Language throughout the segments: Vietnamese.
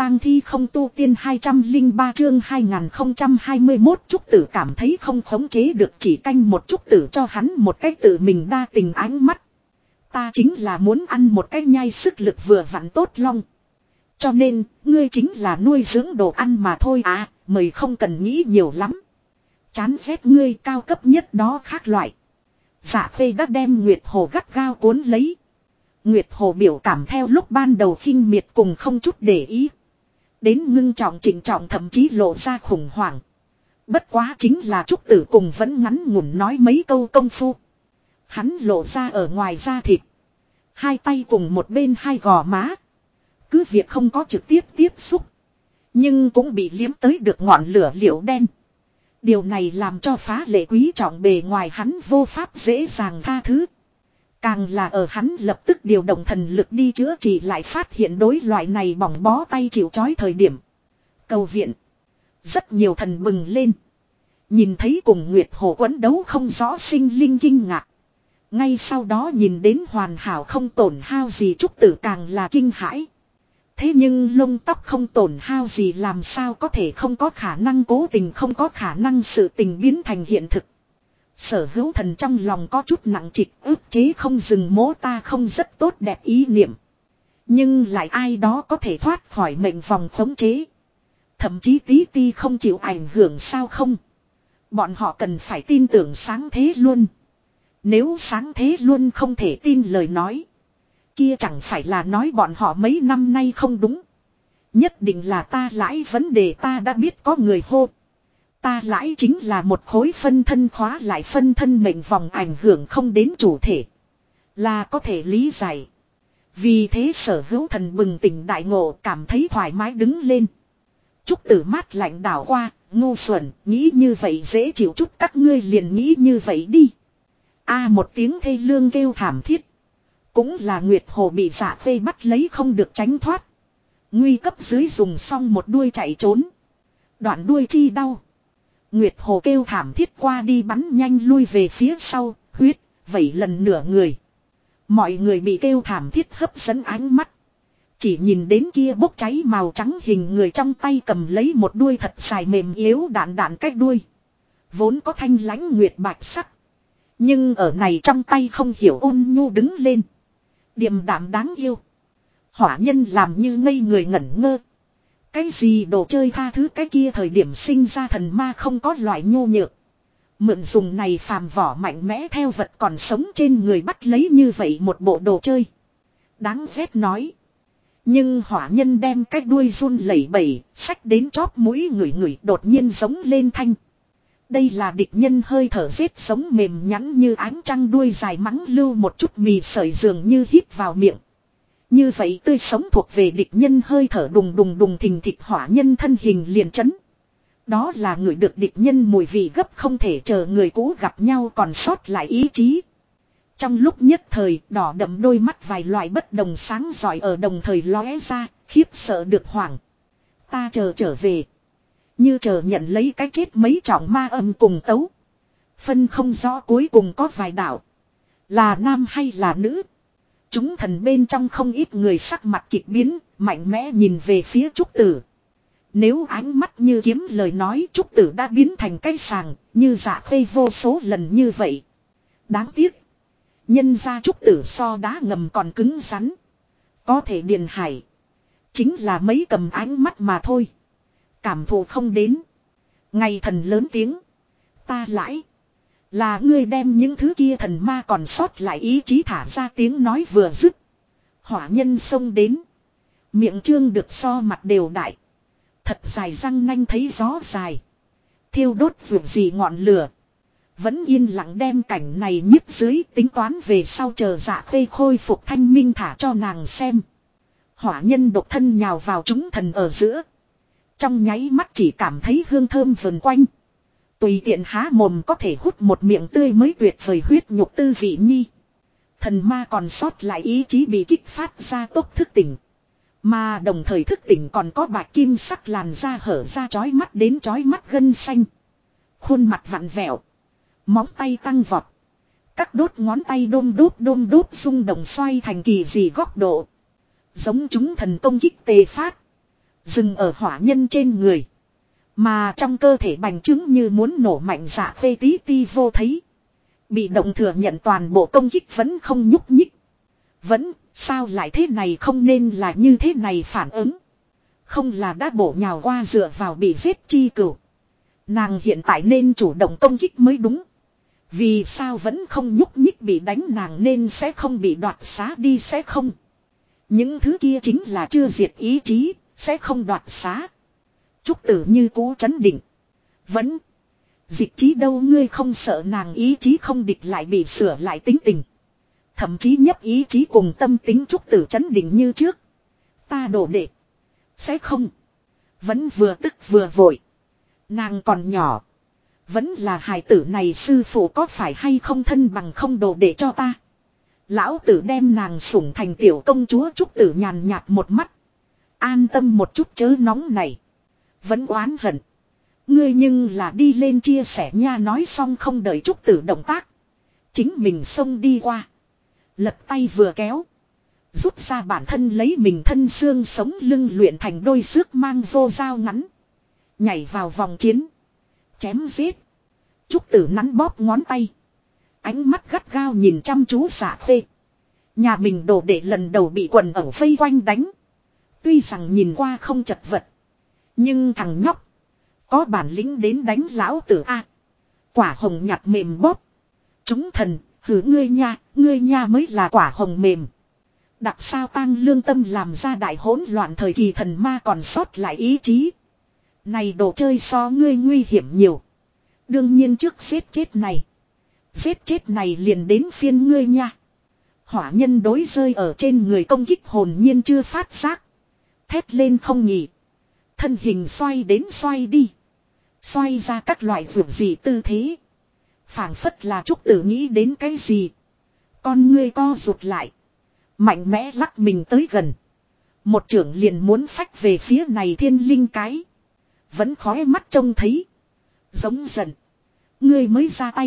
tang thi không tu tiên 203 chương 2021 Trúc Tử cảm thấy không khống chế được chỉ canh một Trúc Tử cho hắn một cách tự mình đa tình ánh mắt. Ta chính là muốn ăn một cái nhai sức lực vừa vặn tốt long. Cho nên, ngươi chính là nuôi dưỡng đồ ăn mà thôi à, mời không cần nghĩ nhiều lắm. Chán ghét ngươi cao cấp nhất đó khác loại. Dạ Phê đã đem Nguyệt Hồ gắt gao cuốn lấy. Nguyệt Hồ biểu cảm theo lúc ban đầu khinh miệt cùng không chút để ý. Đến ngưng trọng trịnh trọng thậm chí lộ ra khủng hoảng. Bất quá chính là Trúc Tử cùng vẫn ngắn ngủn nói mấy câu công phu. Hắn lộ ra ở ngoài da thịt. Hai tay cùng một bên hai gò má. Cứ việc không có trực tiếp tiếp xúc. Nhưng cũng bị liếm tới được ngọn lửa liễu đen. Điều này làm cho phá lệ quý trọng bề ngoài hắn vô pháp dễ dàng tha thứ. Càng là ở hắn lập tức điều động thần lực đi chữa trị lại phát hiện đối loại này bỏng bó tay chịu chói thời điểm. Cầu viện. Rất nhiều thần bừng lên. Nhìn thấy cùng Nguyệt Hồ quấn đấu không rõ sinh linh kinh ngạc. Ngay sau đó nhìn đến hoàn hảo không tổn hao gì Trúc Tử càng là kinh hãi. Thế nhưng lông tóc không tổn hao gì làm sao có thể không có khả năng cố tình không có khả năng sự tình biến thành hiện thực. Sở Hữu Thần trong lòng có chút nặng trịch ức chế không dừng mố ta không rất tốt đẹp ý niệm. Nhưng lại ai đó có thể thoát khỏi mệnh vòng khống chế. Thậm chí tí ti không chịu ảnh hưởng sao không. Bọn họ cần phải tin tưởng sáng thế luôn. Nếu sáng thế luôn không thể tin lời nói. Kia chẳng phải là nói bọn họ mấy năm nay không đúng. Nhất định là ta lãi vấn đề ta đã biết có người hô. Ta lãi chính là một khối phân thân khóa lại phân thân mệnh vòng ảnh hưởng không đến chủ thể. Là có thể lý giải. Vì thế Sở Hữu Thần bừng tỉnh đại ngộ cảm thấy thoải mái đứng lên. Trúc Tử mát lạnh đảo qua, ngu xuẩn, nghĩ như vậy dễ chịu chút các ngươi liền nghĩ như vậy đi. Một tiếng thê lương kêu thảm thiết. Cũng là Nguyệt Hồ bị Dạ Phê bắt lấy không được tránh thoát. Nguy cấp dưới dùng xong một đuôi chạy trốn. Đoạn đuôi chi đau. Nguyệt Hồ kêu thảm thiết qua đi bắn nhanh lui về phía sau, huyết, vẩy lần nửa người. Mọi người bị kêu thảm thiết hấp dẫn ánh mắt. Chỉ nhìn đến kia bốc cháy màu trắng hình người trong tay cầm lấy một đuôi thật dài mềm yếu đạn đạn cách đuôi. Vốn có thanh lãnh nguyệt bạch sắc. Nhưng ở này trong tay không hiểu ôn nhu đứng lên. Điềm đạm đáng yêu. Hỏa nhân làm như ngây người ngẩn ngơ. Cái gì đồ chơi tha thứ cái kia thời điểm sinh ra thần ma không có loại nhu nhược. Mượn dùng này phàm vỏ mạnh mẽ theo vật còn sống trên người bắt lấy như vậy một bộ đồ chơi. Đáng ghét nói. Nhưng hỏa nhân đem cái đuôi run lẩy bẩy, xách đến chóp mũi người đột nhiên giống lên thanh. Đây là địch nhân hơi thở giết sống mềm nhẵn như ánh trăng đuôi dài mắng lưu một chút mì sợi dường như hít vào miệng. Như vậy tươi sống thuộc về địch nhân hơi thở đùng đùng đùng thình thịch hỏa nhân thân hình liền chấn. Đó là người được địch nhân mùi vị gấp không thể chờ người cũ gặp nhau còn sót lại ý chí. Trong lúc nhất thời đỏ đậm đôi mắt vài loại bất đồng sáng rọi ở đồng thời lóe ra, khiếp sợ được hoảng. Ta chờ trở về. Như chờ nhận lấy cái chết mấy trọng ma âm cùng tấu. Phân không rõ cuối cùng có vài đạo. Là nam hay là nữ. Chúng thần bên trong không ít người sắc mặt kịch biến, mạnh mẽ nhìn về phía Trúc Tử. Nếu ánh mắt như kiếm lời nói Trúc Tử đã biến thành cái sàng, như Dạ Phê vô số lần như vậy. Đáng tiếc. Nhân ra Trúc Tử so đá ngầm còn cứng rắn. Có thể điền hải. Chính là mấy cầm ánh mắt mà thôi. Cảm thụ không đến. Ngày thần lớn tiếng. Ta lãi. Là ngươi đem những thứ kia thần ma còn sót lại ý chí thả ra tiếng nói vừa dứt. Hỏa nhân xông đến. Miệng trương được so mặt đều đại. Thật dài răng nanh thấy gió dài. Thiêu đốt vượt gì ngọn lửa. Vẫn yên lặng đem cảnh này nhiếp dưới tính toán về sau chờ Dạ Phê khôi phục thanh minh thả cho nàng xem. Hỏa nhân độc thân nhào vào chúng thần ở giữa. Trong nháy mắt chỉ cảm thấy hương thơm vần quanh. Tùy tiện há mồm có thể hút một miệng tươi mới tuyệt vời huyết nhục tư vị nhi. Thần ma còn sót lại ý chí bị kích phát ra tốc thức tỉnh. Mà đồng thời thức tỉnh còn có bạch kim sắc làn da hở ra chói mắt đến chói mắt gân xanh. Khuôn mặt vặn vẹo. Móng tay tăng vọt. Các đốt ngón tay đôm đốt rung động xoay thành kỳ dị góc độ. Giống chúng thần công kích tề phát. Dừng ở hỏa nhân trên người. Mà trong cơ thể bành trướng như muốn nổ mạnh dạ phê tí ti vô thấy. Bị động thừa nhận toàn bộ công kích vẫn không nhúc nhích. Vẫn, sao lại thế này không nên là như thế này phản ứng. Không là đã bổ nhào qua dựa vào bị giết chi cửu. Nàng hiện tại nên chủ động công kích mới đúng. Vì sao vẫn không nhúc nhích bị đánh nàng nên sẽ không bị đoạt xá đi sẽ không. Những thứ kia chính là chưa diệt ý chí, sẽ không đoạt xá. Trúc Tử như cũ trấn định. Vẫn. Dịch trí đâu ngươi không sợ nàng ý chí không địch lại bị sửa lại tính tình. Thậm chí nhấp ý chí cùng tâm tính Trúc Tử trấn định như trước. Ta đổ đệ. Sẽ không. Vẫn vừa tức vừa vội. Nàng còn nhỏ. Vẫn là hài tử này sư phụ có phải hay không thân bằng không đồ để cho ta. Lão tử đem nàng sủng thành tiểu công chúa Trúc Tử nhàn nhạt một mắt. An tâm một chút chớ nóng này. Vẫn oán hận. Ngươi nhưng là đi lên chia sẻ nha nói xong không đợi Trúc Tử động tác. Chính mình xông đi qua. Lật tay vừa kéo. Rút ra bản thân lấy mình thân xương sống lưng luyện thành đôi xước mang vô dao ngắn. Nhảy vào vòng chiến. Chém giết. Trúc Tử nắn bóp ngón tay. Ánh mắt gắt gao nhìn chăm chú Dạ Khê. Nhà mình đồ đệ lần đầu bị quần ẩu vây quanh đánh. Tuy rằng nhìn qua không chật vật. Nhưng thằng nhóc. Có bản lĩnh đến đánh lão tử A. Quả hồng nhặt mềm bóp. Chúng thần, hử ngươi nha mới là quả hồng mềm. Đặc sao tăng lương tâm làm ra đại hỗn loạn thời kỳ thần ma còn sót lại ý chí. Này đồ chơi so ngươi nguy hiểm nhiều. Đương nhiên trước giết chết này. Giết chết này liền đến phiên ngươi nha. Hỏa nhân đối rơi ở trên người công kích hồn nhiên chưa phát giác. Thét lên không nghỉ. Thân hình xoay đến xoay đi. Xoay ra các loại vượt dị tư thế. Phảng phất là Trúc Tử nghĩ đến cái gì. Con ngươi co rụt lại. Mạnh mẽ lắc mình tới gần. Một trưởng liền muốn phách về phía này thiên linh cái. Vẫn khói mắt trông thấy. Giống dần. Ngươi mới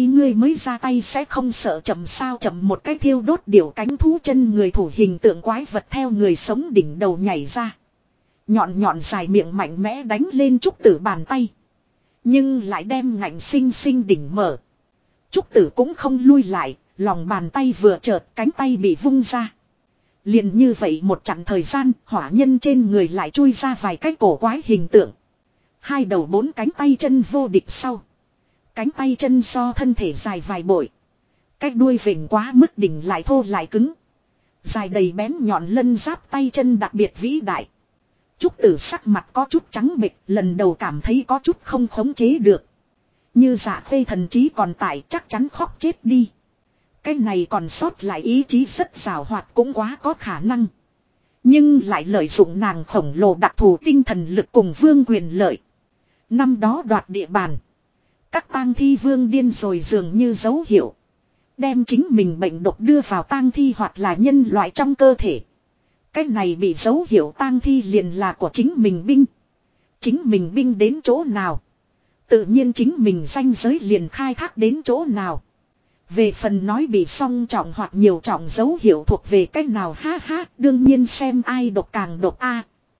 ra tay sẽ không sợ chậm sao chậm một cái thiêu đốt điểu cánh thú chân người thủ hình tượng quái vật theo người sống đỉnh đầu nhảy ra. Nhọn nhọn dài miệng mạnh mẽ đánh lên Trúc Tử bàn tay. Nhưng lại đem ngạnh sinh sinh đỉnh mở. Trúc Tử cũng không lui lại, lòng bàn tay vừa chợt cánh tay bị vung ra. Liền như vậy một chặng thời gian, hỏa nhân trên người lại chui ra vài cái cổ quái hình tượng. Hai đầu bốn cánh tay chân vô địch sau. Cánh tay chân so thân thể dài vài bội. Cái đuôi vểnh quá mức đỉnh lại thô lại cứng. Dài đầy bén nhọn lân giáp tay chân đặc biệt vĩ đại. Trúc Tử sắc mặt có chút trắng bệch, lần đầu cảm thấy có chút không khống chế được. Như Dạ Khê thần trí còn tại chắc chắn khóc chết đi. Cái này còn sót lại ý chí rất xảo hoạt cũng quá có khả năng. Nhưng lại lợi dụng nàng khổng lồ đặc thù tinh thần lực cùng vương quyền lợi. Năm đó đoạt địa bàn. Các tang thi vương điên rồi dường như dấu hiệu. Đem chính mình bệnh độc đưa vào tang thi hoặc là nhân loại trong cơ thể. Cái này bị dấu hiệu tang thi liền là của chính mình binh. Chính mình binh đến chỗ nào. Tự nhiên chính mình danh giới liền khai thác đến chỗ nào. Về phần nói bị song trọng hoặc nhiều trọng dấu hiệu thuộc về cách nào ha ha, đương nhiên xem ai độc càng độc a.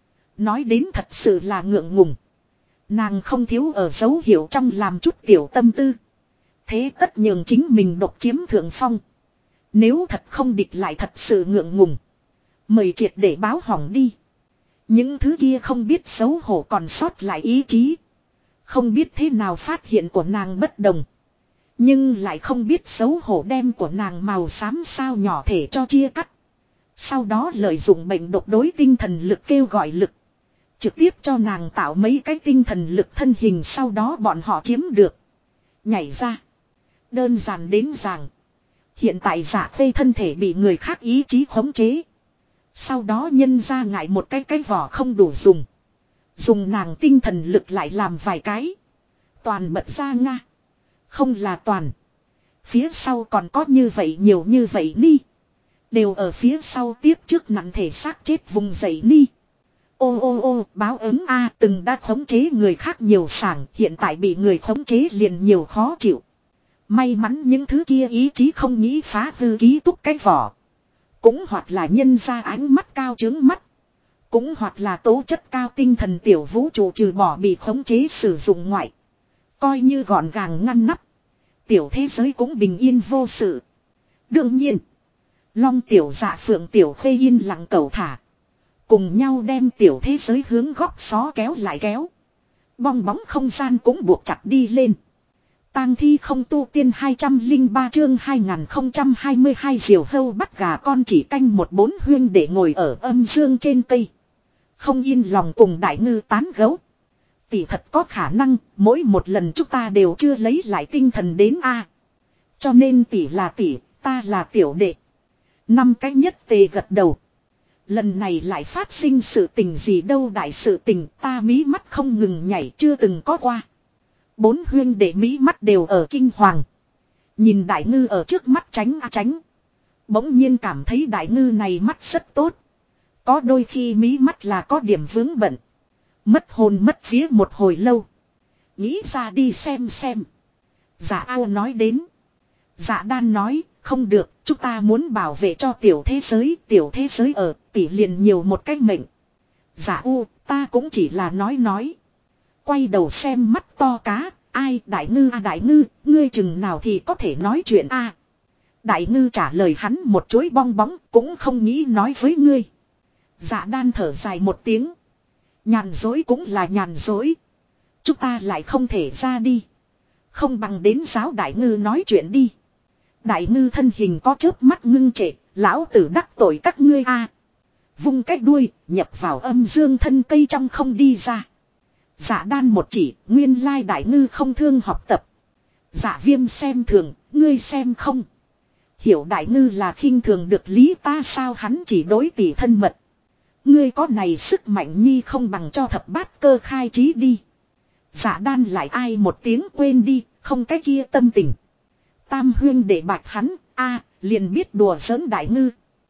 Nói đến thật sự là ngượng ngùng. Nàng không thiếu ở dấu hiệu trong làm chút tiểu tâm tư. Thế tất nhường chính mình độc chiếm thượng phong. Nếu thật không địch lại thật sự ngượng ngùng. Mời triệt để báo hỏng đi. Những thứ kia không biết xấu hổ còn sót lại ý chí. Không biết thế nào phát hiện của nàng bất đồng. Nhưng lại không biết xấu hổ đem của nàng màu xám sao nhỏ thể cho chia cắt. Sau đó lợi dụng bệnh độc đối tinh thần lực kêu gọi lực. Trực tiếp cho nàng tạo mấy cái tinh thần lực thân hình sau đó bọn họ chiếm được. Nhảy ra. Đơn giản đến ràng. Hiện tại Dạ Khê thân thể bị người khác ý chí khống chế. Sau đó nhân ra ngại một cái vỏ không đủ dùng. Dùng nàng tinh thần lực lại làm vài cái. Toàn bật ra nga. Không là toàn. Phía sau còn có như vậy nhiều như vậy ni. Đều ở phía sau tiếp trước nặng thể xác chết vùng dậy ni. Ô ô ô báo ứng a từng đã khống chế người khác nhiều sảng. Hiện tại bị người khống chế liền nhiều khó chịu. May mắn những thứ kia ý chí không nghĩ phá hư ký túc cái vỏ. Cũng hoặc là nhân ra ánh mắt cao trướng mắt. Cũng hoặc là tố chất cao tinh thần tiểu vũ trụ trừ bỏ bị khống chế sử dụng ngoại. Coi như gọn gàng ngăn nắp. Tiểu thế giới cũng bình yên vô sự. Đương nhiên. Long tiểu dạ phượng tiểu khê yên lặng cầu thả. Cùng nhau đem tiểu thế giới hướng góc xó kéo lại kéo. Bong bóng không gian cũng buộc chặt đi lên. Tang thi không tu tiên 203 chương 2022 diều hâu bắt gà con chỉ canh một bốn huyên để ngồi ở âm dương trên cây. Không yên lòng cùng đại ngư tán gấu. Tỷ thật có khả năng, mỗi một lần chúng ta đều chưa lấy lại tinh thần đến a. Cho nên tỷ là tỷ, ta là tiểu đệ. Năm cái nhất tề gật đầu. Lần này lại phát sinh sự tình gì đâu đại sự tình ta mí mắt không ngừng nhảy chưa từng có qua. Bốn huyên đệ mí mắt đều ở kinh hoàng. Nhìn đại ngư ở trước mắt tránh a tránh. Bỗng nhiên cảm thấy đại ngư này mắt rất tốt. Có đôi khi mí mắt là có điểm vướng bận. Mất hồn mất vía một hồi lâu. Nghĩ ra đi xem xem. Dạ ao nói đến. Dạ đan nói, không được, chúng ta muốn bảo vệ cho tiểu thế giới ở, tỷ liền nhiều một cách mệnh. Dạ u, ta cũng chỉ là nói. Quay đầu xem mắt to cá, ai, đại ngư à đại ngư, ngươi chừng nào thì có thể nói chuyện a. Đại ngư trả lời hắn một chuỗi bong bóng, cũng không nghĩ nói với ngươi. Dạ đan thở dài một tiếng. Nhàn dối cũng là nhàn dối. Chúng ta lại không thể ra đi. Không bằng đến giáo đại ngư nói chuyện đi. Đại ngư thân hình có chớp mắt ngưng trệ, lão tử đắc tội các ngươi a. Vung cái đuôi, nhập vào âm dương thân cây trong không đi ra. Dạ đan một chỉ, nguyên lai đại ngư không thương học tập. Dạ viêm xem thường, ngươi xem không. Hiểu đại ngư là khinh thường được lý ta sao hắn chỉ đối tỷ thân mật. Ngươi có này sức mạnh nhi không bằng cho thập bát cơ khai trí đi. Dạ đan lại ai một tiếng quên đi, không cái kia tâm tình. Tam huyên để bạch hắn, liền biết đùa giỡn đại ngư.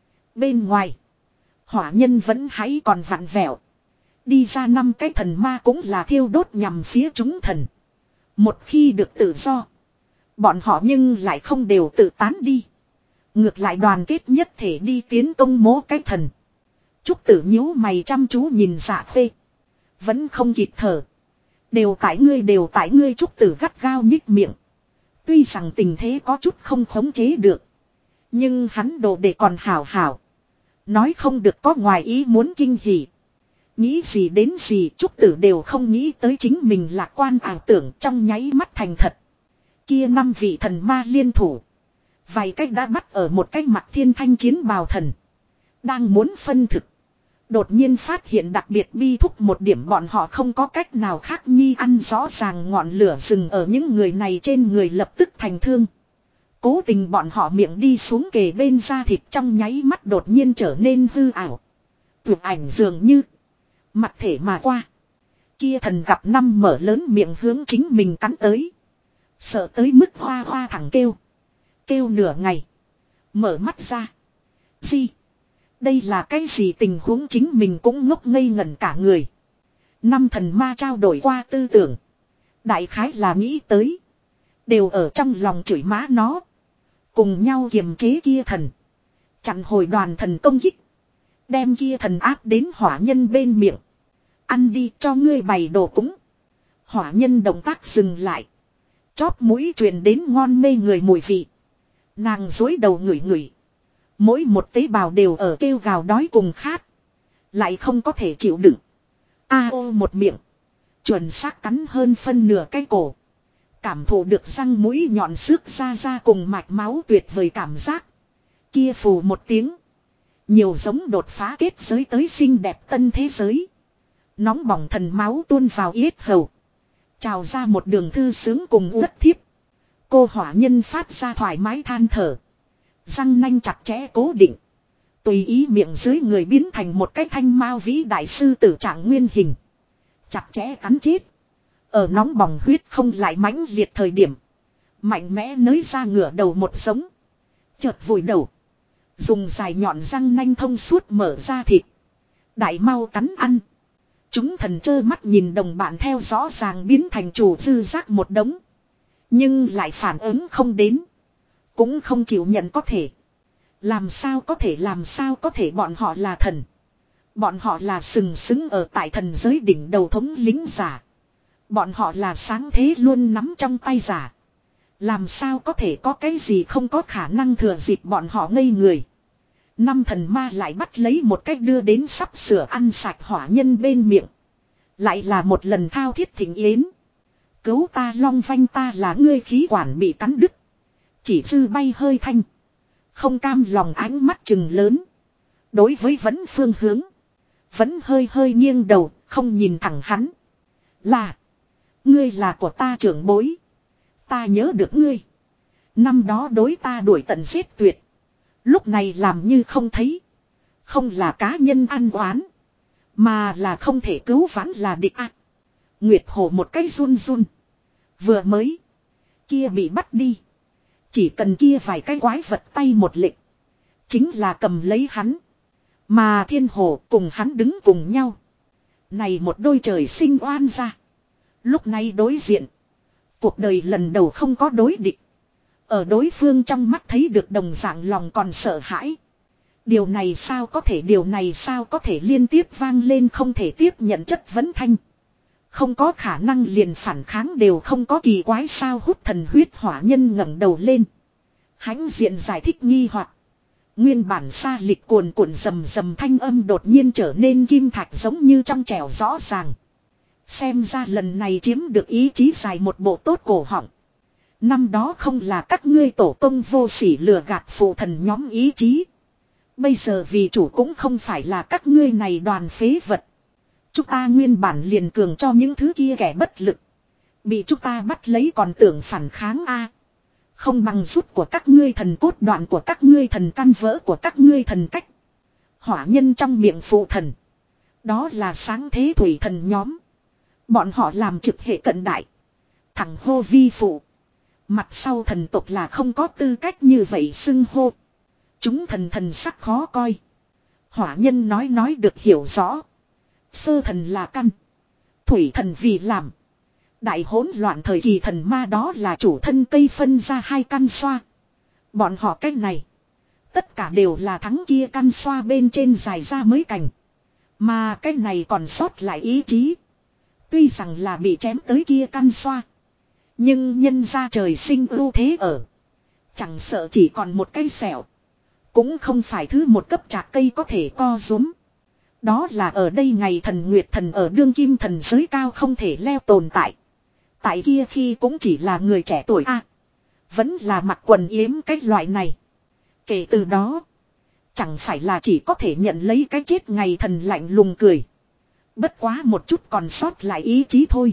Bên ngoài, hỏa nhân vẫn hãy còn vặn vẹo. Đi ra năm cái thần ma cũng là thiêu đốt nhằm phía chúng thần. Một khi được tự do, bọn họ nhưng lại không đều tự tán đi. Ngược lại đoàn kết nhất thể đi tiến công mố cái thần. Trúc tử nhíu mày chăm chú nhìn Dạ Phê. Vẫn không kịp thở. Đều tại ngươi Trúc tử gắt gao nhích miệng. Tuy rằng tình thế có chút không khống chế được. Nhưng hắn đồ để còn hảo. Nói không được có ngoài ý muốn kinh hỉ. Nghĩ gì đến gì Trúc tử đều không nghĩ tới chính mình lạc quan ảo tưởng trong nháy mắt thành thật. Kia năm vị thần ma liên thủ. Vài cách đã bắt ở một cái mặt thiên thanh chiến bào thần. Đang muốn phân thực. Đột nhiên phát hiện đặc biệt bi thúc một điểm bọn họ không có cách nào khác nhi ăn rõ ràng ngọn lửa rừng ở những người này trên người lập tức thành thương. Cố tình bọn họ miệng đi xuống kề bên da thịt trong nháy mắt đột nhiên trở nên hư ảo. Tuyệt ảnh dường như mặt thể mà qua. Kia thần gặp năm mở lớn miệng hướng chính mình cắn tới. Sợ tới mức hoa thẳng kêu. Kêu nửa ngày. Mở mắt ra. Gì? Đây là cái gì tình huống chính mình cũng ngốc ngây ngẩn cả người. Năm thần ma trao đổi qua tư tưởng. Đại khái là nghĩ tới. Đều ở trong lòng chửi má nó. Cùng nhau kiềm chế kia thần. Chặn hồi đoàn thần công kích. Đem kia thần áp đến hỏa nhân bên miệng. Ăn đi cho ngươi bày đồ cúng. Hỏa nhân động tác dừng lại. Chóp mũi truyền đến ngon mê người mùi vị. Nàng dối đầu ngửi. Mỗi một tế bào đều ở kêu gào đói cùng khát. Lại không có thể chịu đựng. Ô một miệng. Chuẩn xác cắn hơn phân nửa cái cổ. Cảm thụ được răng mũi nhọn xước ra cùng mạch máu tuyệt vời cảm giác. Kia phù một tiếng. Nhiều giống đột phá kết giới tới xinh đẹp tân thế giới. Nóng bỏng thần máu tuôn vào yết hầu. Trào ra một đường thư sướng cùng uất thiếp. Cô hỏa nhân phát ra thoải mái than thở. Răng nanh chặt chẽ cố định. Tùy ý miệng dưới người biến thành một cái thanh mao vĩ đại sư tử trạng nguyên hình. Chặt chẽ cắn chết. Ở nóng bỏng huyết không lại mãnh liệt thời điểm. Mạnh mẽ nới ra ngửa đầu một sống. Chợt vùi đầu. Dùng dài nhọn răng nanh thông suốt mở ra thịt. Đại mau cắn ăn. Chúng thần trơ mắt nhìn đồng bạn theo rõ ràng biến thành chủ dư giác một đống. Nhưng lại phản ứng không đến. Cũng không chịu nhận có thể. Làm sao có thể bọn họ là thần. Bọn họ là sừng sững ở tại thần giới đỉnh đầu thống lính giả. Bọn họ là sáng thế luôn nắm trong tay giả. Làm sao có thể có cái gì không có khả năng thừa dịp bọn họ ngây người. Năm thần ma lại bắt lấy một cách đưa đến sắp sửa ăn sạch hỏa nhân bên miệng. Lại là một lần thao thiết thỉnh yến. Cứu ta long vanh ta là ngươi khí quản bị cắn đứt. Chỉ dư bay hơi thanh. Không cam lòng ánh mắt trừng lớn. Đối với vẫn phương hướng. Vẫn hơi hơi nghiêng đầu, không nhìn thẳng hắn. Là. Ngươi là của ta trưởng bối. Ta nhớ được ngươi. Năm đó đối ta đuổi tận giết tuyệt. Lúc này làm như không thấy. Không là cá nhân ăn oán. Mà là không thể cứu vãn là địch ác. Nguyệt Hồ một cái run run. Vừa mới. Kia bị bắt đi. Chỉ cần kia vài cái quái vật tay một lệnh. Chính là cầm lấy hắn. Mà Thiên Hồ cùng hắn đứng cùng nhau. Này một đôi trời sinh oan ra. Lúc này đối diện. Cuộc đời lần đầu không có đối địch. Ở đối phương trong mắt thấy được đồng dạng lòng còn sợ hãi. Điều này sao có thể liên tiếp vang lên không thể tiếp nhận chất vấn thanh. Không có khả năng liền phản kháng đều không có kỳ quái sao hút thần huyết hỏa nhân ngẩng đầu lên. Hãnh diện giải thích nghi hoặc. Nguyên bản xa lịch cuồn cuộn rầm rầm thanh âm đột nhiên trở nên kim thạch giống như trong trẻo rõ ràng. Xem ra lần này chiếm được ý chí dài một bộ tốt cổ họng. Năm đó không là các ngươi tổ tông vô sỉ lừa gạt phụ thần nhóm ý chí. Bây giờ vì chủ cũng không phải là các ngươi này đoàn phế vật. Chúng ta nguyên bản liền cường cho những thứ kia kẻ bất lực. Bị chúng ta bắt lấy còn tưởng phản kháng a. Không bằng rút của các ngươi thần cốt đoạn của các ngươi thần căn vỡ của các ngươi thần cách. Hỏa nhân trong miệng phụ thần. Đó là sáng thế thủy thần nhóm. Bọn họ làm trực hệ cận đại. Thằng hô vi phụ. Mặt sau thần tộc là không có tư cách như vậy xưng hô. Chúng thần sắc khó coi. Hỏa nhân nói được hiểu rõ. Sơ thần là căn. Thủy thần vì làm. Đại hỗn loạn thời kỳ thần ma đó là chủ thân cây phân ra hai căn xoa. Bọn họ cách này. Tất cả đều là thắng kia căn xoa bên trên dài ra mới cành. Mà cái này còn sót lại ý chí. Tuy rằng là bị chém tới kia căn xoa. Nhưng nhân ra trời sinh ưu thế ở. Chẳng sợ chỉ còn một cây sẹo. Cũng không phải thứ một cấp chạc cây có thể co rúm. Đó là ở đây ngày thần nguyệt thần ở đương kim thần giới cao không thể leo tồn tại. Tại kia khi cũng chỉ là người trẻ tuổi a, vẫn là mặc quần yếm cái loại này. Kể từ đó. Chẳng phải là chỉ có thể nhận lấy cái chết ngày thần lạnh lùng cười. Bất quá một chút còn sót lại ý chí thôi.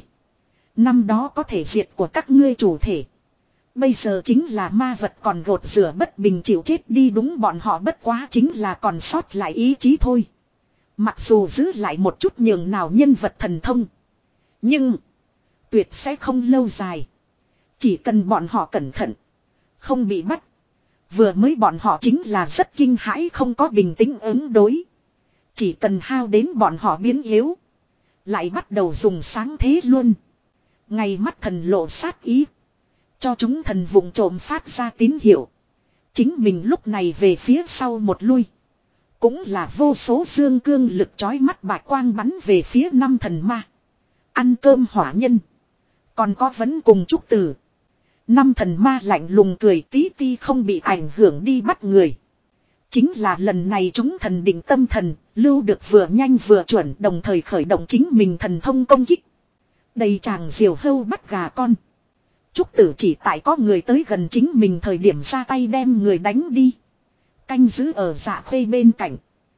Năm đó có thể diệt của các ngươi chủ thể. Bây giờ chính là ma vật còn gột rửa bất bình chịu chết đi đúng bọn họ bất quá chính là còn sót lại ý chí thôi. Mặc dù giữ lại một chút nhường nào nhân vật thần thông. Nhưng tuyệt sẽ không lâu dài. Chỉ cần bọn họ cẩn thận. Không bị bắt. Vừa mới bọn họ chính là rất kinh hãi không có bình tĩnh ứng đối. Chỉ cần hao đến bọn họ biến yếu. Lại bắt đầu dùng sáng thế luôn. Ngày mắt thần lộ sát ý. Cho chúng thần vùng trộm phát ra tín hiệu. Chính mình lúc này về phía sau một lui. Cũng là vô số dương cương lực chói mắt bạch quang bắn về phía năm thần ma. Ăn cơm hỏa nhân. Còn có vẫn cùng chúc tử. Năm thần ma lạnh lùng cười tí ti không bị ảnh hưởng đi bắt người. Chính là lần này chúng thần định tâm thần, lưu được vừa nhanh vừa chuẩn đồng thời khởi động chính mình thần thông công kích. Đầy tràng diều hâu bắt gà con. Trúc tử chỉ tại có người tới gần chính mình thời điểm ra tay đem người đánh đi. Canh giữ ở dạ khuê bên cạnh.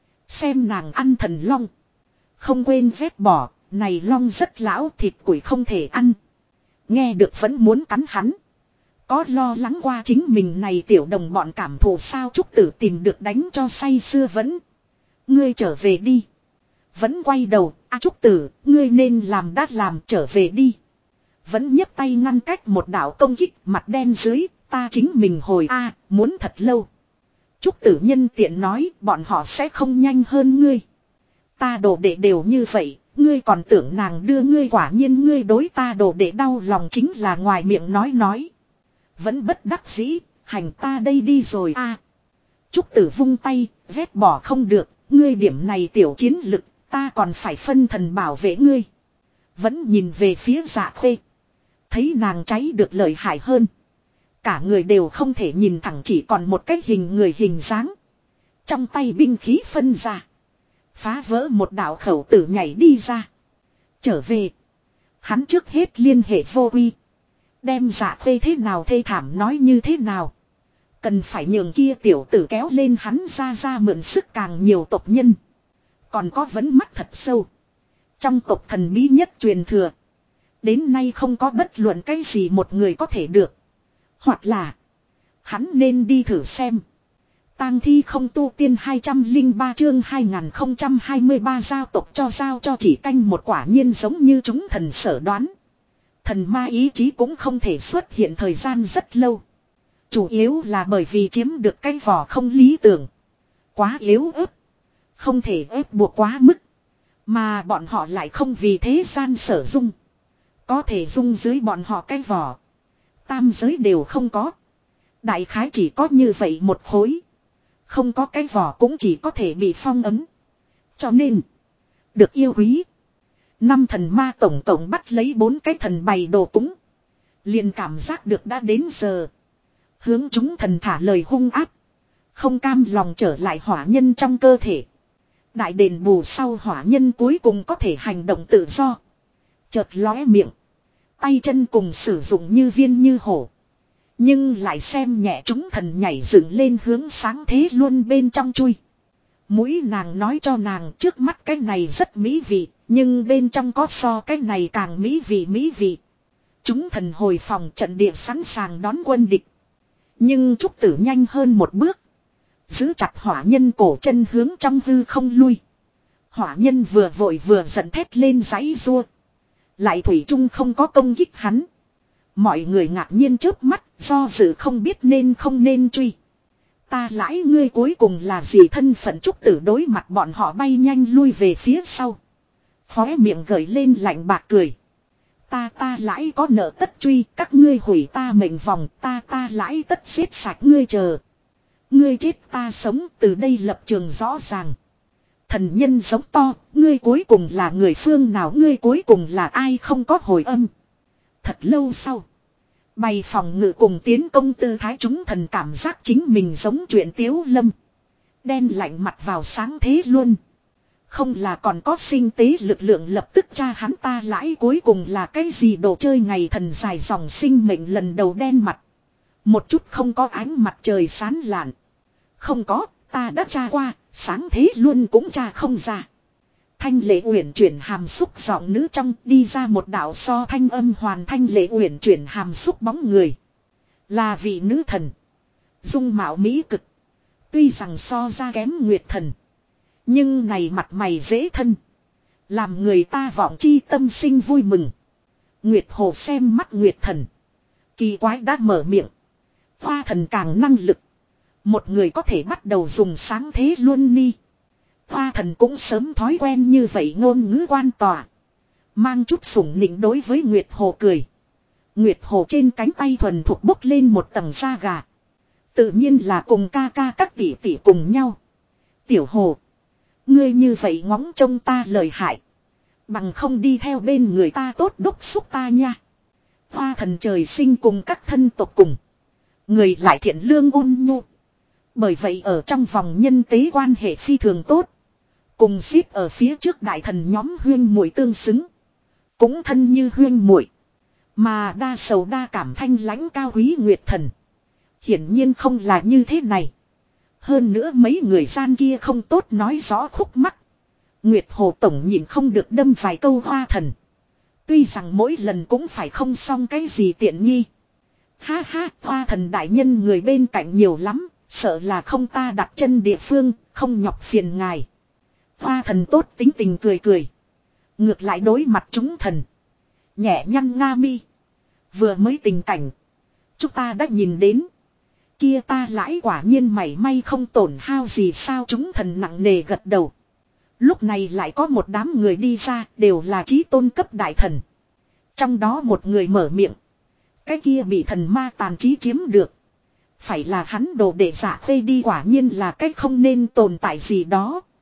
Xem nàng ăn thần long. Không quên vét bỏ, này long rất lão thịt củi không thể ăn. Nghe được vẫn muốn cắn hắn. Có lo lắng qua chính mình này tiểu đồng bọn cảm thụ sao Trúc tử tìm được đánh cho say sưa vẫn. Ngươi trở về đi. Vẫn quay đầu, Trúc tử, ngươi nên làm đã làm trở về đi. Vẫn nhấc tay ngăn cách một đạo công kích mặt đen dưới, ta chính mình hồi muốn thật lâu. Trúc tử nhân tiện nói bọn họ sẽ không nhanh hơn ngươi. Ta đồ đệ đều như vậy, ngươi còn tưởng nàng đưa ngươi quả nhiên ngươi đối ta đồ đệ đau lòng chính là ngoài miệng nói. Vẫn bất đắc dĩ, hành ta đây đi rồi Trúc tử vung tay, vét bỏ không được, Ngươi điểm này tiểu chiến lực, ta còn phải phân thần bảo vệ ngươi. Vẫn nhìn về phía Dạ Khê. Thấy nàng cháy được lợi hại hơn. Cả người đều không thể nhìn thẳng, chỉ còn một cái hình người hình dáng. Trong tay binh khí phân ra. Phá vỡ một đạo khẩu tử nhảy đi ra. Trở về. Hắn trước hết liên hệ Vô Uy. Đem Dạ Khê thế nào thê thảm nói như thế nào. Cần phải nhường kia tiểu tử kéo lên hắn ra mượn sức càng nhiều tộc nhân. Còn có vấn mắc thật sâu. Trong tộc thần bí nhất truyền thừa. Đến nay không có bất luận cái gì một người có thể được. Hoặc là. Hắn nên đi thử xem. Tang thi không tu tiên 203 chương 2023 giao cho chỉ canh một, quả nhiên giống như chúng thần sở đoán. Thần ma ý chí cũng không thể xuất hiện thời gian rất lâu. Chủ yếu là bởi vì chiếm được cái vỏ không lý tưởng. Quá yếu ớt. Không thể ép buộc quá mức. Mà bọn họ lại không vì thế gian sở dung. Có thể dung dưới bọn họ cái vỏ. Tam giới đều không có. Đại khái chỉ có như vậy một khối. Không có cái vỏ cũng chỉ có thể bị phong ấn. Cho nên. Được yêu quý. 5 thần ma tổng tổng bắt lấy 4 cái thần bày đồ cúng. Liền cảm giác được đã đến giờ. Hướng chúng thần thả lời hung áp. Không cam lòng trở lại hỏa nhân trong cơ thể. Đại đền bù sau, hỏa nhân cuối cùng có thể hành động tự do. Chợt lóe miệng. Tay chân cùng sử dụng như viên như hổ. Nhưng lại xem nhẹ chúng thần nhảy dựng lên hướng sáng thế luôn bên trong chui. Mũi nàng nói cho nàng trước mắt cái này rất mỹ vị. Nhưng bên trong có so cái này càng mỹ vị. Chúng thần hồi phòng trận địa sẵn sàng đón quân địch. Nhưng Trúc Tử nhanh hơn một bước. Giữ chặt hỏa nhân cổ chân hướng trong hư không lui. Hỏa nhân vừa vội vừa giận thét lên giãy giụa. Lại thủy chung không có công kích hắn. Mọi người ngạc nhiên chớp mắt, do dự không biết nên không nên truy. Ta lãi ngươi cuối cùng là gì thân phận? Trúc Tử đối mặt bọn họ bay nhanh lui về phía sau. Khóe miệng gởi lên lạnh bạc cười. Ta lãi có nợ tất truy, các ngươi hủy ta mệnh vòng, ta lãi tất giết sạch ngươi chờ. Ngươi chết ta sống, từ đây lập trường rõ ràng. Thần nhân giống to, ngươi cuối cùng là người phương nào, ngươi cuối cùng là ai? Không có hồi âm. Thật lâu sau, bày phòng ngự cùng tiến công tư thái, chúng thần cảm giác chính mình giống chuyện Tiếu Lâm. Đen lạnh mặt vào sáng thế luôn. Không là còn có sinh tế lực lượng lập tức tra hắn ta lãi cuối cùng là cái gì đồ chơi? Ngày thần dài dòng sinh mệnh lần đầu đen mặt. Một chút không có ánh mặt trời sáng lạn. Không có, ta đã tra qua, sáng thế luôn cũng tra không ra. Thanh Lệ Uyển chuyển hàm xúc giọng nữ trong đi ra một đạo so thanh âm hoàn. Thanh Lệ Uyển chuyển hàm xúc bóng người. Là vị nữ thần. Dung mạo mỹ cực. Tuy rằng so ra kém Nguyệt thần. Nhưng này mặt mày dễ thân. Làm người ta vọng chi tâm sinh vui mừng. Nguyệt Hồ xem mắt Nguyệt thần. Kỳ quái đã mở miệng. Hoa thần càng năng lực. Một người có thể bắt đầu dùng sáng thế luôn ni. Hoa thần cũng sớm thói quen như vậy ngôn ngữ quan tòa. Mang chút sủng nịnh đối với Nguyệt Hồ cười. Nguyệt Hồ trên cánh tay thuần thuộc bốc lên một tầng da gà. Tự nhiên là cùng ca các tỷ tỷ cùng nhau. Tiểu Hồ. Ngươi như vậy ngóng trông ta lợi hại. Bằng không đi theo bên người ta tốt đốc xúc ta nha. Hoa thần trời sinh cùng các thân tộc cùng. Người lại thiện lương ôn nhu. Bởi vậy ở trong vòng nhân tế quan hệ phi thường tốt. Cùng xếp ở phía trước đại thần nhóm huyên muội tương xứng. Cũng thân như huyên muội. Mà đa sầu đa cảm thanh lãnh cao quý Nguyệt thần. Hiển nhiên không là như thế này. Hơn nữa mấy người gian kia không tốt nói rõ khúc mắc. Nguyệt Hồ tổng nhịn không được đâm vài câu hoa thần. Tuy rằng mỗi lần cũng phải không xong cái gì tiện nghi. Ha ha, hoa thần đại nhân người bên cạnh nhiều lắm. Sợ là không ta đặt chân địa phương, không nhọc phiền ngài. Hoa thần tốt tính tình cười cười. Ngược lại đối mặt chúng thần. Nhẹ nhăn nga mi. Vừa mới tình cảnh. Chúng ta đã nhìn đến. Kia ta lãi quả nhiên mảy may không tổn hao gì sao? Chúng thần nặng nề gật đầu. Lúc này lại có một đám người đi ra, đều là chí tôn cấp đại thần. Trong đó một người mở miệng. Cái kia bị thần ma tàn trí chiếm được. Phải là hắn đồ để giả phê đi, quả nhiên là cái không nên tồn tại gì đó.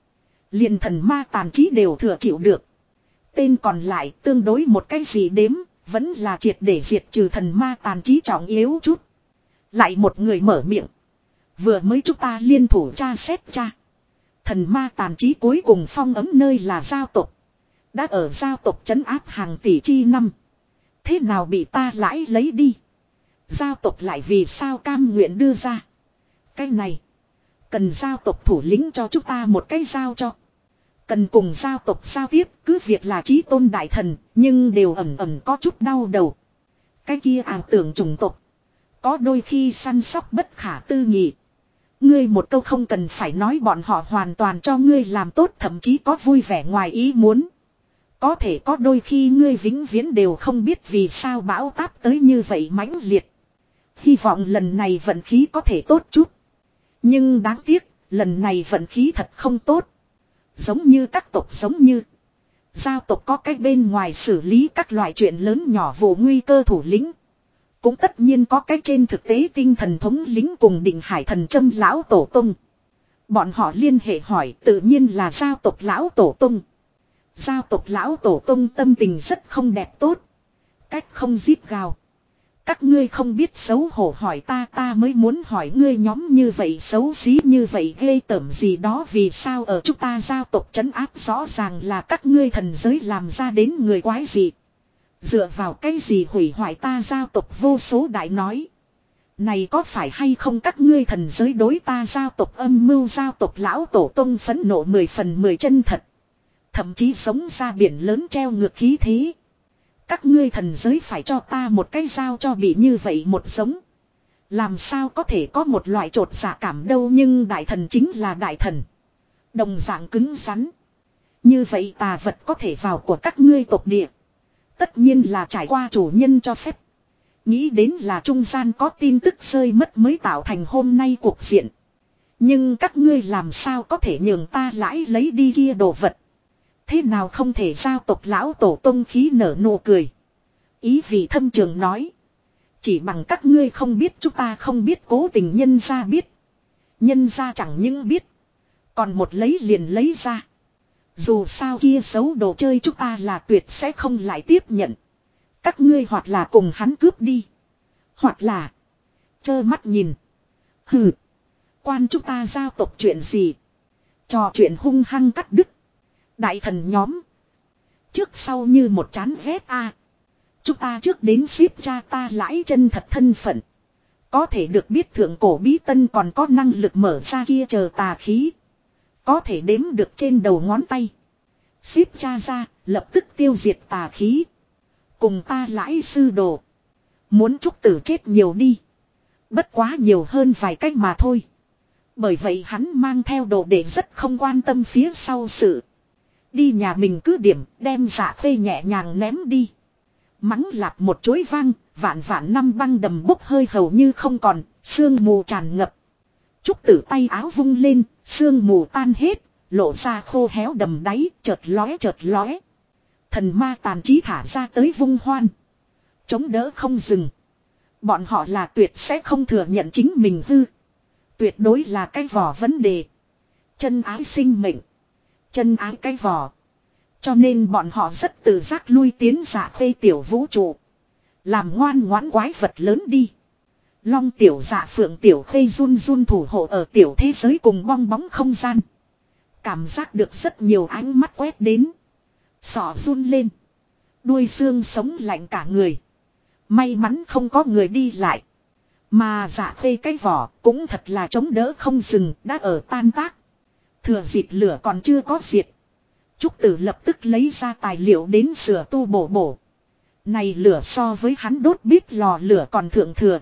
Liền thần ma tàn trí đều thừa chịu được. Tên còn lại tương đối một cái gì đếm, vẫn là triệt để diệt trừ thần ma tàn trí trọng yếu chút. Lại một người mở miệng. Vừa mới chúng ta liên thủ tra xét tra. Thần ma tàn trí cuối cùng phong ấm nơi là giao tộc. Đã ở giao tộc trấn áp hàng tỷ chi năm. Thế nào bị ta lãi lấy đi? Giao tộc lại vì sao cam nguyện đưa ra? Cái này. Cần giao tộc thủ lĩnh cho chúng ta một cái giao cho. Cần cùng giao tộc giao tiếp, cứ việc là chí tôn đại thần, nhưng đều ẩn ẩn có chút đau đầu. Cái kia ảo tưởng chủng tộc. Có đôi khi săn sóc bất khả tư nghị. Ngươi một câu không cần phải nói bọn họ hoàn toàn cho ngươi làm tốt, thậm chí có vui vẻ ngoài ý muốn. Có thể có đôi khi ngươi vĩnh viễn đều không biết vì sao bão táp tới như vậy mãnh liệt. Hy vọng lần này vận khí có thể tốt chút. Nhưng đáng tiếc, lần này vận khí thật không tốt. Giống như các tộc giống như. Giao tộc có cách bên ngoài xử lý các loại chuyện lớn nhỏ vụ nguy cơ thủ lĩnh. Cũng tất nhiên có cách trên thực tế tinh thần thống lĩnh cùng định hải thần châm lão tổ tung. Bọn họ liên hệ hỏi tự nhiên là giao tộc lão tổ tung. Giao tộc lão tổ tung tâm tình rất không đẹp tốt. Cách không giết gào. Các ngươi không biết xấu hổ hỏi ta mới muốn hỏi ngươi nhóm như vậy xấu xí như vậy ghê tởm gì đó vì sao ở chúng ta giao tộc trấn áp rõ ràng là các ngươi thần giới làm ra đến người quái gì. Dựa vào cái gì hủy hoại ta giao tộc vô số đại nói. Này có phải hay không các ngươi thần giới đối ta giao tộc âm mưu giao tộc lão tổ tông phẫn nộ 10 phần 10 chân thật. Thậm chí sống ra biển lớn treo ngược khí thế. Các ngươi thần giới phải cho ta một cái dao cho bị như vậy một giống. Làm sao có thể có một loại trột dạ cảm đâu nhưng đại thần chính là đại thần. Đồng dạng cứng rắn. Như vậy tà vật có thể vào của các ngươi tộc địa. Tất nhiên là trải qua chủ nhân cho phép. Nghĩ đến là trung gian có tin tức rơi mất mới tạo thành hôm nay cuộc diện. Nhưng các ngươi làm sao có thể nhường ta lãi lấy đi kia đồ vật. Thế nào không thể giao tộc lão tổ tông khí nở nụ cười. Ý vị thâm trường nói. Chỉ bằng các ngươi không biết chúng ta không biết cố tình nhân ra biết. Nhân ra chẳng những biết. Còn một lấy liền lấy ra. Dù sao kia xấu đồ chơi chúng ta là tuyệt sẽ không lại tiếp nhận. Các ngươi hoặc là cùng hắn cướp đi. Hoặc là. Chơ mắt nhìn. Hừ. Quan chúng ta giao tộc chuyện gì. Trò chuyện hung hăng cắt đứt. Đại thần nhóm. Trước sau như một chán ghét a. Chúng ta trước đến ship cha ta lãi chân thật thân phận. Có thể được biết thượng cổ bí tân còn có năng lực mở ra kia chờ tà khí. Có thể đếm được trên đầu ngón tay. Ship cha ra, lập tức tiêu diệt tà khí. Cùng ta lãi sư đồ. Muốn trúc tử chết nhiều đi. Bất quá nhiều hơn vài cách mà thôi. Bởi vậy hắn mang theo đồ để rất không quan tâm phía sau sự. Đi nhà mình cứ điểm, đem Dạ Khê nhẹ nhàng ném đi. Mắng lạp một chuỗi vang, vạn vạn năm băng đầm bốc hơi hầu như không còn, sương mù tràn ngập. Trúc tử tay áo vung lên, sương mù tan hết, lộ ra khô héo đầm đáy, chợt lóe chợt lóe. Thần ma tàn trí thả ra tới vung hoan. Chống đỡ không dừng. Bọn họ là tuyệt sẽ không thừa nhận chính mình hư. Tuyệt đối là cái vỏ vấn đề. Chân ái sinh mệnh. Chân ái cái vỏ. Cho nên bọn họ rất tự giác lui tiến Dạ Khê tiểu vũ trụ. Làm ngoan ngoãn quái vật lớn đi. Long tiểu Dạ Phượng tiểu Khê run run thủ hộ ở tiểu thế giới cùng bong bóng không gian. Cảm giác được rất nhiều ánh mắt quét đến. Sọ run lên. Đuôi xương sống lạnh cả người. May mắn không có người đi lại. Mà Dạ Khê cái vỏ cũng thật là chống đỡ không dừng đã ở tan tác. Thừa dịp lửa còn chưa có diệt. Trúc Tử lập tức lấy ra tài liệu đến sửa tu bổ bổ. Này lửa so với hắn đốt bếp lò lửa còn thượng thừa.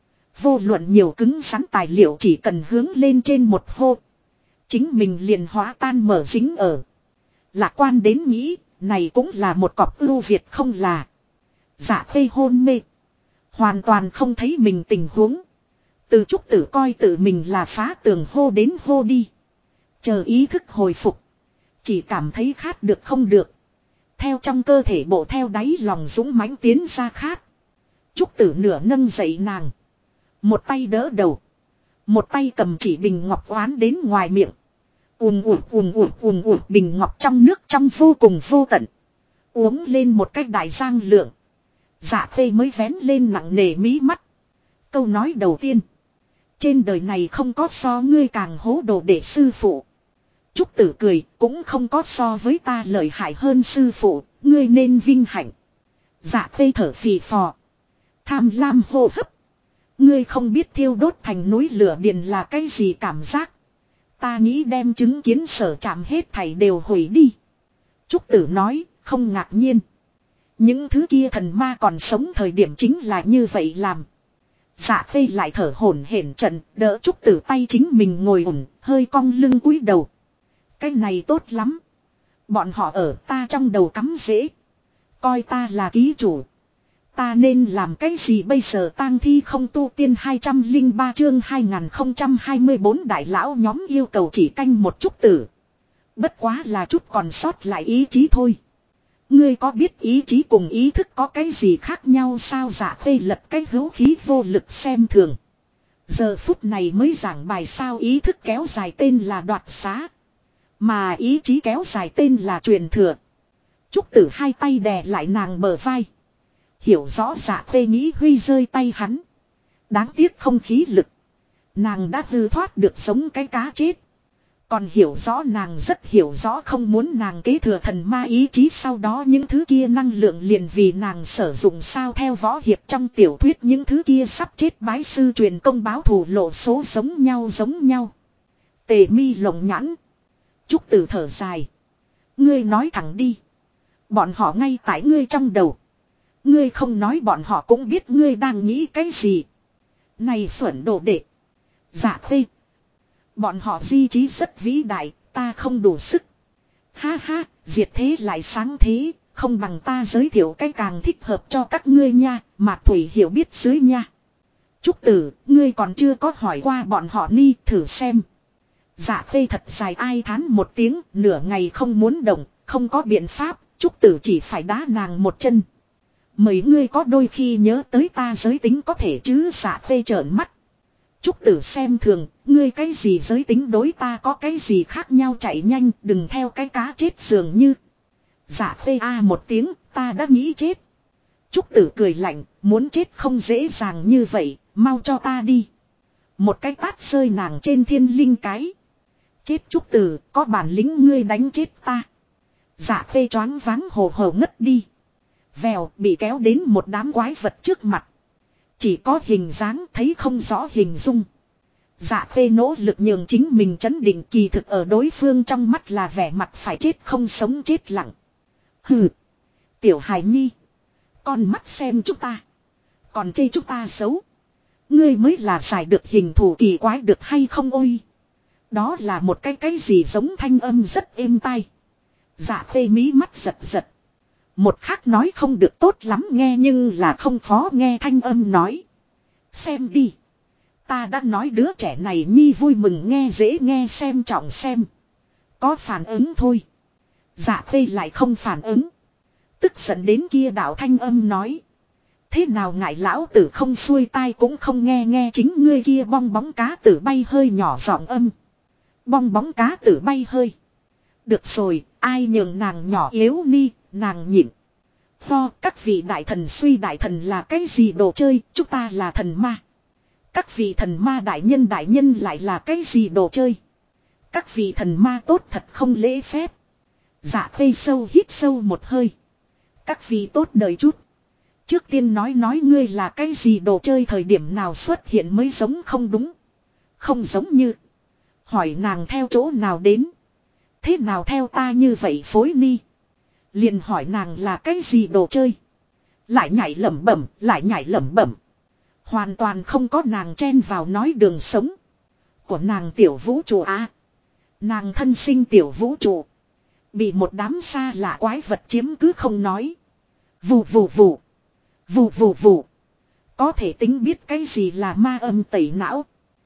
Vô luận nhiều cứng rắn tài liệu chỉ cần hướng lên trên một hô. Chính mình liền hóa tan mở dính ở. Lạc quan đến nghĩ, này cũng là một cọc ưu việt không là. Dạ Khê hôn mê. Hoàn toàn không thấy mình tình huống. Từ Trúc Tử coi tự mình là phá tường hô đến hô đi. Chờ ý thức hồi phục. Chỉ cảm thấy khát được không được. Theo trong cơ thể bộ theo đáy lòng dũng mãnh tiến ra khát. Trúc Tử nửa nâng dậy nàng. Một tay đỡ đầu. Một tay cầm chỉ bình ngọc oán đến ngoài miệng. Bình ngọc trong nước trong vô cùng vô tận. Uống lên một cách đại giang lượng. Dạ khê mới vén lên nặng nề mí mắt. Câu nói đầu tiên. Trên đời này không có so ngươi càng hố đồ để sư phụ. Trúc Tử cười, cũng không có so với ta lợi hại hơn sư phụ, ngươi nên vinh hạnh. Dạ khê thở phì phò. Tham lam hô hấp. Ngươi không biết thiêu đốt thành núi lửa điện là cái gì cảm giác. Ta nghĩ đem chứng kiến sở chạm hết thảy đều hủy đi. Trúc Tử nói, không ngạc nhiên. Những thứ kia thần ma còn sống thời điểm chính là như vậy làm. Dạ khê lại thở hổn hển trận, đỡ Trúc Tử tay chính mình ngồi ổn, hơi cong lưng cúi đầu. Cái này tốt lắm. Bọn họ ở ta trong đầu cắm rễ. Coi ta là ký chủ. Ta nên làm cái gì bây giờ tang thi không tu tiên 203 chương 2024 đại lão nhóm yêu cầu chỉ canh một Trúc Tử. Bất quá là chút còn sót lại ý chí thôi. Ngươi có biết ý chí cùng ý thức có cái gì khác nhau sao? Dạ khê lật cái hữu khí vô lực xem thường. Giờ phút này mới giảng bài sao ý thức kéo dài tên là đoạt xá. Mà ý chí kéo dài tên là truyền thừa. Trúc Tử hai tay đè lại nàng bờ vai. Hiểu rõ dạ khê nghĩ huy rơi tay hắn. Đáng tiếc không khí lực. Nàng đã hư thoát được sống cái cá chết. Còn hiểu rõ nàng rất hiểu rõ không muốn nàng kế thừa thần ma ý chí sau đó những thứ kia năng lượng liền vì nàng sử dụng sao theo võ hiệp trong tiểu thuyết những thứ kia sắp chết bái sư truyền công báo thù lộ số giống nhau. Tề mi lồng nhãn. Trúc Tử thở dài. Ngươi nói thẳng đi. Bọn họ ngay tại ngươi trong đầu. Ngươi không nói bọn họ cũng biết ngươi đang nghĩ cái gì. Này xuẩn đồ đệ. Dạ khê. Bọn họ di trí rất vĩ đại, ta không đủ sức. Ha ha, diệt thế lại sáng thế, không bằng ta giới thiệu cái càng thích hợp cho các ngươi nha, mà Thủy hiểu biết dưới nha. Trúc Tử, ngươi còn chưa có hỏi qua bọn họ ni, thử xem. Dạ khê thật dài ai thán một tiếng, nửa ngày không muốn động, không có biện pháp, Trúc Tử chỉ phải đá nàng một chân. Mấy ngươi có đôi khi nhớ tới ta giới tính có thể chứ? Dạ khê trợn mắt. Trúc Tử xem thường, ngươi cái gì giới tính đối ta có cái gì khác nhau chạy nhanh, đừng theo cái cá chết dường như. Dạ khê a một tiếng, ta đã nghĩ chết. Trúc Tử cười lạnh, muốn chết không dễ dàng như vậy, mau cho ta đi. Một cái tát rơi nàng trên thiên linh cái. Chết Trúc Tử, có bản lĩnh ngươi đánh chết ta. Dạ khê choáng váng hồ hồ ngất đi. Vèo bị kéo đến một đám quái vật trước mặt. Chỉ có hình dáng thấy không rõ hình dung. Dạ khê nỗ lực nhường chính mình chấn định kỳ thực ở đối phương trong mắt là vẻ mặt phải chết không sống chết lặng. Hừ. Tiểu hài nhi. Con mắt xem chúng ta. Còn chê chúng ta xấu. Ngươi mới là giải được hình thù kỳ quái được hay không ôi. Đó là một cái gì giống thanh âm rất êm tai. Dạ khê mí mắt giật giật. Một khắc nói không được tốt lắm nghe nhưng là không khó nghe thanh âm nói. Xem đi. Ta đã nói đứa trẻ này nhi vui mừng nghe dễ nghe xem trọng xem. Có phản ứng thôi. Dạ khê lại không phản ứng. Tức giận đến kia đạo thanh âm nói. Thế nào ngại lão tử không xuôi tai cũng không nghe nghe chính ngươi kia bong bóng cá tử bay hơi nhỏ giọng âm. Bong bóng cá tử bay hơi. Được rồi, ai nhường nàng nhỏ yếu ni, nàng nhịn. Ho, các vị đại thần suy đại thần là cái gì đồ chơi, chúng ta là thần ma. Các vị thần ma đại nhân lại là cái gì đồ chơi. Các vị thần ma tốt thật không lễ phép. Dạ khê sâu hít sâu một hơi. Các vị tốt đời chút. Trước tiên nói ngươi là cái gì đồ chơi thời điểm nào xuất hiện mới giống không đúng. Không giống như. Hỏi nàng theo chỗ nào đến. Thế nào theo ta như vậy phối ni. Liền hỏi nàng là cái gì đồ chơi. Lại nhảy lẩm bẩm. Hoàn toàn không có nàng chen vào nói đường sống. Của nàng tiểu vũ trụ á. Nàng thân sinh tiểu vũ trụ. Bị một đám xa lạ quái vật chiếm cứ không nói. Vù vù vù. Vù vù vù. Có thể tính biết cái gì là ma âm tẩy não.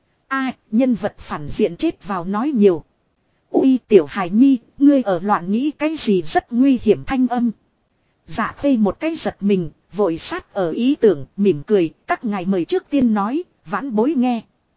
Nhân vật phản diện chết vào nói nhiều. Ui tiểu hài nhi, ngươi ở loạn nghĩ cái gì rất nguy hiểm thanh âm. Dạ khê một cái giật mình, vội sát ở ý tưởng, mỉm cười, các ngài mời trước tiên nói, vãn bối nghe.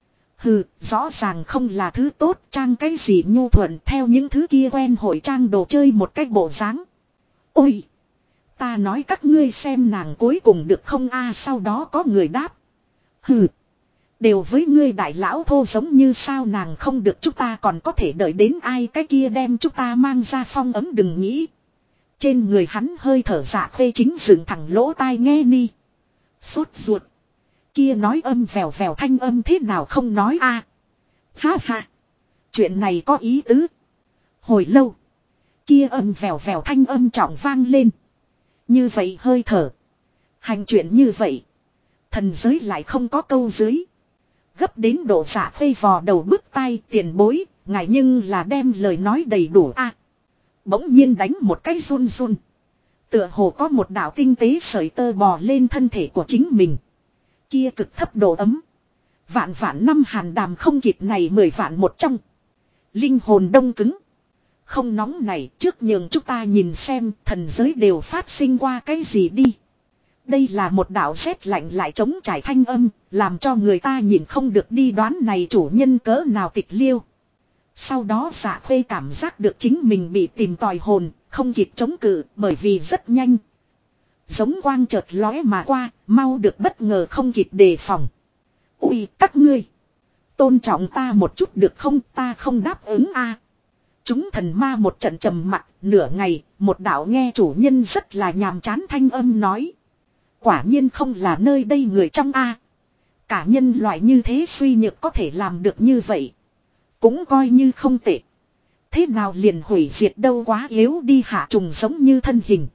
Hừ, rõ ràng không là thứ tốt, trang cái gì nhu thuận theo những thứ kia quen hội trang đồ chơi một cách bộ dáng. Ôi! Ta nói các ngươi xem nàng cuối cùng được không a sau đó có người đáp. Hừ! Đều với ngươi đại lão thô giống như sao nàng không được chúng ta còn có thể đợi đến ai cái kia đem chúng ta mang ra phong ấm đừng nghĩ. Trên người hắn hơi thở dạ khê chính dựng thẳng lỗ tai nghe ni. Sốt ruột. Kia nói âm vèo vèo thanh âm thế nào không nói a Ha ha. Chuyện này có ý tứ. Hồi lâu. Kia âm vèo vèo thanh âm trọng vang lên. Như vậy hơi thở. Hành chuyện như vậy. Thần giới lại không có câu dưới. Gấp đến độ dạ khê vò đầu bứt tai tiền bối. Ngại nhưng là đem lời nói đầy đủ a Bỗng nhiên đánh một cái run run. Tựa hồ có một đạo tinh tế sợi tơ bò lên thân thể của chính mình. Kia cực thấp độ ấm. Vạn vạn năm hàn đàm không kịp này 10 vạn một trong. Linh hồn đông cứng. Không nóng này trước nhường chúng ta nhìn xem thần giới đều phát sinh qua cái gì đi. Đây là một đạo rét lạnh lại chống trải thanh âm. Làm cho người ta nhìn không được đi đoán này chủ nhân cỡ nào tịch liêu. Sau đó dạ khê cảm giác được chính mình bị tìm tòi hồn. Không kịp chống cự bởi vì rất nhanh. Giống quang chợt lóe mà qua, mau được bất ngờ không kịp đề phòng. Ui các ngươi, tôn trọng ta một chút được không, ta không đáp ứng a. Chúng thần ma một trận trầm mặc, nửa ngày, một đạo nghe chủ nhân rất là nhàm chán thanh âm nói. Quả nhiên không là nơi đây người trong a. Cả nhân loại như thế suy nhược có thể làm được như vậy. Cũng coi như không tệ. Thế nào liền hủy diệt đâu quá yếu đi hạ trùng giống như thân hình.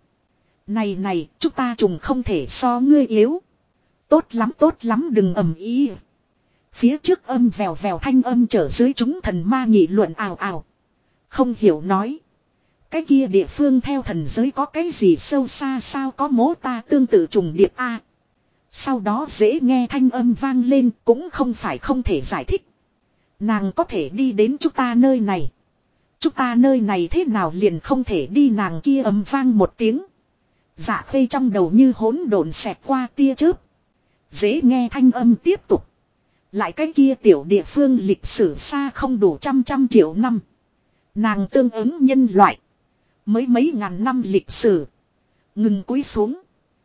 Này, chúng ta trùng không thể so ngươi yếu. Tốt lắm đừng ầm ý. Phía trước âm vèo vèo thanh âm trở dưới chúng thần ma nghị luận ào ào. Không hiểu nói. Cái kia địa phương theo thần giới có cái gì sâu xa sao có mố ta tương tự trùng điệp a. Sau đó dễ nghe thanh âm vang lên cũng không phải không thể giải thích. Nàng có thể đi đến chúng ta nơi này. Chúng ta nơi này thế nào liền không thể đi nàng kia ầm vang một tiếng. Dạ khê trong đầu như hỗn độn xẹt qua tia chớp. Dễ nghe thanh âm tiếp tục. Lại cái kia tiểu địa phương lịch sử xa không đủ trăm triệu năm. Nàng tương ứng nhân loại. Mới mấy ngàn năm lịch sử. Ngừng cúi xuống.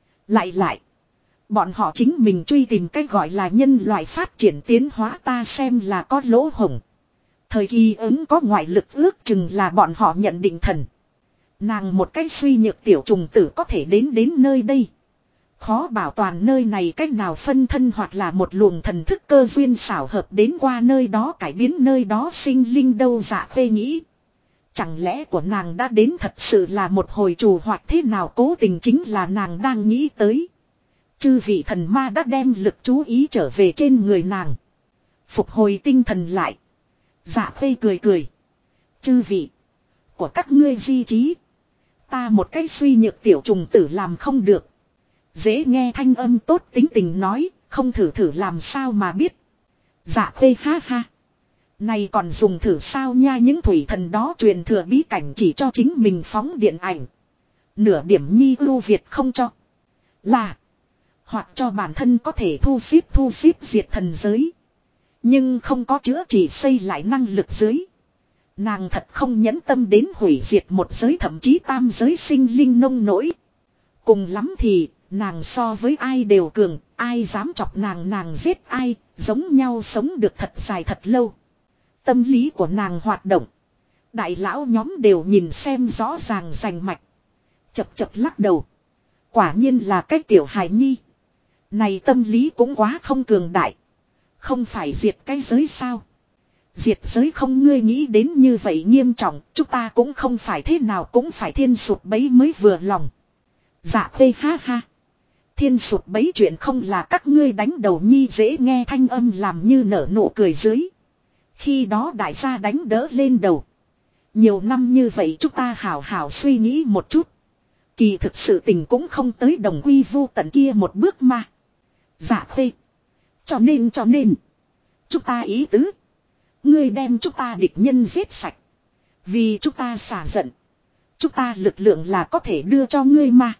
Lại. Bọn họ chính mình truy tìm cách gọi là nhân loại phát triển tiến hóa ta xem là có lỗ hổng. Thời kỳ ứng có ngoại lực ước chừng là bọn họ nhận định thần. Nàng một cách suy nhược tiểu trùng tử có thể đến nơi đây. Khó bảo toàn nơi này cách nào phân thân hoặc là một luồng thần thức cơ duyên xảo hợp đến qua nơi đó cải biến nơi đó sinh linh đâu dạ khê nghĩ. Chẳng lẽ của nàng đã đến thật sự là một hồi trù hoặc thế nào cố tình chính là nàng đang nghĩ tới. Chư vị thần ma đã đem lực chú ý trở về trên người nàng. Phục hồi tinh thần lại. Dạ khê cười. Chư vị. Của các ngươi di trí. Ta một cái suy nhược tiểu trùng tử làm không được. Dễ nghe thanh âm tốt tính tình nói. Không thử làm sao mà biết. Dạ khê ha. Này còn dùng thử sao nha những thủy thần đó truyền thừa bí cảnh chỉ cho chính mình phóng điện ảnh. Nửa điểm nhi ưu việt không cho. Là. Hoặc cho bản thân có thể thu xếp diệt thần giới. Nhưng không có chữa trị xây lại năng lực dưới. Nàng thật không nhẫn tâm đến hủy diệt một giới thậm chí tam giới sinh linh nông nỗi. Cùng lắm thì nàng so với ai đều cường. Ai dám chọc nàng giết ai. Giống nhau sống được thật dài thật lâu. Tâm lý của nàng hoạt động. Đại lão nhóm đều nhìn xem rõ ràng rành mạch. Chập lắc đầu. Quả nhiên là cái tiểu hài nhi. Này tâm lý cũng quá không cường đại. Không phải diệt cái giới sao. Diệt giới không ngươi nghĩ đến như vậy nghiêm trọng. Chúng ta cũng không phải thế nào cũng phải thiên sụt bấy mới vừa lòng. Dạ phê ha. Thiên sụt bấy chuyện không là các ngươi đánh đầu nhi dễ nghe thanh âm làm như nở nụ cười dưới. Khi đó đại gia đánh đỡ lên đầu. Nhiều năm như vậy chúng ta hảo suy nghĩ một chút. Kỳ thực sự tình cũng không tới đồng quy vu tận kia một bước mà. Dạ phê. Cho nên. Chúng ta ý tứ. Ngươi đem chúng ta địch nhân giết sạch. Vì chúng ta xả giận. Chúng ta lực lượng là có thể đưa cho ngươi mà.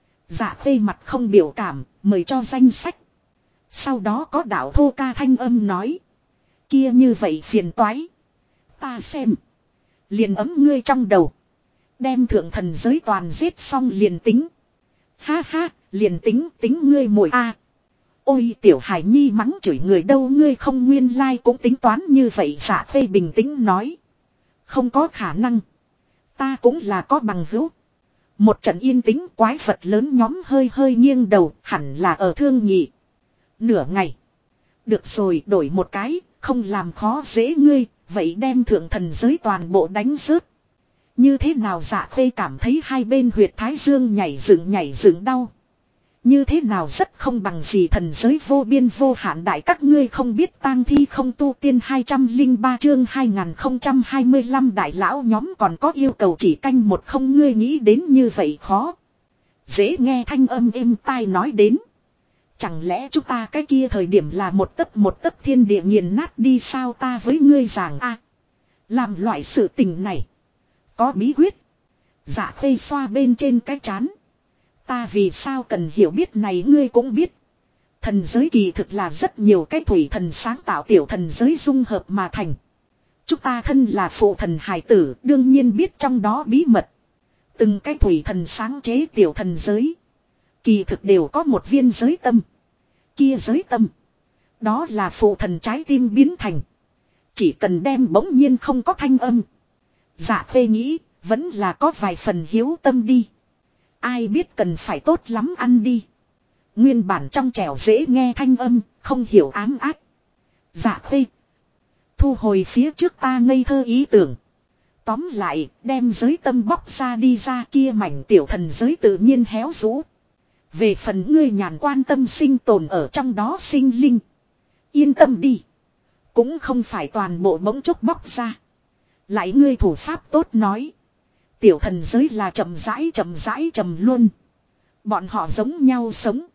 Dạ phê mặt không biểu cảm. Mời cho danh sách. Sau đó có đạo thô ca thanh âm nói. Kia như vậy phiền toái. Ta xem. Liền ấm ngươi trong đầu. Đem thượng thần giới toàn giết xong liền tính. Ha ha, liền tính ngươi muội a. Ôi tiểu hải nhi mắng chửi người đâu, ngươi không nguyên lai cũng tính toán như vậy. Dạ Khê bình tĩnh nói. Không có khả năng. Ta cũng là có bằng hữu. Một trận yên tĩnh, quái vật lớn nhóm hơi hơi nghiêng đầu, hẳn là ở thương nghị. Nửa ngày. Được rồi, đổi một cái, không làm khó dễ ngươi, vậy đem thượng thần giới toàn bộ đánh rớt. Như thế nào? Dạ Khê cảm thấy hai bên huyệt thái dương nhảy dựng đau. Như thế nào rất không bằng gì thần giới vô biên vô hạn đại, các ngươi không biết tang thi không tu tiên 203 chương 2025 đại lão nhóm còn có yêu cầu chỉ canh một không, ngươi nghĩ đến như vậy khó. Dễ nghe thanh âm êm tai nói đến. Chẳng lẽ chúng ta cái kia thời điểm là một tấc thiên địa nghiền nát đi sao? Ta với ngươi giảng a, làm loại sự tình này có bí quyết. Dạ Khê xoa bên trên cái trán. Ta vì sao cần hiểu biết này? Ngươi cũng biết. Thần giới kỳ thực là rất nhiều cái thủy thần sáng tạo tiểu thần giới dung hợp mà thành. Chúng ta thân là phụ thần hài tử đương nhiên biết trong đó bí mật. Từng cái thủy thần sáng chế tiểu thần giới. Kỳ thực đều có một viên giới tâm. Kia giới tâm. Đó là phụ thần trái tim biến thành. Chỉ cần đem bỗng nhiên không có thanh âm. Dạ Khê nghĩ vẫn là có vài phần hiếu tâm đi. Ai biết cần phải tốt lắm ăn đi. Nguyên bản trong trẻo dễ nghe thanh âm, không hiểu ám áp. Dạ Khê. Thu hồi phía trước ta ngây thơ ý tưởng. Tóm lại, đem giới tâm bóc ra đi ra, kia mảnh tiểu thần giới tự nhiên héo rũ. Về phần ngươi nhàn quan tâm sinh tồn ở trong đó sinh linh. Yên tâm đi. Cũng không phải toàn bộ bỗng chốc bóc ra. Lại ngươi thủ pháp tốt nói. Tiểu thần giới là chậm rãi trầm luôn. Bọn họ giống nhau sống.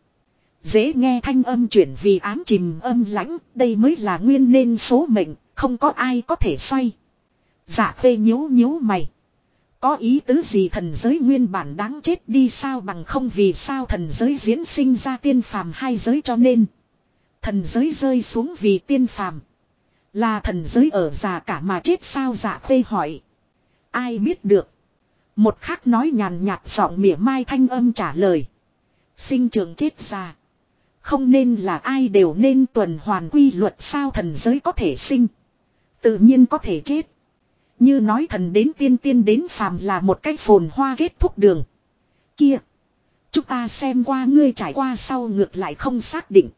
Dễ nghe thanh âm chuyển vì ám chìm âm lãnh. Đây mới là nguyên nên số mệnh. Không có ai có thể xoay. Dạ Khê nhíu mày. Có ý tứ gì? Thần giới nguyên bản đáng chết đi sao? Bằng không vì sao thần giới diễn sinh ra tiên phàm hai giới, cho nên thần giới rơi xuống vì tiên phàm. Là thần giới ở già cả mà chết sao? Dạ Khê hỏi. Ai biết được. Một khắc nói nhàn nhạt giọng mỉa mai thanh âm trả lời. Sinh trưởng chết già. Không nên là ai đều nên tuần hoàn quy luật sao? Thần giới có thể sinh. Tự nhiên có thể chết. Như nói thần đến tiên đến phàm là một cái phồn hoa kết thúc đường. Kia. Chúng ta xem qua ngươi trải qua sau ngược lại không xác định.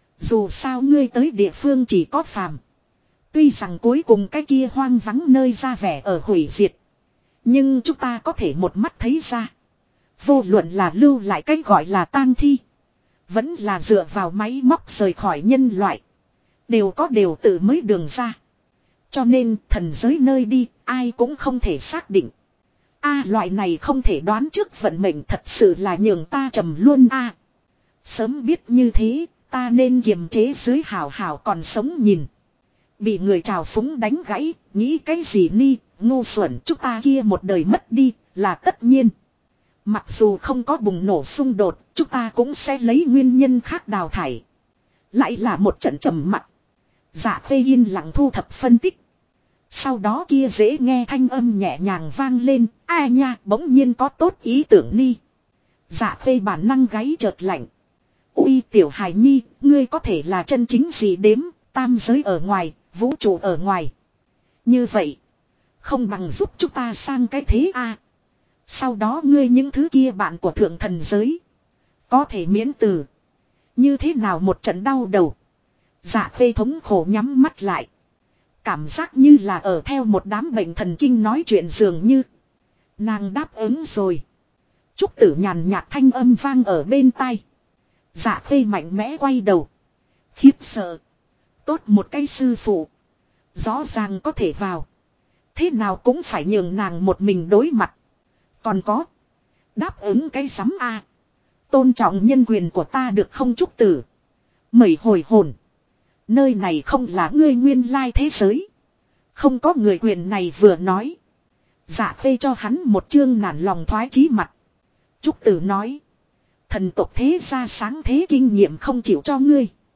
Dù sao ngươi tới địa phương chỉ có phàm. Tuy rằng cuối cùng cái kia hoang vắng nơi ra vẻ ở hủy diệt. Nhưng chúng ta có thể một mắt thấy ra. Vô luận là lưu lại cái gọi là tang thi. Vẫn là dựa vào máy móc rời khỏi nhân loại. Đều tự mới đường ra. Cho nên thần giới nơi đi ai cũng không thể xác định. Loại này không thể đoán trước vận mệnh thật sự là nhường ta trầm luôn Sớm biết như thế ta nên kiềm chế dưới hảo hảo còn sống nhìn. Bị người trào phúng đánh gãy, nghĩ cái gì ni, ngu xuẩn, chúng ta kia một đời mất đi, là tất nhiên. Mặc dù không có bùng nổ xung đột, chúng ta cũng sẽ lấy nguyên nhân khác đào thải. Lại là một trận trầm mặc. Dạ Khê yên lặng thu thập phân tích. Sau đó kia dễ nghe thanh âm nhẹ nhàng vang lên, nha, bỗng nhiên có tốt ý tưởng ni. Dạ Khê bản năng gáy chợt lạnh. Ui tiểu hài nhi, ngươi có thể là chân chính gì đếm, tam giới ở ngoài, vũ trụ ở ngoài. Như vậy, không bằng giúp chúng ta sang cái thế Sau đó ngươi những thứ kia bạn của thượng thần giới có thể miễn từ. Như thế nào? Một trận đau đầu. Dạ Khê thống khổ nhắm mắt lại. Cảm giác như là ở theo một đám bệnh thần kinh nói chuyện dường như. Nàng đáp ứng rồi. Trúc Tử nhàn nhạt thanh âm vang ở bên tai. Dạ Khê mạnh mẽ quay đầu. Khiếp sợ. Tốt một cái sư phụ. Rõ ràng có thể vào. Thế nào cũng phải nhường nàng một mình đối mặt. Còn có. Đáp ứng cái sắm Tôn trọng nhân quyền của ta được không? Trúc Tử. Mẩy hồi hồn. Nơi này không là ngươi nguyên lai thế giới. Không có người quyền này vừa nói. Dạ Khê cho hắn một chương nản lòng thoái chí mặt. Trúc Tử nói. Thần tộc thế gia sáng thế kinh nghiệm không chịu cho ngươi.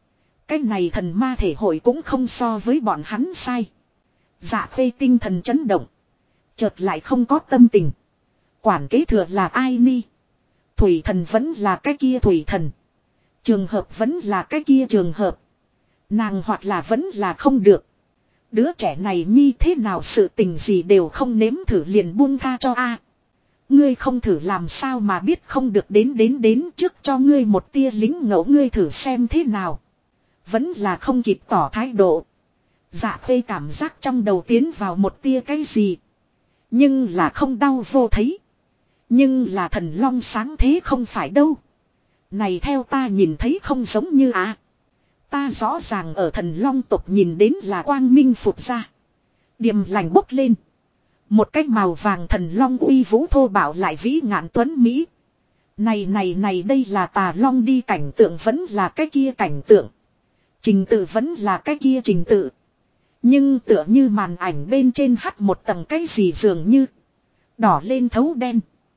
Cái này thần ma thể hội cũng không so với bọn hắn sai. Dạ Khê tinh thần chấn động. Chợt lại không có tâm tình. Quản kế thừa là ai ni? Thủy thần vẫn là cái kia thủy thần. Trường hợp vẫn là cái kia trường hợp. Nàng hoặc là vẫn là không được. Đứa trẻ này nhi thế nào sự tình gì đều không nếm thử liền buông tha cho a. Ngươi không thử làm sao mà biết không được đến trước cho ngươi một tia lính ngẫu ngươi thử xem thế nào. Vẫn là không kịp tỏ thái độ. Dạ Khê cảm giác trong đầu tiến vào một tia cái gì. Nhưng là không đau vô thấy. Nhưng là thần long sáng thế không phải đâu. Này theo ta nhìn thấy không giống như à. Ta rõ ràng ở thần long tộc nhìn đến là quang minh phục ra. Điềm lành bốc lên. Một cái màu vàng thần long uy vũ thô bạo lại vĩ ngạn tuấn Mỹ. Này đây là tà long đi cảnh tượng vẫn là cái kia cảnh tượng. Trình tự vẫn là cái kia trình tự. Nhưng tựa như màn ảnh bên trên hắt một tầng cái gì dường như. Đỏ lên thấu đen.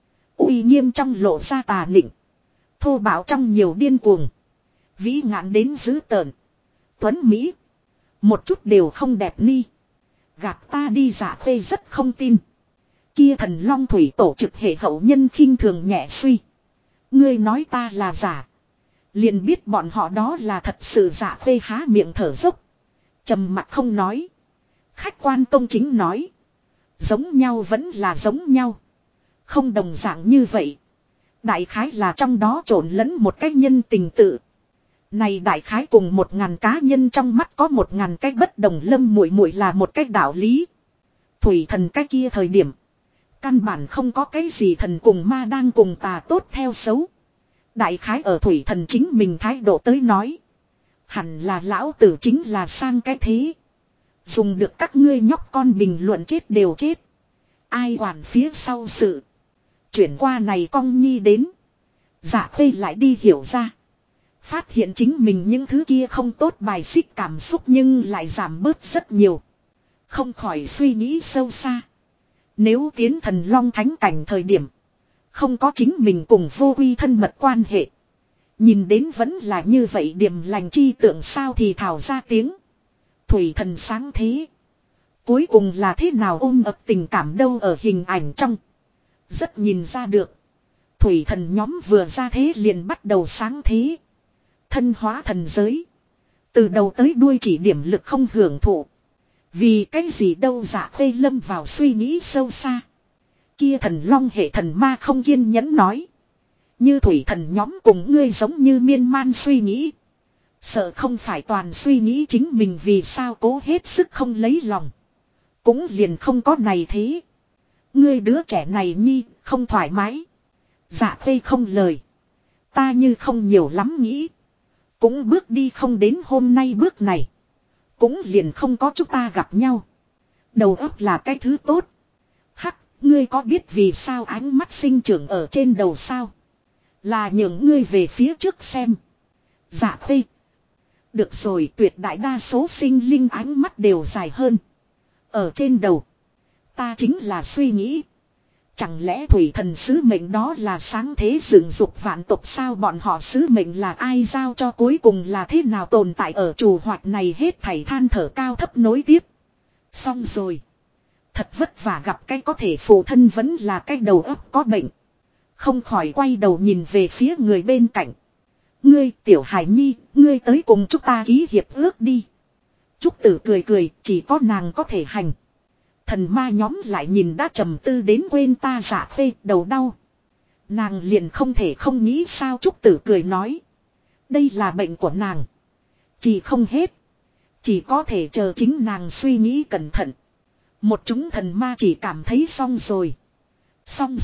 Uy nghiêm trong lộ ra tà nịnh. Thô bạo trong nhiều điên cuồng. Vĩ ngạn đến dữ tợn. Tuấn Mỹ. Một chút đều không đẹp ni. Gạt ta đi Dạ Khê rất không tin. Kia thần long thủy tổ trực hệ hậu nhân khinh thường nhẹ suy. Ngươi nói ta là giả. Liền biết bọn họ đó là thật sự. Dạ Khê há miệng thở dốc. Trầm mặt không nói. Khách quan công chính nói. Giống nhau vẫn là giống nhau. Không đồng dạng như vậy. Đại khái là trong đó trộn lẫn một cái nhân tình tự. Này đại khái cùng 1000 cá nhân trong mắt có 1000 cái bất đồng lâm muội muội là một cái đạo lý. Thủy thần cái kia thời điểm. Căn bản không có cái gì thần cùng ma đang cùng tà tốt theo xấu. Đại khái ở thủy thần chính mình thái độ tới nói. Hẳn là lão tử chính là sang cái thế. Dùng được các ngươi nhóc con bình luận chết đều chết. Ai quản phía sau sự. Chuyển qua này cong nhi đến. Dạ Khê lại đi hiểu ra. Phát hiện chính mình những thứ kia không tốt bài xích cảm xúc nhưng lại giảm bớt rất nhiều. Không khỏi suy nghĩ sâu xa. Nếu tiến thần long thánh cảnh thời điểm. Không có chính mình cùng vô quy thân mật quan hệ. Nhìn đến vẫn là như vậy điềm lành chi tượng sao thì thảo ra tiếng. Thủy thần sáng thế. Cuối cùng là thế nào ôm ập tình cảm đâu ở hình ảnh trong. Rất nhìn ra được. Thủy thần nhóm vừa ra thế liền bắt đầu sáng thế. Thân hóa thần giới. Từ đầu tới đuôi chỉ điểm lực không hưởng thụ. Vì cái gì đâu Dạ Khê lâm vào suy nghĩ sâu xa. Kia thần long hệ thần ma không kiên nhẫn nói. Như thủy thần nhóm cùng ngươi giống như miên man suy nghĩ. Sợ không phải toàn suy nghĩ chính mình vì sao cố hết sức không lấy lòng. Cũng liền không có này thế. Ngươi đứa trẻ này nhi không thoải mái. Dạ Khê không lời. Ta như không nhiều lắm nghĩ. Cũng bước đi không đến hôm nay bước này. Cũng liền không có chúng ta gặp nhau. Đầu óc là cái thứ tốt. Hắc, ngươi có biết vì sao ánh mắt sinh trưởng ở trên đầu sao? Là những ngươi về phía trước xem. Dạ Khê. Được rồi, tuyệt đại đa số sinh linh ánh mắt đều dài hơn. Ở trên đầu. Ta chính là suy nghĩ. Chẳng lẽ thủy thần sứ mệnh đó là sáng thế dựng dục vạn tộc sao bọn họ sứ mệnh là ai giao cho cuối cùng là thế nào tồn tại ở chủ hoạt này hết thảy than thở cao thấp nối tiếp. Xong rồi. Thật vất vả gặp cái có thể phụ thân vẫn là cái đầu óc có bệnh. Không khỏi quay đầu nhìn về phía người bên cạnh. Ngươi tiểu hải nhi, ngươi tới cùng chúng ta ký hiệp ước đi. Trúc Tử cười cười, chỉ có nàng có thể hành. Thần ma nhóm lại nhìn đã trầm tư đến quên ta Dạ Khê đầu đau. Nàng liền không thể không nghĩ sao Trúc Tử cười nói. Đây là bệnh của nàng. Chỉ không hết. Chỉ có thể chờ chính nàng suy nghĩ cẩn thận. Một chúng thần ma chỉ cảm thấy xong rồi. Xong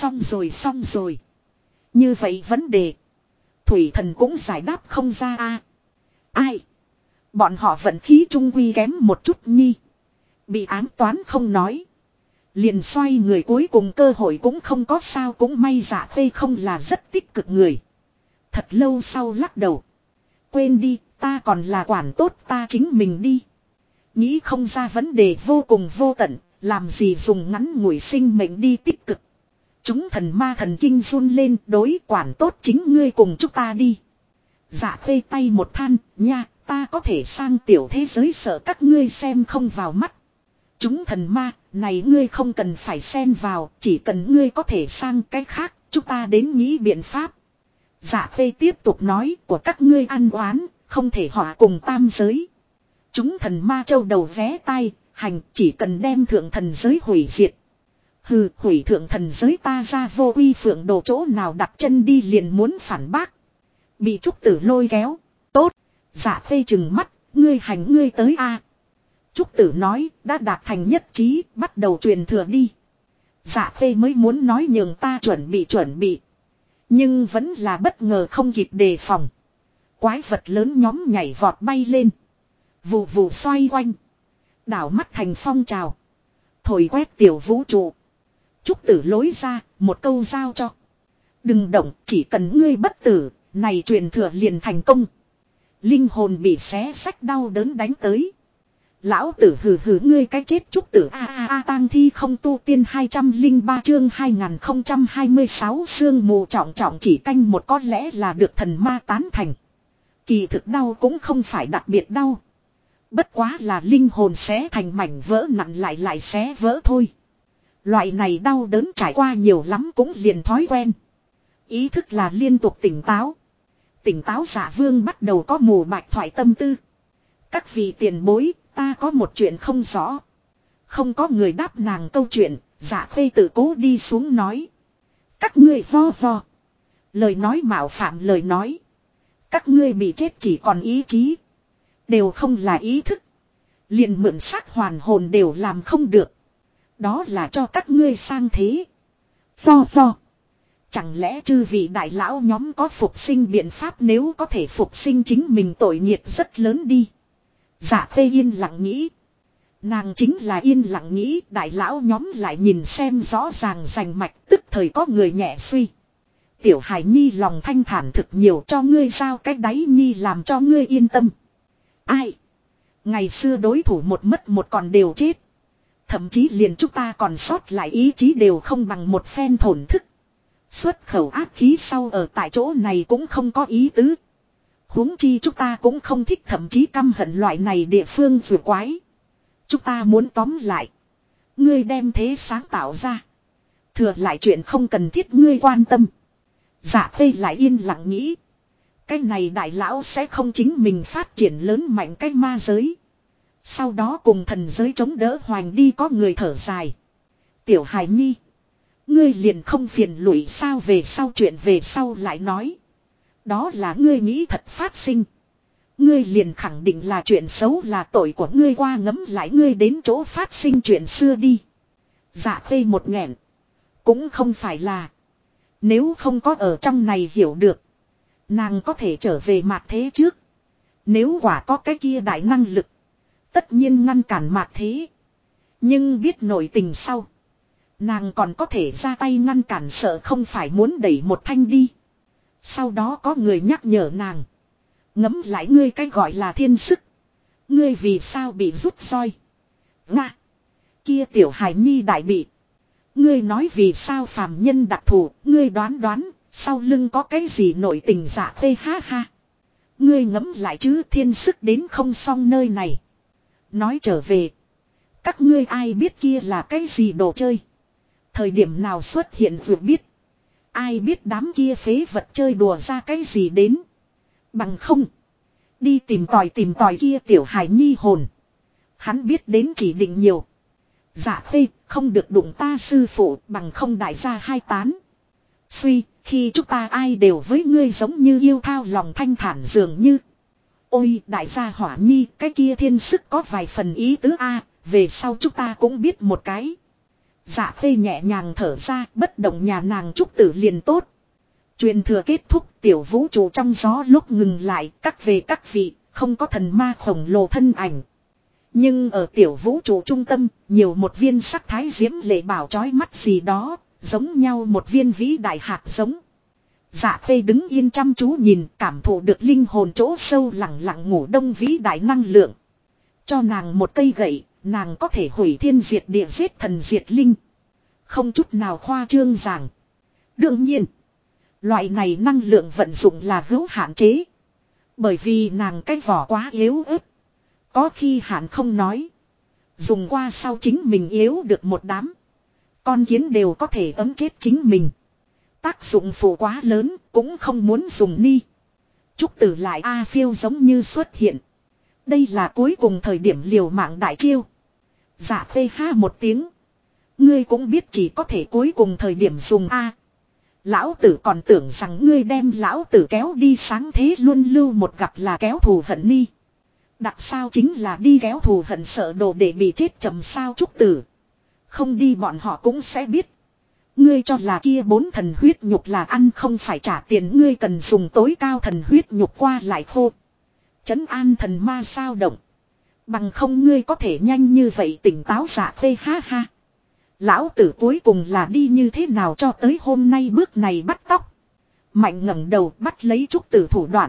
rồi. Như vậy vấn đề. Thủy thần cũng giải đáp không ra a. Ai? Bọn họ vận khí trung quy kém một chút nhi. Bị ám toán không nói. Liền xoay người cuối cùng cơ hội cũng không có sao cũng may Dạ Khê không là rất tích cực người. Thật lâu sau lắc đầu. Quên đi, ta còn là quản tốt ta chính mình đi. Nghĩ không ra vấn đề vô cùng vô tận, làm gì dùng ngắn ngủi sinh mệnh đi tích cực. Chúng thần ma thần kinh run lên đối quản tốt chính ngươi cùng chúng ta đi. Dạ Khê tay một than, nha, Ta có thể sang tiểu thế giới sợ các ngươi xem không vào mắt. Chúng thần ma, này ngươi không cần phải xen vào, chỉ cần ngươi có thể sang cái khác, chúng ta đến nghĩ biện pháp. Dạ Khê tiếp tục nói, của các ngươi ăn oán, không thể hòa cùng tam giới. Chúng thần ma châu đầu vé tai, hành chỉ cần đem thượng thần giới hủy diệt. Hừ, hủy thượng thần giới ta ra vô uy phượng đồ chỗ nào đặt chân đi liền muốn phản bác. Bị trúc tử lôi kéo. Tốt. Dạ Khê trừng mắt, ngươi hành ngươi tới a. Trúc tử nói, đã đạt thành nhất trí, bắt đầu truyền thừa đi. Dạ Khê mới muốn nói nhường ta chuẩn bị. Nhưng vẫn là bất ngờ không kịp đề phòng. Quái vật lớn nhóm nhảy vọt bay lên. Vù vù xoay quanh. Đảo mắt thành phong trào. Thổi quét tiểu vũ trụ. Trúc tử lối ra, một câu giao cho. Đừng động, chỉ cần ngươi bất tử, này truyền thừa liền thành công. Linh hồn bị xé sách đau đớn đánh tới. Lão tử hừ hừ ngươi cái chết trúc tử a tang thi không tu tiên 203 chương 2026 sương mù trọng trọng chỉ canh một có lẽ là được thần ma tán thành. Kỳ thực đau cũng không phải đặc biệt đau. Bất quá là linh hồn xé thành mảnh vỡ nặn lại xé vỡ thôi. Loại này đau đớn trải qua nhiều lắm cũng liền thói quen. Ý thức là liên tục tỉnh táo. Tỉnh táo Dạ Vương bắt đầu có mù bạch thoại tâm tư. Các vị tiền bối, ta có một chuyện không rõ. Không có người đáp nàng câu chuyện, Dạ Khê tự cố đi xuống nói. Các ngươi vo. Lời nói mạo phạm lời nói. Các ngươi bị chết chỉ còn ý chí. Đều không là ý thức. Liền mượn xác hoàn hồn đều làm không được. Đó là cho các ngươi sang thế. Vo. Chẳng lẽ chư vị đại lão nhóm có phục sinh biện pháp nếu có thể phục sinh chính mình tội nghiệp rất lớn đi. Dạ Khê yên lặng nghĩ. Nàng chính là yên lặng nghĩ đại lão nhóm lại nhìn xem rõ ràng rành mạch tức thời có người nhẹ suy. Tiểu Hải Nhi lòng thanh thản thực nhiều cho ngươi giao cái đáy Nhi làm cho ngươi yên tâm. Ai? Ngày xưa đối thủ một mất một còn đều chết. Thậm chí liền chúng ta còn sót lại ý chí đều không bằng một phen thổn thức. Xuất khẩu áp khí sau ở tại chỗ này cũng không có ý tứ. Huống chi chúng ta cũng không thích thậm chí căm hận loại này địa phương vừa quái. Chúng ta muốn tóm lại. Ngươi đem thế sáng tạo ra. Thừa lại chuyện không cần thiết ngươi quan tâm. Dạ Khê lại yên lặng nghĩ. Cái này đại lão sẽ không chính mình phát triển lớn mạnh cái ma giới. Sau đó cùng thần giới chống đỡ hoành đi có người thở dài. Tiểu Hải Nhi. Ngươi liền không phiền lụy sao về sau chuyện về sau lại nói. Đó là ngươi nghĩ thật phát sinh. Ngươi liền khẳng định là chuyện xấu là tội của ngươi qua ngấm lại ngươi đến chỗ phát sinh chuyện xưa đi. Dạ Khê một nghẹn. Cũng không phải là. Nếu không có ở trong này hiểu được. Nàng có thể trở về mặt thế trước. Nếu quả có cái kia đại năng lực. Tất nhiên ngăn cản mặt thế. Nhưng biết nội tình sau. Nàng còn có thể ra tay ngăn cản sợ không phải muốn đẩy một thanh đi. Sau đó có người nhắc nhở nàng. Ngấm lại ngươi cái gọi là thiên sức. Ngươi vì sao bị rút roi. Nga. Kia Tiểu Hải Nhi đại bị. Ngươi nói vì sao phàm nhân đặc thù. Ngươi đoán. Sau lưng có cái gì nội tình Dạ Khê ha. Ngươi ngấm lại chứ thiên sức đến không xong nơi này. Nói trở về. Các ngươi ai biết kia là cái gì đồ chơi. Thời điểm nào xuất hiện vừa biết. Ai biết đám kia phế vật chơi đùa ra cái gì đến. Bằng không. Đi tìm tòi kia Tiểu Hải Nhi hồn. Hắn biết đến chỉ định nhiều. Dạ Khê không được đụng ta sư phụ bằng không đại gia hai tán. Suy khi chúng ta ai đều với ngươi giống như yêu thao lòng thanh thản dường như. Ôi đại gia Hỏa Nhi cái kia thiên sức có vài phần ý tứ a về sau chúng ta cũng biết một cái. Dạ Khê nhẹ nhàng thở ra bất động nhà nàng trúc tử liền tốt. Truyền thừa kết thúc tiểu vũ trụ trong gió lúc ngừng lại các vị không có thần ma khổng lồ thân ảnh. Nhưng ở tiểu vũ trụ trung tâm nhiều một viên sắc thái diễm lệ bảo chói mắt gì đó giống nhau một viên vĩ đại hạt giống. Dạ Khê đứng yên chăm chú nhìn cảm thụ được linh hồn chỗ sâu lặng lặng ngủ đông vĩ đại năng lượng. Cho nàng một cây gậy. Nàng có thể hủy thiên diệt địa giết thần diệt linh. Không chút nào khoa trương giảng. Đương nhiên. Loại này năng lượng vận dụng là hữu hạn chế. Bởi vì nàng cái vỏ quá yếu ớt. Có khi hạn không nói. Dùng qua sau chính mình yếu được một đám. Con kiến đều có thể ấm chết chính mình. Tác dụng phụ quá lớn cũng không muốn dùng ni. Trúc Tử lại phiêu giống như xuất hiện. Đây là cuối cùng thời điểm liều mạng đại chiêu. Dạ phê ha một tiếng. Ngươi cũng biết chỉ có thể cuối cùng thời điểm dùng a. Lão tử còn tưởng rằng ngươi đem lão tử kéo đi sáng thế luôn lưu một gặp là kéo thù hận ni. Đặc sao chính là đi kéo thù hận sợ đồ để bị chết chậm sao Trúc Tử. Không đi bọn họ cũng sẽ biết. Ngươi cho là kia 4 thần huyết nhục là ăn không phải trả tiền, ngươi cần dùng tối cao thần huyết nhục qua lại khô. Trấn an thần ma sao động. Bằng không ngươi có thể nhanh như vậy tỉnh táo dạ phê ha ha. Lão tử cuối cùng là đi như thế nào cho tới hôm nay bước này bắt tóc. Mạnh ngẩng đầu bắt lấy Trúc Tử thủ đoạn.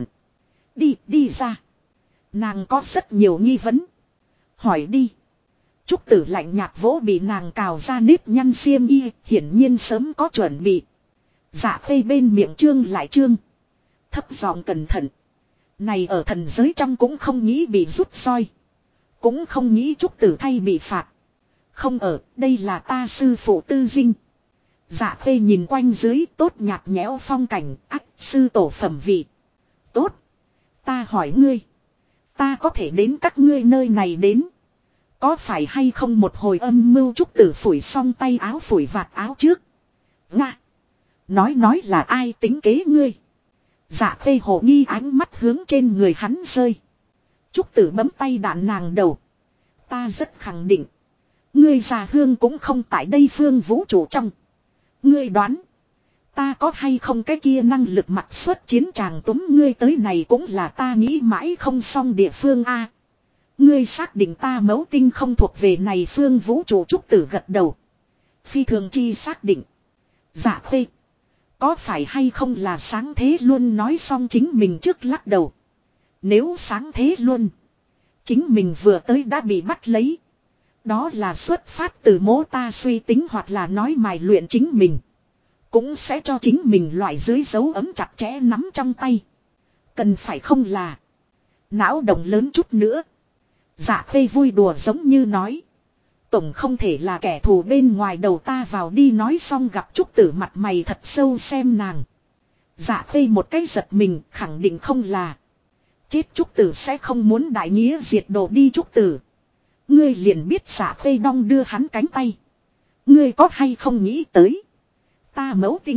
Đi ra. Nàng có rất nhiều nghi vấn. Hỏi đi. Trúc Tử lạnh nhạt vỗ bị nàng cào ra nếp nhăn xiêm y, hiển nhiên sớm có chuẩn bị. Dạ phê bên miệng trương lại trương. Thấp giọng cẩn thận. Này ở thần giới trong cũng không nghĩ bị rút soi. Cũng không nghĩ Trúc Tử thay bị phạt. Không ở, đây là ta sư phụ Tư Dinh. Dạ phê nhìn quanh dưới tốt nhạt nhẽo phong cảnh, sư tổ phẩm vị. Tốt. Ta hỏi ngươi. Ta có thể đến các ngươi nơi này đến. Có phải hay không một hồi âm mưu Trúc Tử phủi xong tay áo phủi vạt áo trước. Nga. Nói là ai tính kế ngươi. Dạ phê hồ nghi ánh mắt hướng trên người hắn rơi. Trúc Tử bấm tay đạn nàng đầu. Ta rất khẳng định. Ngươi già hương cũng không tại đây phương vũ trụ trong. Ngươi đoán. Ta có hay không cái kia năng lực mặt xuất chiến tràng túm ngươi tới này cũng là ta nghĩ mãi không xong địa phương a. Ngươi xác định ta mẫu tinh không thuộc về này phương vũ trụ Trúc Tử gật đầu. Phi thường chi xác định. Dạ phê. Có phải hay không là sáng thế luôn nói xong chính mình trước lắc đầu. Nếu sáng thế luôn. Chính mình vừa tới đã bị bắt lấy. Đó là xuất phát từ mố ta suy tính hoặc là nói mài luyện chính mình. Cũng sẽ cho chính mình loại dưới dấu ấm chặt chẽ nắm trong tay. Cần phải không là. Não động lớn chút nữa. Dạ phê vui đùa giống như nói. Tổng không thể là kẻ thù bên ngoài đầu ta vào đi nói xong gặp Trúc Tử mặt mày thật sâu xem nàng. Dạ phê một cái giật mình khẳng định không là. Chết Trúc Tử sẽ không muốn đại nghĩa diệt đồ đi Trúc Tử. Ngươi liền biết dạ phê đong đưa hắn cánh tay. Ngươi có hay không nghĩ tới. Ta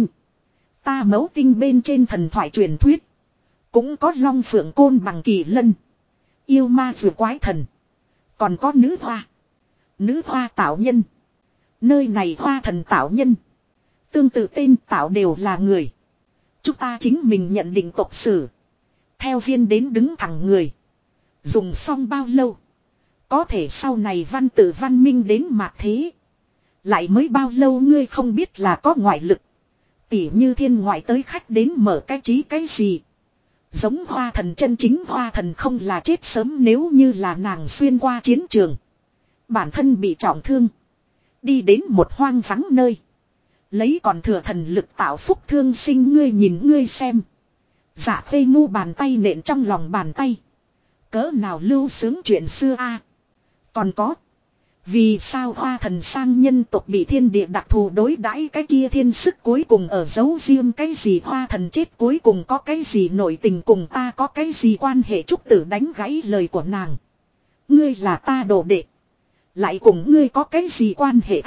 mẫu tinh bên trên thần thoại truyền thuyết. Cũng có long phượng côn bằng kỳ lân. Yêu ma vừa quái thần. Còn có nữ hoa. Nữ hoa tạo nhân. Nơi này hoa thần tạo nhân. Tương tự tên tạo đều là người. Chúng ta chính mình nhận định tộc sử. Theo viên đến đứng thẳng người. Dùng xong bao lâu. Có thể sau này văn tự văn minh đến mạt thế. Lại mới bao lâu ngươi không biết là có ngoại lực. Tỉ như thiên ngoại tới khách đến mở cái trí cái gì. Giống hoa thần chân chính hoa thần không là chết sớm nếu như là nàng xuyên qua chiến trường. Bản thân bị trọng thương. Đi đến một hoang vắng nơi. Lấy còn thừa thần lực tạo phúc thương sinh ngươi nhìn ngươi xem. Dạ phê mu bàn tay nện trong lòng bàn tay. Cỡ nào lưu sướng chuyện xưa a. Còn có. Vì sao hoa thần sang nhân tộc bị thiên địa đặc thù đối đãi cái kia thiên sức cuối cùng ở giấu riêng cái gì hoa thần chết cuối cùng có cái gì nội tình cùng ta có cái gì quan hệ Trúc Tử đánh gãy lời của nàng. Ngươi là ta đồ đệ. Lại cùng ngươi có cái gì quan hệ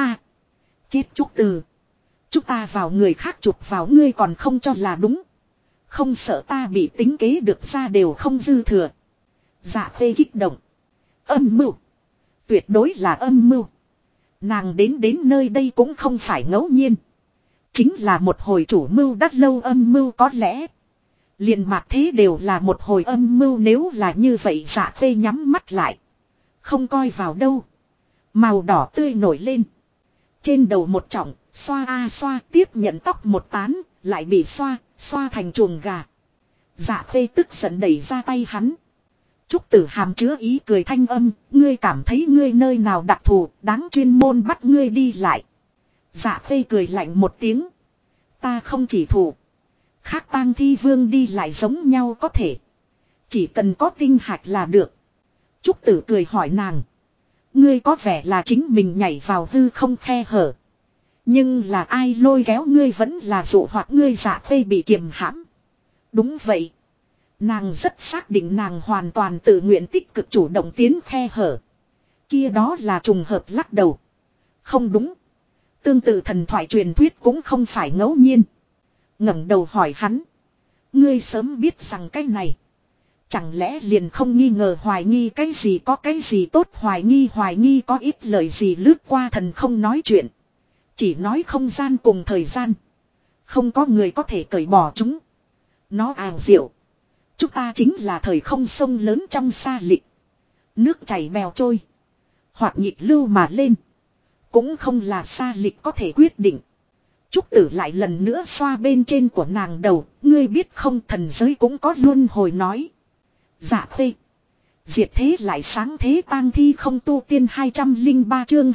Chết Trúc Tử. Chúng ta vào người khác chụp vào ngươi còn không cho là đúng. Không sợ ta bị tính kế được ra đều không dư thừa. Dạ phê kích động. Âm mưu. Tuyệt đối là âm mưu. Nàng đến nơi đây cũng không phải ngẫu nhiên. Chính là một hồi chủ mưu đắt lâu âm mưu có lẽ. Liền mạc thế đều là một hồi âm mưu nếu là như vậy dạ phê nhắm mắt lại. Không coi vào đâu. Màu đỏ tươi nổi lên. Trên đầu một trọng, xoa tiếp nhận tóc một tán, lại bị xoa thành chuồng gà. Dạ phê tức giận đẩy ra tay hắn. Trúc Tử hàm chứa ý cười thanh âm, ngươi cảm thấy ngươi nơi nào đặc thù, đáng chuyên môn bắt ngươi đi lại. Dạ phê cười lạnh một tiếng. Ta không chỉ thủ. Khác tang thi vương đi lại giống nhau có thể. Chỉ cần có tinh hạch là được. Trúc Tử cười hỏi nàng. Ngươi có vẻ là chính mình nhảy vào hư không khe hở. Nhưng là ai lôi kéo ngươi vẫn là dụ hoặc ngươi Dạ Khê bị kiềm hãm. Đúng vậy. Nàng rất xác định nàng hoàn toàn tự nguyện tích cực chủ động tiến khe hở. Kia đó là trùng hợp lắc đầu. Không đúng. Tương tự thần thoại truyền thuyết cũng không phải ngẫu nhiên. Ngẩng đầu hỏi hắn. Ngươi sớm biết rằng cái này. Chẳng lẽ liền không nghi ngờ hoài nghi cái gì có cái gì tốt hoài nghi có ít lời gì lướt qua thần không nói chuyện. Chỉ nói không gian cùng thời gian. Không có người có thể cởi bỏ chúng. Nó ảo diệu. Chúng ta chính là thời không sông lớn trong xa lịch. Nước chảy bèo trôi. Hoặc nhịp lưu mà lên. Cũng không là xa lịch có thể quyết định. Trúc Tử lại lần nữa xoa bên trên của nàng đầu. Ngươi biết không thần giới cũng có luân hồi nói. Dạ Khê. Diệt thế lại sáng thế tang thi không tu tiên 203 chương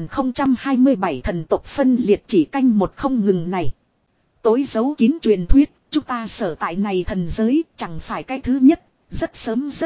2027 thần tộc phân liệt chỉ canh một không ngừng này. Tối giấu kín truyền thuyết, chúng ta sở tại này thần giới chẳng phải cái thứ nhất, rất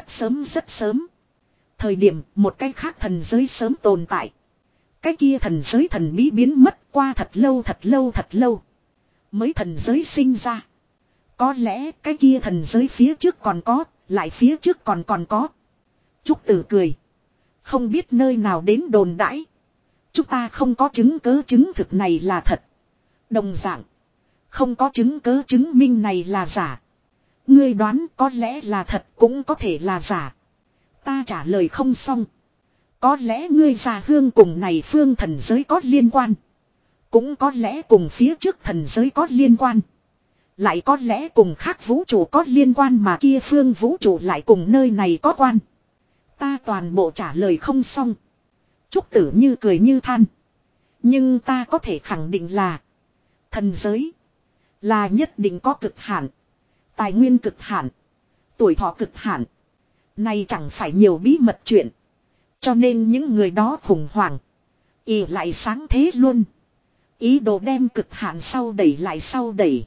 sớm. Thời điểm một cái khác thần giới sớm tồn tại. Cái kia thần giới thần bí biến mất qua thật lâu. Mới thần giới sinh ra. Có lẽ cái kia thần giới phía trước còn có, lại phía trước còn có. Trúc Tử cười. Không biết nơi nào đến đồn đãi. Chúng ta không có chứng cứ chứng thực này là thật. Đồng dạng. Không có chứng cứ chứng minh này là giả. Ngươi đoán có lẽ là thật cũng có thể là giả. Ta trả lời không xong. Có lẽ ngươi già hương cùng này phương thần giới có liên quan. Cũng có lẽ cùng phía trước thần giới có liên quan. Lại có lẽ cùng khác vũ trụ có liên quan mà kia phương vũ trụ lại cùng nơi này có quan. Ta toàn bộ trả lời không xong. Trúc Tử như cười như than. Nhưng ta có thể khẳng định là. Thần giới. Là nhất định có cực hạn. Tài nguyên cực hạn. Tuổi thọ cực hạn. Này chẳng phải nhiều bí mật chuyện. Cho nên những người đó khủng hoảng. Ý lại sáng thế luôn. Ý đồ đem cực hạn sau đẩy lại sau đẩy.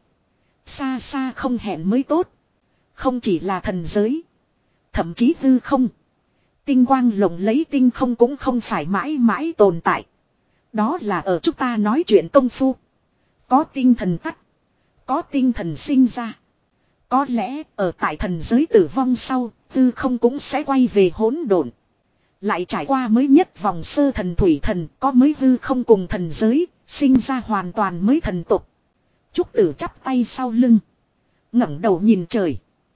Xa không hẹn mới tốt. Không chỉ là thần giới. Thậm chí hư không. Tinh quang lộng lấy tinh không cũng không phải mãi mãi tồn tại. Đó là ở chúng ta nói chuyện công phu. Có tinh thần tắt. Có tinh thần sinh ra. Có lẽ ở tại thần giới tử vong sau, hư không cũng sẽ quay về hỗn độn. Lại trải qua mới nhất vòng sơ thần thủy thần, có mới hư không cùng thần giới, sinh ra hoàn toàn mới thần tục. Trúc Tử chắp tay sau lưng. Ngẩng đầu nhìn trời.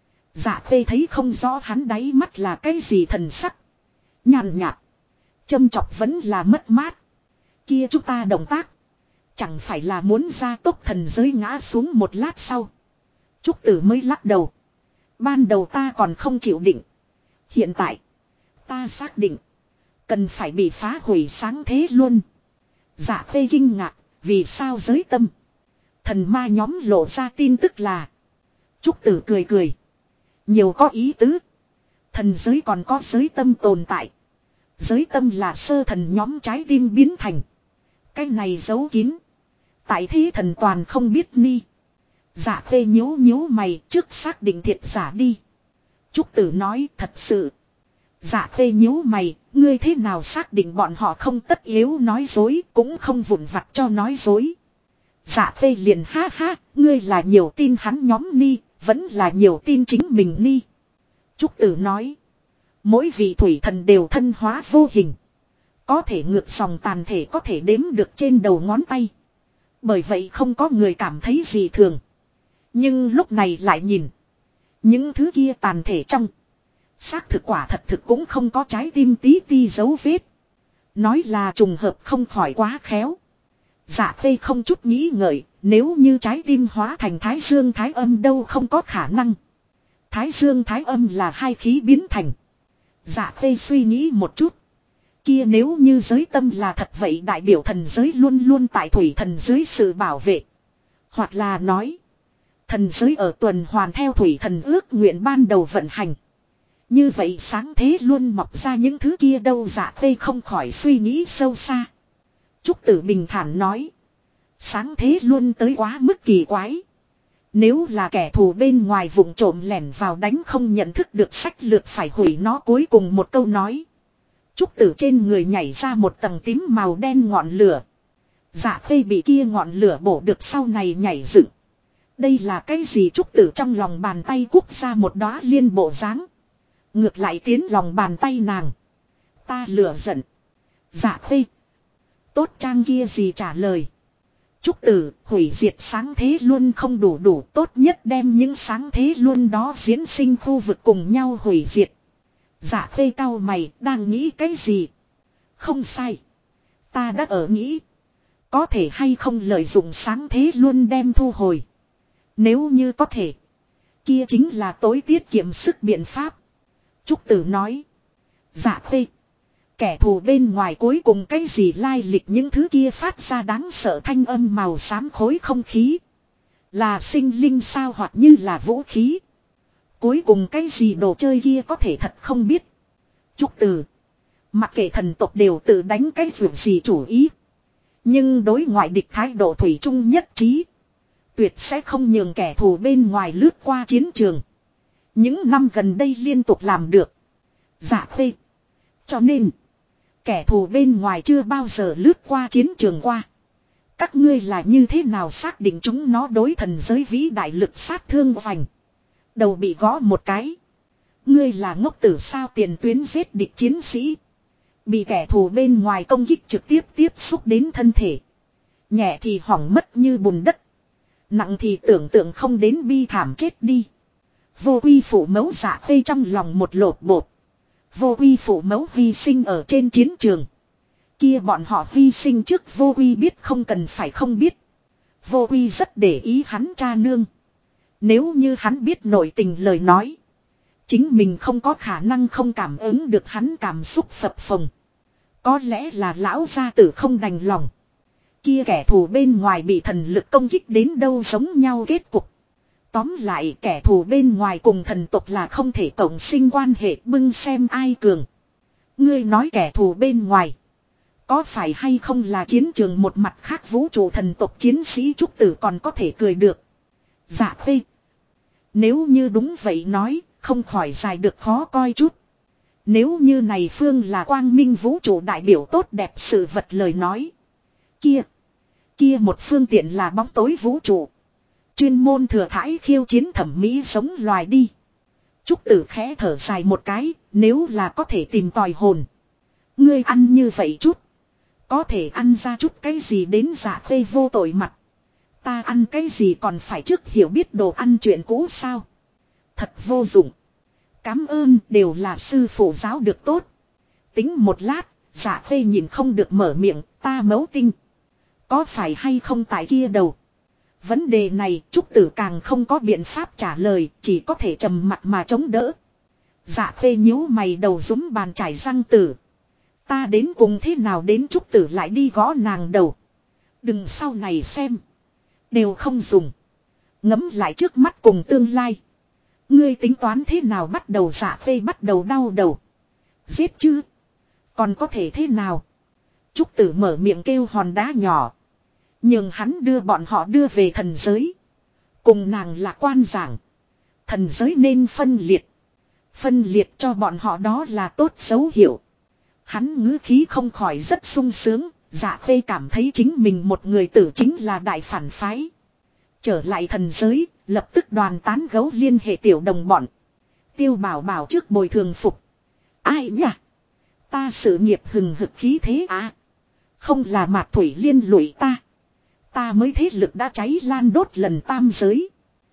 Dạ Khê thấy không rõ hắn đáy mắt là cái gì thần sắc. Nhàn nhạt. Châm chọc vẫn là mất mát. Kia chúng ta động tác. Chẳng phải là muốn gia tốc thần giới ngã xuống một lát sau. Trúc Tử mới lắc đầu. Ban đầu ta còn không chịu định. Hiện tại. Ta xác định. Cần phải bị phá hủy sáng thế luôn. Dạ Khê kinh ngạc. Vì sao giới tâm. Thần ma nhóm lộ ra tin tức là. Trúc Tử cười. Nhiều có ý tứ. Thần giới còn có giới tâm tồn tại. Giới tâm là sơ thần nhóm trái tim biến thành. Cái này giấu kín. Tại thế thần toàn không biết ni. Dạ Khê nhíu mày trước xác định thiệt giả đi. Trúc Tử nói thật sự. Dạ Khê nhíu mày, ngươi thế nào xác định bọn họ không tất yếu nói dối, cũng không vụn vặt cho nói dối. Dạ Khê liền ha, ngươi là nhiều tin hắn nhóm ni, vẫn là nhiều tin chính mình ni. Trúc Tử nói. Mỗi vị thủy thần đều thân hóa vô hình. Có thể ngược dòng tàn thể có thể đếm được trên đầu ngón tay. Bởi vậy không có người cảm thấy gì thường. Nhưng lúc này lại nhìn. Những thứ kia tàn thể trong. Xác thực quả thật thực cũng không có trái tim tí ti dấu vết. Nói là trùng hợp không khỏi quá khéo. Dạ Khê không chút nghĩ ngợi. Nếu như trái tim hóa thành thái dương thái âm đâu không có khả năng. Thái dương thái âm là hai khí biến thành. Dạ Khê suy nghĩ một chút. Kia nếu như giới tâm là thật vậy đại biểu thần giới luôn luôn tại thủy thần dưới sự bảo vệ. Hoặc là nói. Thần giới ở tuần hoàn theo thủy thần ước nguyện ban đầu vận hành. Như vậy sáng thế luôn mọc ra những thứ kia đâu. Dạ Khê không khỏi suy nghĩ sâu xa. Trúc Tử bình thản nói. Sáng thế luôn tới quá mức kỳ quái. Nếu là kẻ thù bên ngoài vụng trộm lẻn vào đánh không nhận thức được sách lược phải hủy nó. Cuối cùng một câu nói. Trúc Tử trên người nhảy ra một tầng tím màu đen ngọn lửa. Dạ Khê bị kia ngọn lửa bổ được sau này nhảy dựng. Đây là cái gì? Trúc Tử trong lòng bàn tay quốc ra một đóa liên bộ dáng. Ngược lại tiến lòng bàn tay nàng. Ta lửa giận. Dạ Khê. Tốt trang kia gì trả lời. Trúc Tử, hủy diệt sáng thế luôn không đủ tốt nhất đem những sáng thế luôn đó diễn sinh khu vực cùng nhau hủy diệt. Dạ Khê cau mày, đang nghĩ cái gì? Không sai. Ta đã ở nghĩ. Có thể hay không lợi dụng sáng thế luôn đem thu hồi. Nếu như có thể. Kia chính là tối tiết kiệm sức biện pháp. Trúc Tử nói. Dạ Khê. Kẻ thù bên ngoài cuối cùng cái gì lai lịch những thứ kia phát ra đáng sợ thanh âm màu xám khối không khí. Là sinh linh sao hoặc như là vũ khí. Cuối cùng cái gì đồ chơi kia có thể thật không biết. Trúc Tử. Mặc kệ thần tộc đều tự đánh cái việc gì chủ ý. Nhưng đối ngoại địch thái độ thủy chung nhất trí. Tuyệt sẽ không nhường kẻ thù bên ngoài lướt qua chiến trường. Những năm gần đây liên tục làm được. Dạ Khê. Cho nên. Kẻ thù bên ngoài chưa bao giờ lướt qua chiến trường qua. Các ngươi là như thế nào xác định chúng nó đối thần giới vĩ đại lực sát thương vành. Đầu bị gõ một cái. Ngươi là ngốc tử sao? Tiền tuyến giết địch chiến sĩ. Bị kẻ thù bên ngoài công kích trực tiếp tiếp xúc đến thân thể. Nhẹ thì hỏng mất như bùn đất. Nặng thì tưởng tượng không đến bi thảm chết đi. Vô Uy Phụ Mẫu Dạ Khê trong lòng một lột bột. Vô Uy Phụ Mẫu hy sinh ở trên chiến trường. Kia bọn họ hy sinh trước Vô Uy biết không cần phải không biết. Vô Uy rất để ý hắn cha nương. Nếu như hắn biết nội tình lời nói. Chính mình không có khả năng không cảm ứng được hắn cảm xúc phập phồng. Có lẽ là lão gia tử không đành lòng. Kia kẻ thù bên ngoài bị thần lực công kích đến đâu giống nhau kết cục. Tóm lại kẻ thù bên ngoài cùng thần tộc là không thể cộng sinh quan hệ bưng xem ai cường. Ngươi nói kẻ thù bên ngoài. Có phải hay không là chiến trường một mặt khác vũ trụ thần tộc chiến sĩ Trúc Tử còn có thể cười được. Dạ Khê. Nếu như đúng vậy nói, không khỏi dài được khó coi chút. Nếu như này phương là quang minh vũ trụ đại biểu tốt đẹp sự vật lời nói. Kia một phương tiện là bóng tối vũ trụ. Chuyên môn thừa thãi khiêu chiến thẩm mỹ sống loài đi. Trúc Tử khẽ thở dài một cái, nếu là có thể tìm tòi hồn. Ngươi ăn như vậy chút. Có thể ăn ra chút cái gì đến Dạ Khê vô tội mặt. Ta ăn cái gì còn phải trước hiểu biết đồ ăn chuyện cũ sao. Thật vô dụng. Cám ơn đều là sư phụ giáo được tốt. Tính một lát, Dạ Khê nhìn không được mở miệng, ta mấu tinh. Có phải hay không tại kia đầu. Vấn đề này Trúc Tử càng không có biện pháp trả lời, chỉ có thể trầm mặt mà chống đỡ. Dạ Khê nhíu mày đầu rúm bàn chải răng tử. Ta đến cùng thế nào đến Trúc Tử lại đi gõ nàng đầu. Đừng sau này xem. Đều không dùng. Ngẫm lại trước mắt cùng tương lai. Ngươi tính toán thế nào bắt đầu Dạ Khê bắt đầu đau đầu. Giết chứ. Còn có thể thế nào. Trúc Tử mở miệng kêu hòn đá nhỏ. Nhưng hắn đưa bọn họ đưa về thần giới. Cùng nàng là quan giảng. Thần giới nên phân liệt. Phân liệt cho bọn họ đó là tốt dấu hiệu. Hắn ngữ khí không khỏi rất sung sướng. Dạ Khê cảm thấy chính mình một người tử chính là đại phản phái. Trở lại thần giới, lập tức đoàn tán gấu liên hệ tiểu đồng bọn. Tiêu Bảo Bảo trước bồi thường phục. Ai nhỉ? Ta sự nghiệp hừng hực khí thế à? Không là Mạt Thủy liên lụy ta. Ta mới thế lực đã cháy lan đốt lần tam giới.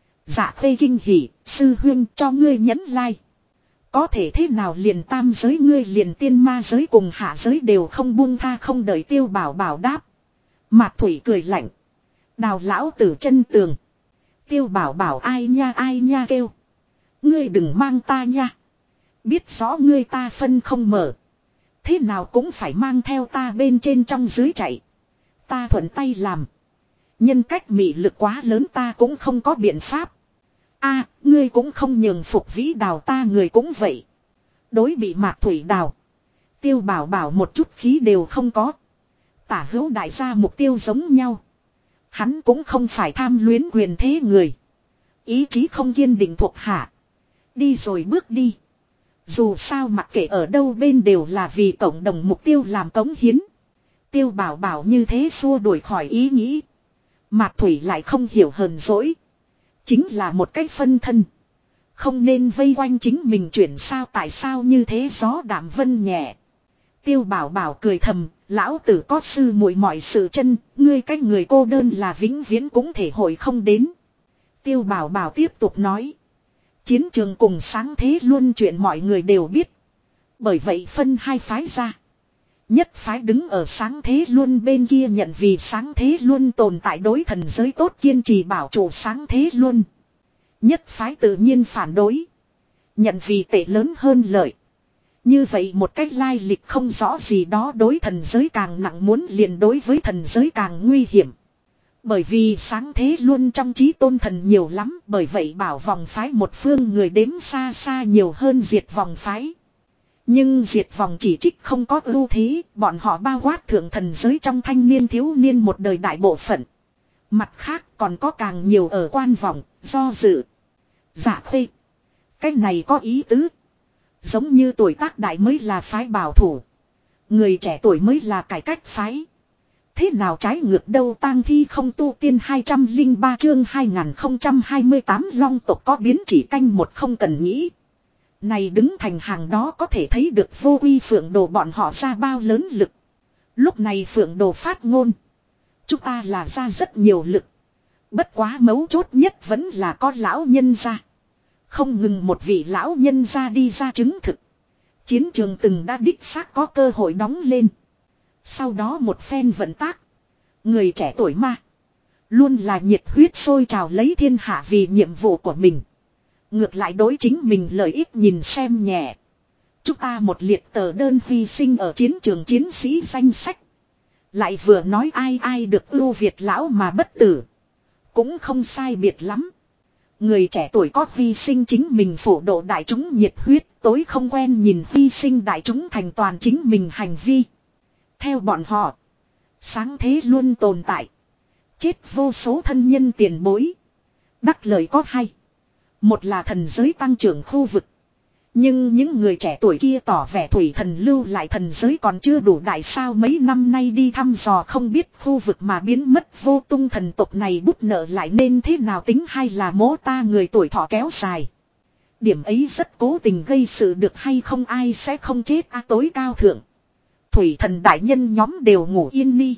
Dạ Khê kinh hỉ, sư huyên cho ngươi nhấn like. Có thể thế nào liền tam giới ngươi liền tiên ma giới cùng hạ giới đều không buông tha không đợi Tiêu Bảo Bảo đáp. Mạt Thủy cười lạnh. Đào lão tử chân tường. Tiêu Bảo Bảo ai nha kêu. Ngươi đừng mang ta nha. Biết rõ ngươi ta phân không mở. Thế nào cũng phải mang theo ta bên trên trong dưới chạy. Ta thuận tay làm. Nhân cách mị lực quá lớn ta cũng không có biện pháp. A, ngươi cũng không nhường phục vĩ đào ta người cũng vậy. Đối bị Mạt Thủy đào. Tiêu Bảo Bảo một chút khí đều không có. Tả hữu đại gia mục tiêu giống nhau. Hắn cũng không phải tham luyến quyền thế người. Ý chí không kiên định thuộc hạ. Đi rồi bước đi. Dù sao mặc kệ ở đâu bên đều là vì cộng đồng mục tiêu làm cống hiến. Tiêu Bảo Bảo như thế xua đuổi khỏi ý nghĩ. Mạc Thủy lại không hiểu hờn dỗi. Chính là một cách phân thân. Không nên vây quanh chính mình chuyển sao, tại sao như thế gió đạm vân nhẹ. Tiêu Bảo Bảo cười thầm, lão tử có sư muội mọi sự chân, ngươi cái người cô đơn là vĩnh viễn cũng thể hội không đến. Tiêu Bảo Bảo tiếp tục nói. Chiến trường cùng sáng thế luôn chuyện mọi người đều biết. Bởi vậy phân hai phái ra. Nhất phái đứng ở sáng thế luôn bên kia nhận vì sáng thế luôn tồn tại đối thần giới tốt, kiên trì bảo trụ sáng thế luôn. Nhất phái tự nhiên phản đối. Nhận vì tệ lớn hơn lợi. Như vậy một cách lai lịch không rõ gì đó đối thần giới càng nặng, muốn liền đối với thần giới càng nguy hiểm. Bởi vì sáng thế luôn trong trí tôn thần nhiều lắm, bởi vậy bảo vòng phái một phương người đếm xa xa nhiều hơn diệt vòng phái. Nhưng diệt vòng chỉ trích không có ưu thế, bọn họ bao quát thượng thần giới trong thanh niên thiếu niên một đời đại bộ phận. Mặt khác còn có càng nhiều ở quan vòng, do dự. Dạ khê. Cái này có ý tứ. Giống như tuổi tác đại mới là phái bảo thủ. Người trẻ tuổi mới là cải cách phái. Thế nào trái ngược đâu, tang thi không tu tiên 203 chương 2028 long tộc có biến chỉ canh một không cần nghĩ. Này đứng thành hàng đó có thể thấy được vô uy phượng đồ bọn họ ra bao lớn lực. Lúc này phượng đồ phát ngôn. Chúng ta là ra rất nhiều lực. Bất quá mấu chốt nhất vẫn là có lão nhân ra. Không ngừng một vị lão nhân ra đi ra chứng thực. Chiến trường từng đã đích xác có cơ hội đóng lên. Sau đó một phen vận tác. Người trẻ tuổi ma. Luôn là nhiệt huyết sôi trào lấy thiên hạ vì nhiệm vụ của mình. Ngược lại đối chính mình lợi ích nhìn xem nhẹ. Chúng ta một liệt tờ đơn hy sinh ở chiến trường chiến sĩ danh sách. Lại vừa nói ai ai được ưu việt lão mà bất tử. Cũng không sai biệt lắm. Người trẻ tuổi có hy sinh chính mình phổ độ đại chúng nhiệt huyết, tối không quen nhìn hy sinh đại chúng thành toàn chính mình hành vi. Theo bọn họ, sáng thế luôn tồn tại. Chết vô số thân nhân tiền bối. Đắc lợi có hay. Một là thần giới tăng trưởng khu vực. Nhưng những người trẻ tuổi kia tỏ vẻ thủy thần lưu lại thần giới còn chưa đủ đại sao, mấy năm nay đi thăm dò không biết khu vực mà biến mất vô tung thần tộc này bút nợ lại nên thế nào tính, hay là mố ta người tuổi thọ kéo dài. Điểm ấy rất cố tình gây sự được hay không, ai sẽ không chết tối cao thượng. Thủy thần đại nhân nhóm đều ngủ yên ni.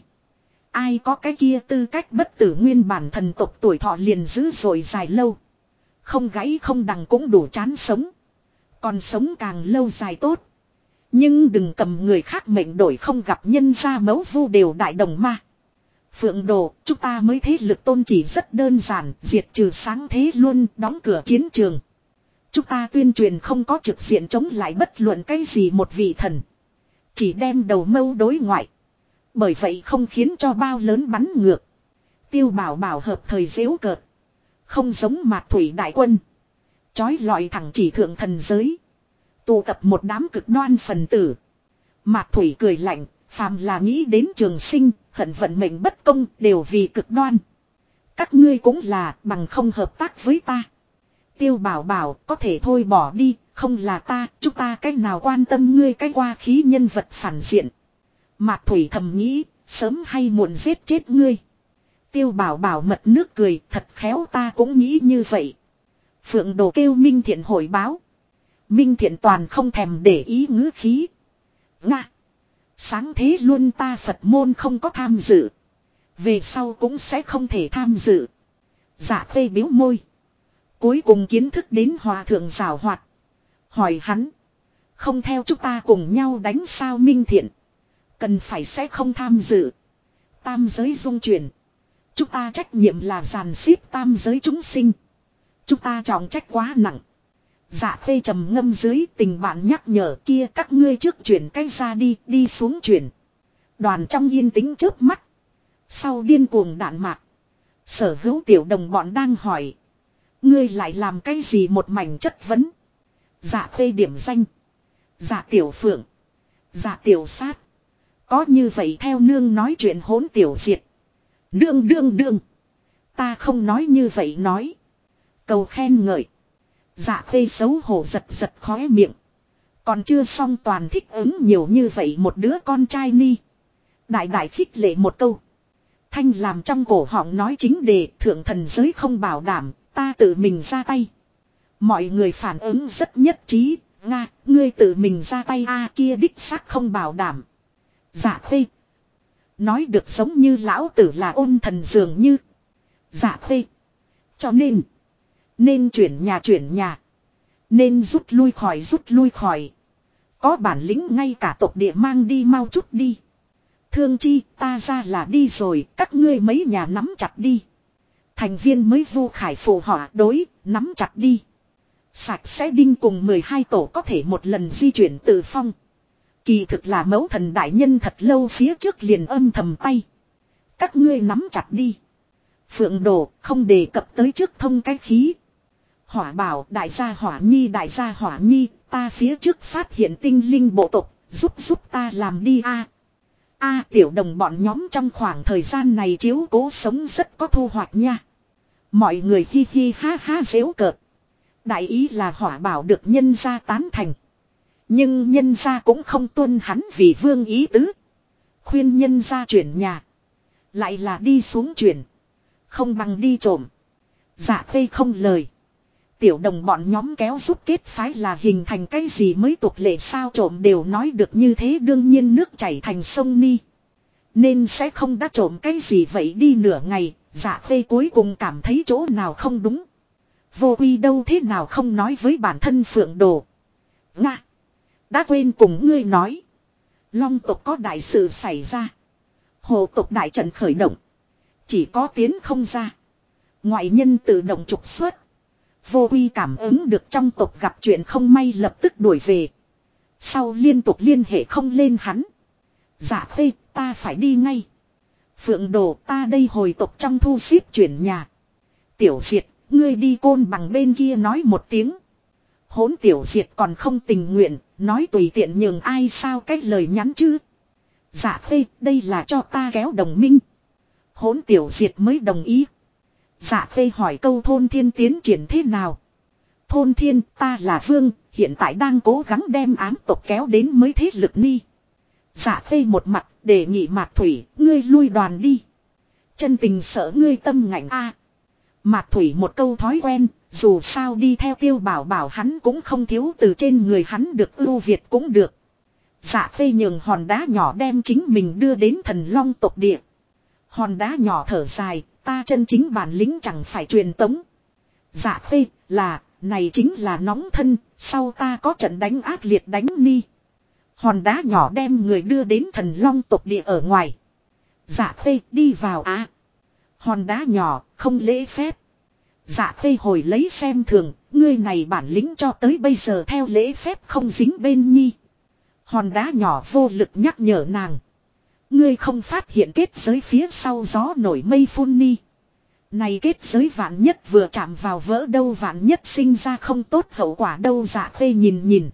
Ai có cái kia tư cách bất tử, nguyên bản thần tộc tuổi thọ liền dữ dội dài lâu. Không gãy không đằng cũng đủ chán sống. Còn sống càng lâu dài tốt. Nhưng đừng cầm người khác mệnh đổi không gặp nhân ra mấu vu đều đại đồng ma. Phượng đồ, chúng ta mới thế lực tôn chỉ rất đơn giản, diệt trừ sáng thế luôn, đóng cửa chiến trường. Chúng ta tuyên truyền không có trực diện chống lại bất luận cái gì một vị thần. Chỉ đem đầu mâu đối ngoại. Bởi vậy không khiến cho bao lớn bắn ngược. Tiêu Bảo Bảo hợp thời giễu cợt. Không giống Mạc Thủy đại quân. Chói lọi thẳng chỉ thượng thần giới. Tụ tập một đám cực đoan phần tử. Mạc Thủy cười lạnh, phàm là nghĩ đến trường sinh, hận vận mệnh bất công đều vì cực đoan. Các ngươi cũng là bằng không hợp tác với ta. Tiêu Bảo Bảo có thể thôi bỏ đi, không là ta, chúng ta cách nào quan tâm ngươi cái qua khí nhân vật phản diện. Mạc Thủy thầm nghĩ, sớm hay muộn giết chết ngươi. Tiêu Bảo Bảo mật nước cười, thật khéo ta cũng nghĩ như vậy. Phượng Đồ kêu Minh Thiện hồi báo. Minh Thiện toàn không thèm để ý ngữ khí. Nga. Sáng thế luôn ta Phật môn không có tham dự. Về sau cũng sẽ không thể tham dự. Dạ phê biếu môi. Cuối cùng kiến thức đến hòa thượng giảo hoạt. Hỏi hắn. Không theo chúng ta cùng nhau đánh sao Minh Thiện. Cần phải sẽ không tham dự. Tam giới dung chuyển. Chúng ta trách nhiệm là giàn xếp tam giới chúng sinh. Chúng ta trọng trách quá nặng. Dạ phê trầm ngâm dưới tình bạn nhắc nhở kia, các ngươi trước chuyển cái ra đi, đi xuống chuyển. Đoàn trong yên tĩnh chớp mắt. Sau điên cuồng đạn mạc. Sở hữu tiểu đồng bọn đang hỏi. Ngươi lại làm cái gì một mảnh chất vấn. Dạ phê điểm danh. Dạ tiểu phượng. Dạ tiểu sát. Có như vậy theo nương nói chuyện hỗn tiểu diệt. Đương. Ta không nói như vậy nói. Cầu khen ngợi. Dạ khê xấu hổ giật giật khóe miệng. Còn chưa xong toàn thích ứng nhiều như vậy một đứa con trai ni. Đại đại khích lệ một câu. Thanh làm trong cổ họng nói chính đề thượng thần giới không bảo đảm, ta tự mình ra tay. Mọi người phản ứng rất nhất trí, Nga, ngươi tự mình ra tay a kia đích xác không bảo đảm. Dạ khê. Nói được giống như lão tử là ôn thần dường như. Dạ khê. Cho nên chuyển nhà. Nên rút lui khỏi. Có bản lĩnh ngay cả tộc địa mang đi mau chút đi. Thương chi ta ra là đi rồi, các ngươi mấy nhà nắm chặt đi. Thành viên mới Vu Khải phù họa đối, nắm chặt đi. Sạch sẽ đinh cùng 12 tổ có thể một lần di chuyển từ phong. Kỳ thực là mẫu thần đại nhân thật lâu phía trước liền âm thầm tay. Các ngươi nắm chặt đi. Phượng Đồ không đề cập tới trước thông cái khí. Hỏa bảo đại gia hỏa nhi, ta phía trước phát hiện tinh linh bộ tộc, giúp ta làm đi a. Tiểu đồng bọn nhóm trong khoảng thời gian này chiếu cố sống rất có thu hoạch nha. Mọi người hi hi ha ha giễu cợt. Đại ý là hỏa bảo được nhân gia tán thành. Nhưng nhân gia cũng không tuân hắn vì vương ý tứ. Khuyên nhân gia chuyển nhà. Lại là đi xuống chuyển. Không bằng đi trộm. Dạ khê không lời. Tiểu đồng bọn nhóm kéo giúp kết phái là hình thành cái gì mới tục lệ sao trộm đều nói được như thế đương nhiên nước chảy thành sông ni. Nên sẽ không đã trộm cái gì vậy đi nửa ngày, dạ khê cuối cùng cảm thấy chỗ nào không đúng. Vô uy đâu thế nào không nói với bản thân Phượng Đồ. Nga. Đã quên cùng ngươi nói. Long tộc có đại sự xảy ra. Hồ tộc đại trận khởi động. Chỉ có tiến không ra. Ngoại nhân tự động trục xuất. Vô uy cảm ứng được trong tộc gặp chuyện không may lập tức đuổi về. Sau liên tục liên hệ không lên hắn. Dạ khê ta phải đi ngay. Phượng Đồ ta đây hồi tộc trong thu xếp chuyển nhà. Tiểu Diệt ngươi đi Côn Bằng bên kia nói một tiếng. Hỗn Tiểu Diệt còn không tình nguyện. Nói tùy tiện nhường ai sao cách lời nhắn chứ. Dạ khê đây là cho ta kéo đồng minh. Hỗn Tiểu Diệt mới đồng ý. Dạ khê hỏi câu thôn thiên tiến triển thế nào. Thôn thiên ta là vương, hiện tại đang cố gắng đem ám tộc kéo đến mới thế lực ni. Dạ khê một mặt đề nghị Mạc Thủy, ngươi lui đoàn đi. Chân tình sợ ngươi tâm ngạnh a. Mạc Thủy một câu thói quen, dù sao đi theo Tiêu Bảo Bảo hắn cũng không thiếu từ trên người hắn được ưu việt cũng được. Dạ khê nhường hòn đá nhỏ đem chính mình đưa đến Thần Long tộc địa. Hòn đá nhỏ thở dài, ta chân chính bản lĩnh chẳng phải truyền tống. Dạ khê là, này chính là nóng thân, sau ta có trận đánh ác liệt đánh ni. Hòn đá nhỏ đem người đưa đến Thần Long tộc địa ở ngoài. Dạ khê đi vào á. Hòn đá nhỏ không lễ phép. Dạ khê hồi lấy xem thường, ngươi này bản lĩnh cho tới bây giờ theo lễ phép không dính bên nhi. Hòn đá nhỏ vô lực nhắc nhở nàng. Ngươi không phát hiện kết giới phía sau gió nổi mây phun ni. Này kết giới vạn nhất vừa chạm vào vỡ đâu vạn nhất sinh ra không tốt hậu quả đâu. Dạ khê nhìn.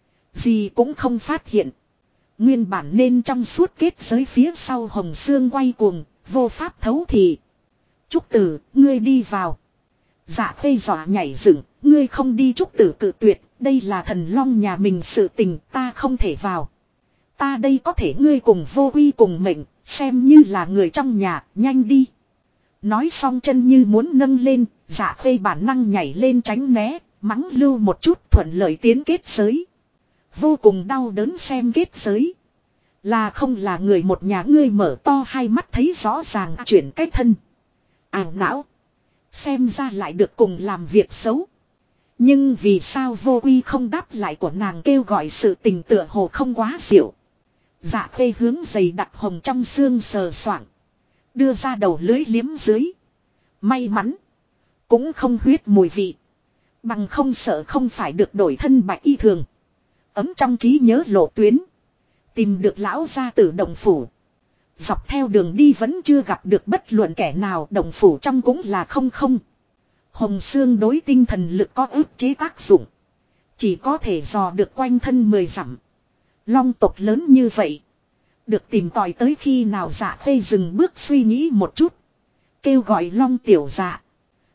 Gì cũng không phát hiện. Nguyên bản nên trong suốt kết giới phía sau hồng xương quay cuồng, vô pháp thấu thì. Trúc Tử, ngươi đi vào. Dạ khê dọa nhảy dựng, ngươi không đi Trúc Tử cự tuyệt, đây là Thần Long nhà mình sự tình, ta không thể vào. Ta đây có thể ngươi cùng vô uy cùng mệnh, xem như là người trong nhà, nhanh đi. Nói xong chân như muốn nâng lên, dạ khê bản năng nhảy lên tránh né, mắng lưu một chút thuận lợi tiến kết giới. Vô cùng đau đớn xem kết giới. Là không là người một nhà ngươi mở to hai mắt thấy rõ ràng chuyển cách thân. Ảo não. Xem ra lại được cùng làm việc xấu. Nhưng vì sao vô uy không đáp lại của nàng kêu gọi sự tình tựa hồ không quá diệu. Dạ khê hướng dày đặc hồng trong xương sờ soạng. Đưa ra đầu lưới liếm dưới. May mắn. Cũng không huyết mùi vị. Bằng không sợ không phải được đổi thân bạch y thường. Ấm trong trí nhớ lộ tuyến. Tìm được lão gia tử động phủ. Dọc theo đường đi vẫn chưa gặp được bất luận kẻ nào động phủ trong cũng là không. Hồng xương đối tinh thần lực có ức chế tác dụng. Chỉ có thể dò được quanh thân 10 dặm. Long tộc lớn như vậy. Được tìm tòi tới khi nào dạ khê dừng bước suy nghĩ một chút. Kêu gọi Long tiểu dạ.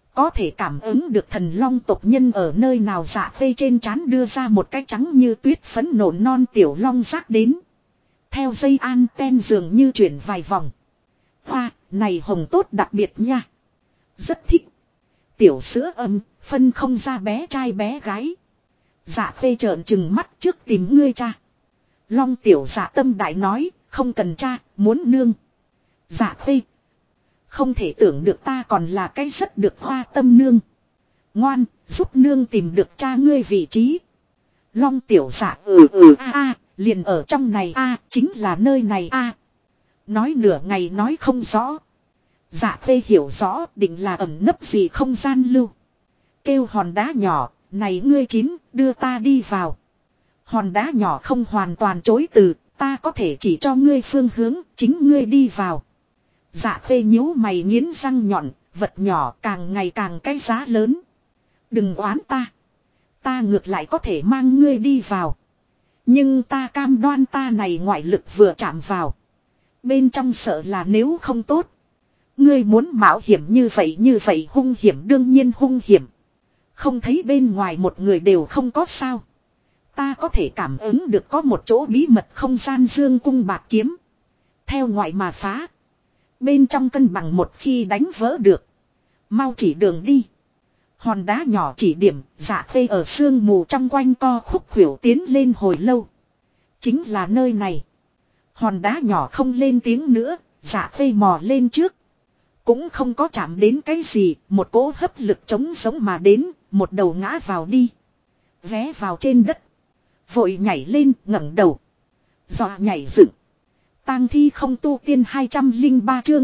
Có thể cảm ứng được thần long tộc nhân ở nơi nào. Dạ khê trên trán đưa ra một cái trắng như tuyết phấn nộn non tiểu long rác đến. Theo dây anten dường như chuyển vài vòng. Hoa, này hồng tốt đặc biệt nha. Rất thích. Tiểu sữa phân không ra bé trai bé gái. Dạ khê trợn trừng mắt trước tìm ngươi cha. Long tiểu dạ tâm đại nói, không cần cha, muốn nương. Dạ khê. Không thể tưởng được ta còn là cái rất được hoa tâm nương. Ngoan, giúp nương tìm được cha ngươi vị trí. Long tiểu dạ liền ở trong này chính là nơi này Nói nửa ngày nói không rõ. Dạ khê hiểu rõ định là ẩn nấp gì không gian lưu. Kêu hòn đá nhỏ, này ngươi chín, đưa ta đi vào. Hòn đá nhỏ không hoàn toàn chối từ, ta có thể chỉ cho ngươi phương hướng, chính ngươi đi vào. Dạ khê nhíu mày nghiến răng nhọn, vật nhỏ càng ngày càng cái giá lớn. Đừng oán ta. Ta ngược lại có thể mang ngươi đi vào. Nhưng ta cam đoan ta này ngoại lực vừa chạm vào. Bên trong sợ là nếu không tốt. Ngươi muốn mạo hiểm như vậy hung hiểm đương nhiên hung hiểm. Không thấy bên ngoài một người đều không có sao. Ta có thể cảm ứng được có một chỗ bí mật không gian dương cung bạc kiếm. Theo ngoại mà phá. Bên trong cân bằng một khi đánh vỡ được. Mau chỉ đường đi. Hòn đá nhỏ chỉ điểm, dạ khê ở sương mù trong quanh co khúc khuỷu tiến lên hồi lâu. Chính là nơi này. Hòn đá nhỏ không lên tiếng nữa, dạ khê mò lên trước. Cũng không có chạm đến cái gì, một cỗ hấp lực chống giống mà đến, một đầu ngã vào đi. Vé vào trên đất. Vội nhảy lên, ngẩng đầu. Dọa nhảy dựng. Tang thi không tu tiên 203 chương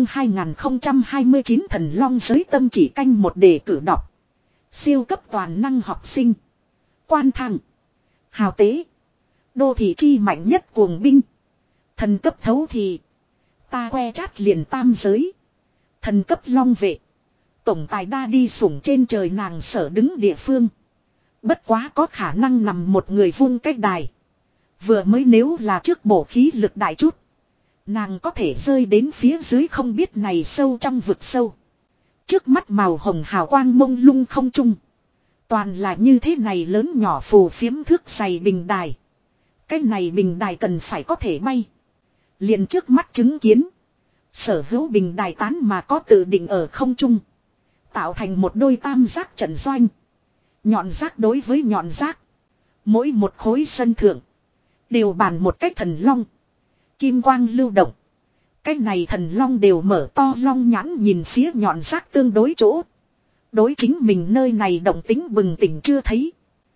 2029 thần long giới tâm chỉ canh một đề cử đọc. Siêu cấp toàn năng học sinh. Quan thăng. Hào tế. Đô thị chi mạnh nhất cuồng binh. Thần cấp thấu thì. Ta que chát liền tam giới. Thần cấp long vệ. Tổng tài đa đi sủng trên trời nàng sở đứng địa phương. Bất quá có khả năng nằm một người vung cách đài. Vừa mới nếu là trước bổ khí lực đại chút. Nàng có thể rơi đến phía dưới không biết này sâu trong vực sâu. Trước mắt màu hồng hào quang mông lung không trung. Toàn là như thế này lớn nhỏ phù phiếm thước dày bình đài. Cái này bình đài cần phải có thể bay. Liền trước mắt chứng kiến. Sở hữu bình đài tán mà có tự định ở không trung. Tạo thành một đôi tam giác trận doanh. Nhọn giác đối với nhọn giác. Mỗi một khối sân thượng. Đều bàn một cái thần long. Kim quang lưu động. Cái này thần long đều mở to long nhãn nhìn phía nhọn giác tương đối chỗ. Đối chính mình nơi này động tính bừng tỉnh chưa thấy.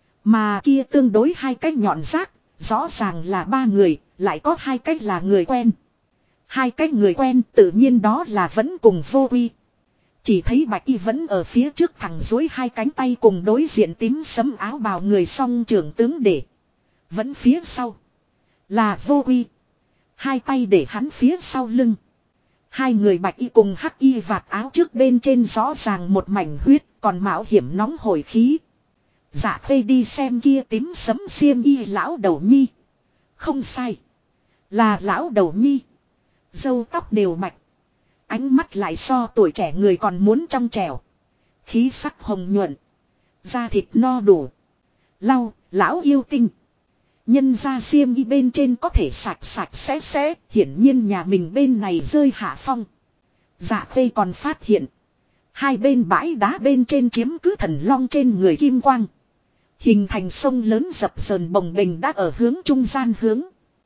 Mà kia tương đối hai cái nhọn giác. Rõ ràng là ba người. Lại có hai cái là người quen. Hai cái người quen tự nhiên đó là vẫn cùng vô uy. Chỉ thấy bạch y vẫn ở phía trước thẳng dối hai cánh tay cùng đối diện tím sẫm áo bào người song trưởng tướng để. Vẫn phía sau. Là vô uy. Hai tay để hắn phía sau lưng. Hai người bạch y cùng hắc y vạt áo trước bên trên rõ ràng một mảnh huyết. Còn mạo hiểm nóng hổi khí. Dạ khê đi xem kia tím sẫm xiêm y lão đầu nhi. Không sai. Là lão đầu nhi. Râu tóc đều bạch. Ánh mắt lại so tuổi trẻ người còn muốn trong trẻo. Khí sắc hồng nhuận. Da thịt no đủ. Lau, lão yêu tinh. Nhân ra xiêm y bên trên có thể sạch sẽ. Hiển nhiên nhà mình bên này rơi hạ phong. Dạ khê còn phát hiện. Hai bên bãi đá bên trên chiếm cứ thần long trên người kim quang. Hình thành sông lớn dập sờn bồng bềnh đã ở hướng trung gian hướng.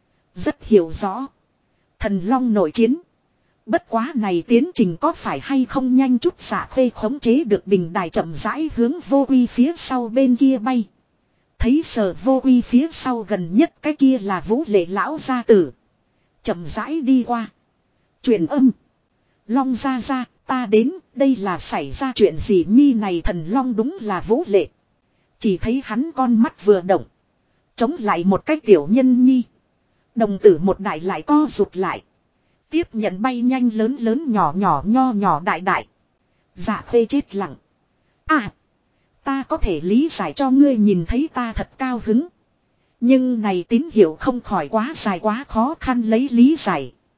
Rất hiểu rõ. Thần long nội chiến. Bất quá này tiến trình có phải hay không nhanh chút dạ khê khống chế được bình đài chậm rãi hướng vô uy phía sau bên kia bay. Thấy sở vô uy phía sau gần nhất cái kia là Vũ Lệ lão gia tử. Chậm rãi đi qua. Truyền âm. Long gia gia, ta đến, đây là xảy ra chuyện gì nhi này thần long đúng là Vũ Lệ. Chỉ thấy hắn con mắt vừa động. Chống lại một cái tiểu nhân nhi. Đồng tử một đại lại co rụt lại. Tiếp nhận bay nhanh lớn nhỏ nhỏ đại. Dạ khê chết lặng. Ta có thể lý giải cho ngươi nhìn thấy ta thật cao hứng. Nhưng này tín hiệu không khỏi quá dài quá khó khăn lấy lý giải.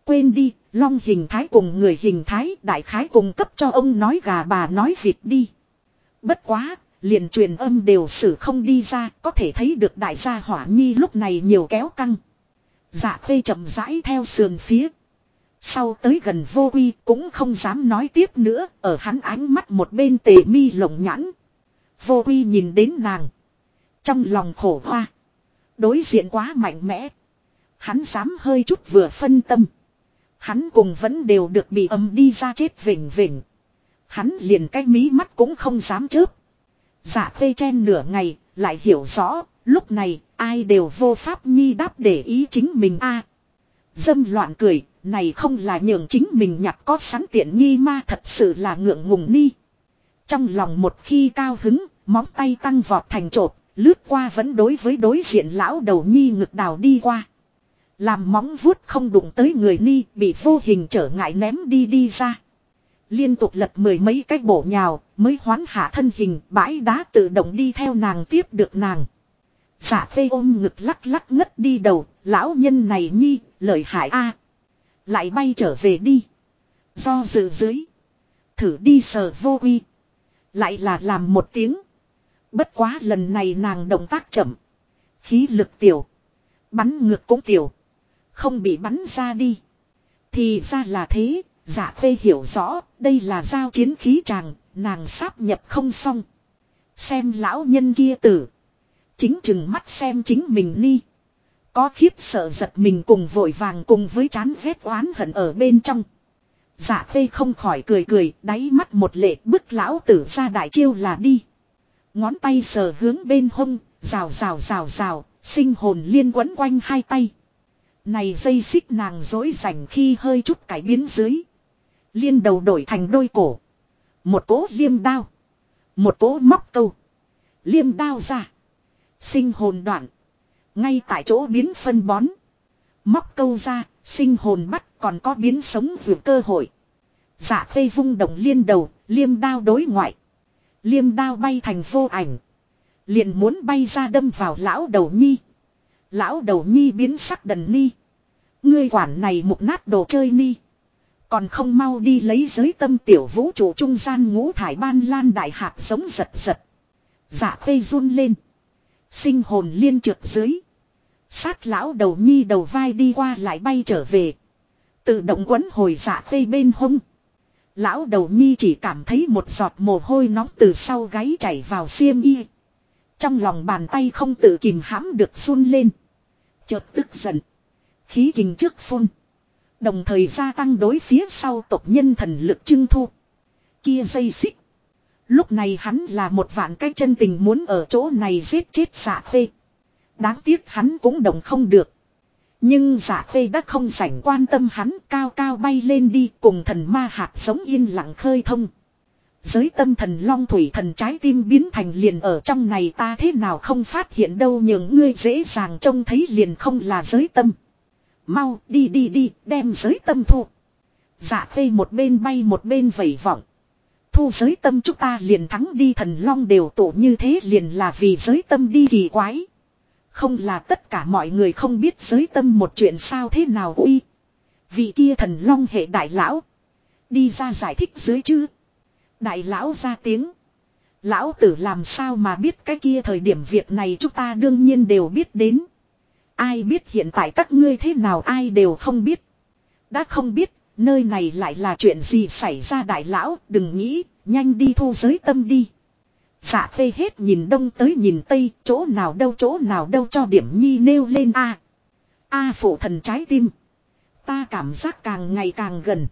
Quên đi, long hình thái cùng người hình thái đại khái cung cấp cho ông nói gà bà nói vịt đi. Bất quá, liền truyền âm đều xử không đi ra, có thể thấy được đại gia Hỏa Nhi lúc này nhiều kéo căng. Dạ Khê chậm rãi theo sườn phía. Sau tới gần Vô Uy cũng không dám nói tiếp nữa, ở hắn ánh mắt một bên tề mi lộng nhãn. Vô Uy nhìn đến nàng. Trong lòng khổ hoa. Đối diện quá mạnh mẽ. Hắn dám hơi chút vừa phân tâm. Hắn cùng vẫn đều được bị âm đi ra chết vỉnh vỉnh. Hắn liền cái mí mắt cũng không dám chớp. Dạ Khê chen nửa ngày, lại hiểu rõ, lúc này ai đều vô pháp nhi đáp để ý chính mình a. Dâm loạn cười, này không là nhường chính mình nhặt có sẵn tiện nghi ma, thật sự là ngượng ngùng ni. Trong lòng một khi cao hứng, móng tay tăng vọt thành chộp, lướt qua vẫn đối với đối diện lão đầu nhi ngực đào đi qua. Làm móng vuốt không đụng tới người ni, bị vô hình trở ngại ném đi ra. Liên tục lật mười mấy cái bổ nhào, mới hoán hạ thân hình, bãi đá tự động đi theo nàng tiếp được nàng. Dạ Khê ôm ngực lắc lắc ngất đi đầu, lão nhân này nhi, lợi hại a. Lại bay trở về đi. Do dự dưới. Thử đi sờ Vô Uy. Lại là làm một tiếng. Bất quá lần này nàng động tác chậm. Khí lực tiểu. Bắn ngược cũng tiểu. Không bị bắn ra đi. Thì ra là thế. Dạ Khê hiểu rõ. Đây là giao chiến khí tràng. Nàng sáp nhập không xong. Xem lão nhân kia tử. Chính chừng mắt xem chính mình ni. Có khiếp sợ giật mình cùng vội vàng cùng với chán ghét oán hận ở bên trong. Dạ Khê không khỏi cười, đáy mắt một lệ bức lão tử ra đại chiêu là đi. Ngón tay sờ hướng bên hông, rào, sinh hồn liên quấn quanh hai tay. Này dây xích nàng dối rảnh khi hơi chút cải biến dưới. Liên đầu đổi thành đôi cổ. Một cỗ liêm đao. Một cỗ móc câu. Liêm đao ra. Sinh hồn đoạn. Ngay tại chỗ biến phân bón. Móc câu ra, sinh hồn bắt còn có biến sống vượt cơ hội. Dạ Khê vung động liên đầu, liêm đao đối ngoại. Liêm đao bay thành vô ảnh. Liền muốn bay ra đâm vào lão đầu nhi. Lão đầu nhi biến sắc đần ni. Ngươi quản này mục nát đồ chơi ni. Còn không mau đi lấy giới tâm tiểu vũ trụ trung gian ngũ thải ban lan đại hạt giống giật. Dạ Khê run lên. Sinh hồn liên trượt dưới. Sát lão đầu nhi đầu vai đi qua lại bay trở về. Tự động quấn hồi Dạ Khê bên hông. Lão đầu nhi chỉ cảm thấy một giọt mồ hôi nóng từ sau gáy chảy vào xiêm y. Trong lòng bàn tay không tự kìm hãm được run lên. Chợt tức giận. Khí kình trước phun. Đồng thời gia tăng đối phía sau tộc nhân thần lực trưng thu. Kia dây xích. Lúc này hắn là một vạn cái chân tình muốn ở chỗ này giết chết Dạ Khê. Đáng tiếc hắn cũng đồng không được. Nhưng Dạ Khê đã không rảnh quan tâm hắn, cao cao bay lên đi cùng thần ma hạt giống yên lặng khơi thông. Giới tâm thần long thủy thần trái tim biến thành liền ở trong này, ta thế nào không phát hiện đâu, những ngươi dễ dàng trông thấy liền không là giới tâm. Mau đi đem giới tâm thu. Dạ Khê một bên bay một bên vẩy vọng. Thu giới tâm chúng ta liền thắng đi, thần long đều tổ như thế liền là vì giới tâm đi, kỳ quái. Không là tất cả mọi người không biết giới tâm một chuyện sao, thế nào uy. Vị kia thần long hệ đại lão. Đi ra giải thích dưới chứ. Đại lão ra tiếng. Lão tử làm sao mà biết cái kia thời điểm việc này chúng ta đương nhiên đều biết đến. Ai biết hiện tại các ngươi thế nào, ai đều không biết. Đã không biết, nơi này lại là chuyện gì xảy ra, đại lão, đừng nghĩ, nhanh đi thu giới tâm đi. Dạ Khê hết nhìn đông tới nhìn tây, chỗ nào đâu cho điểm nhi nêu lên a. Phụ thần trái tim. Ta cảm giác càng ngày càng gần.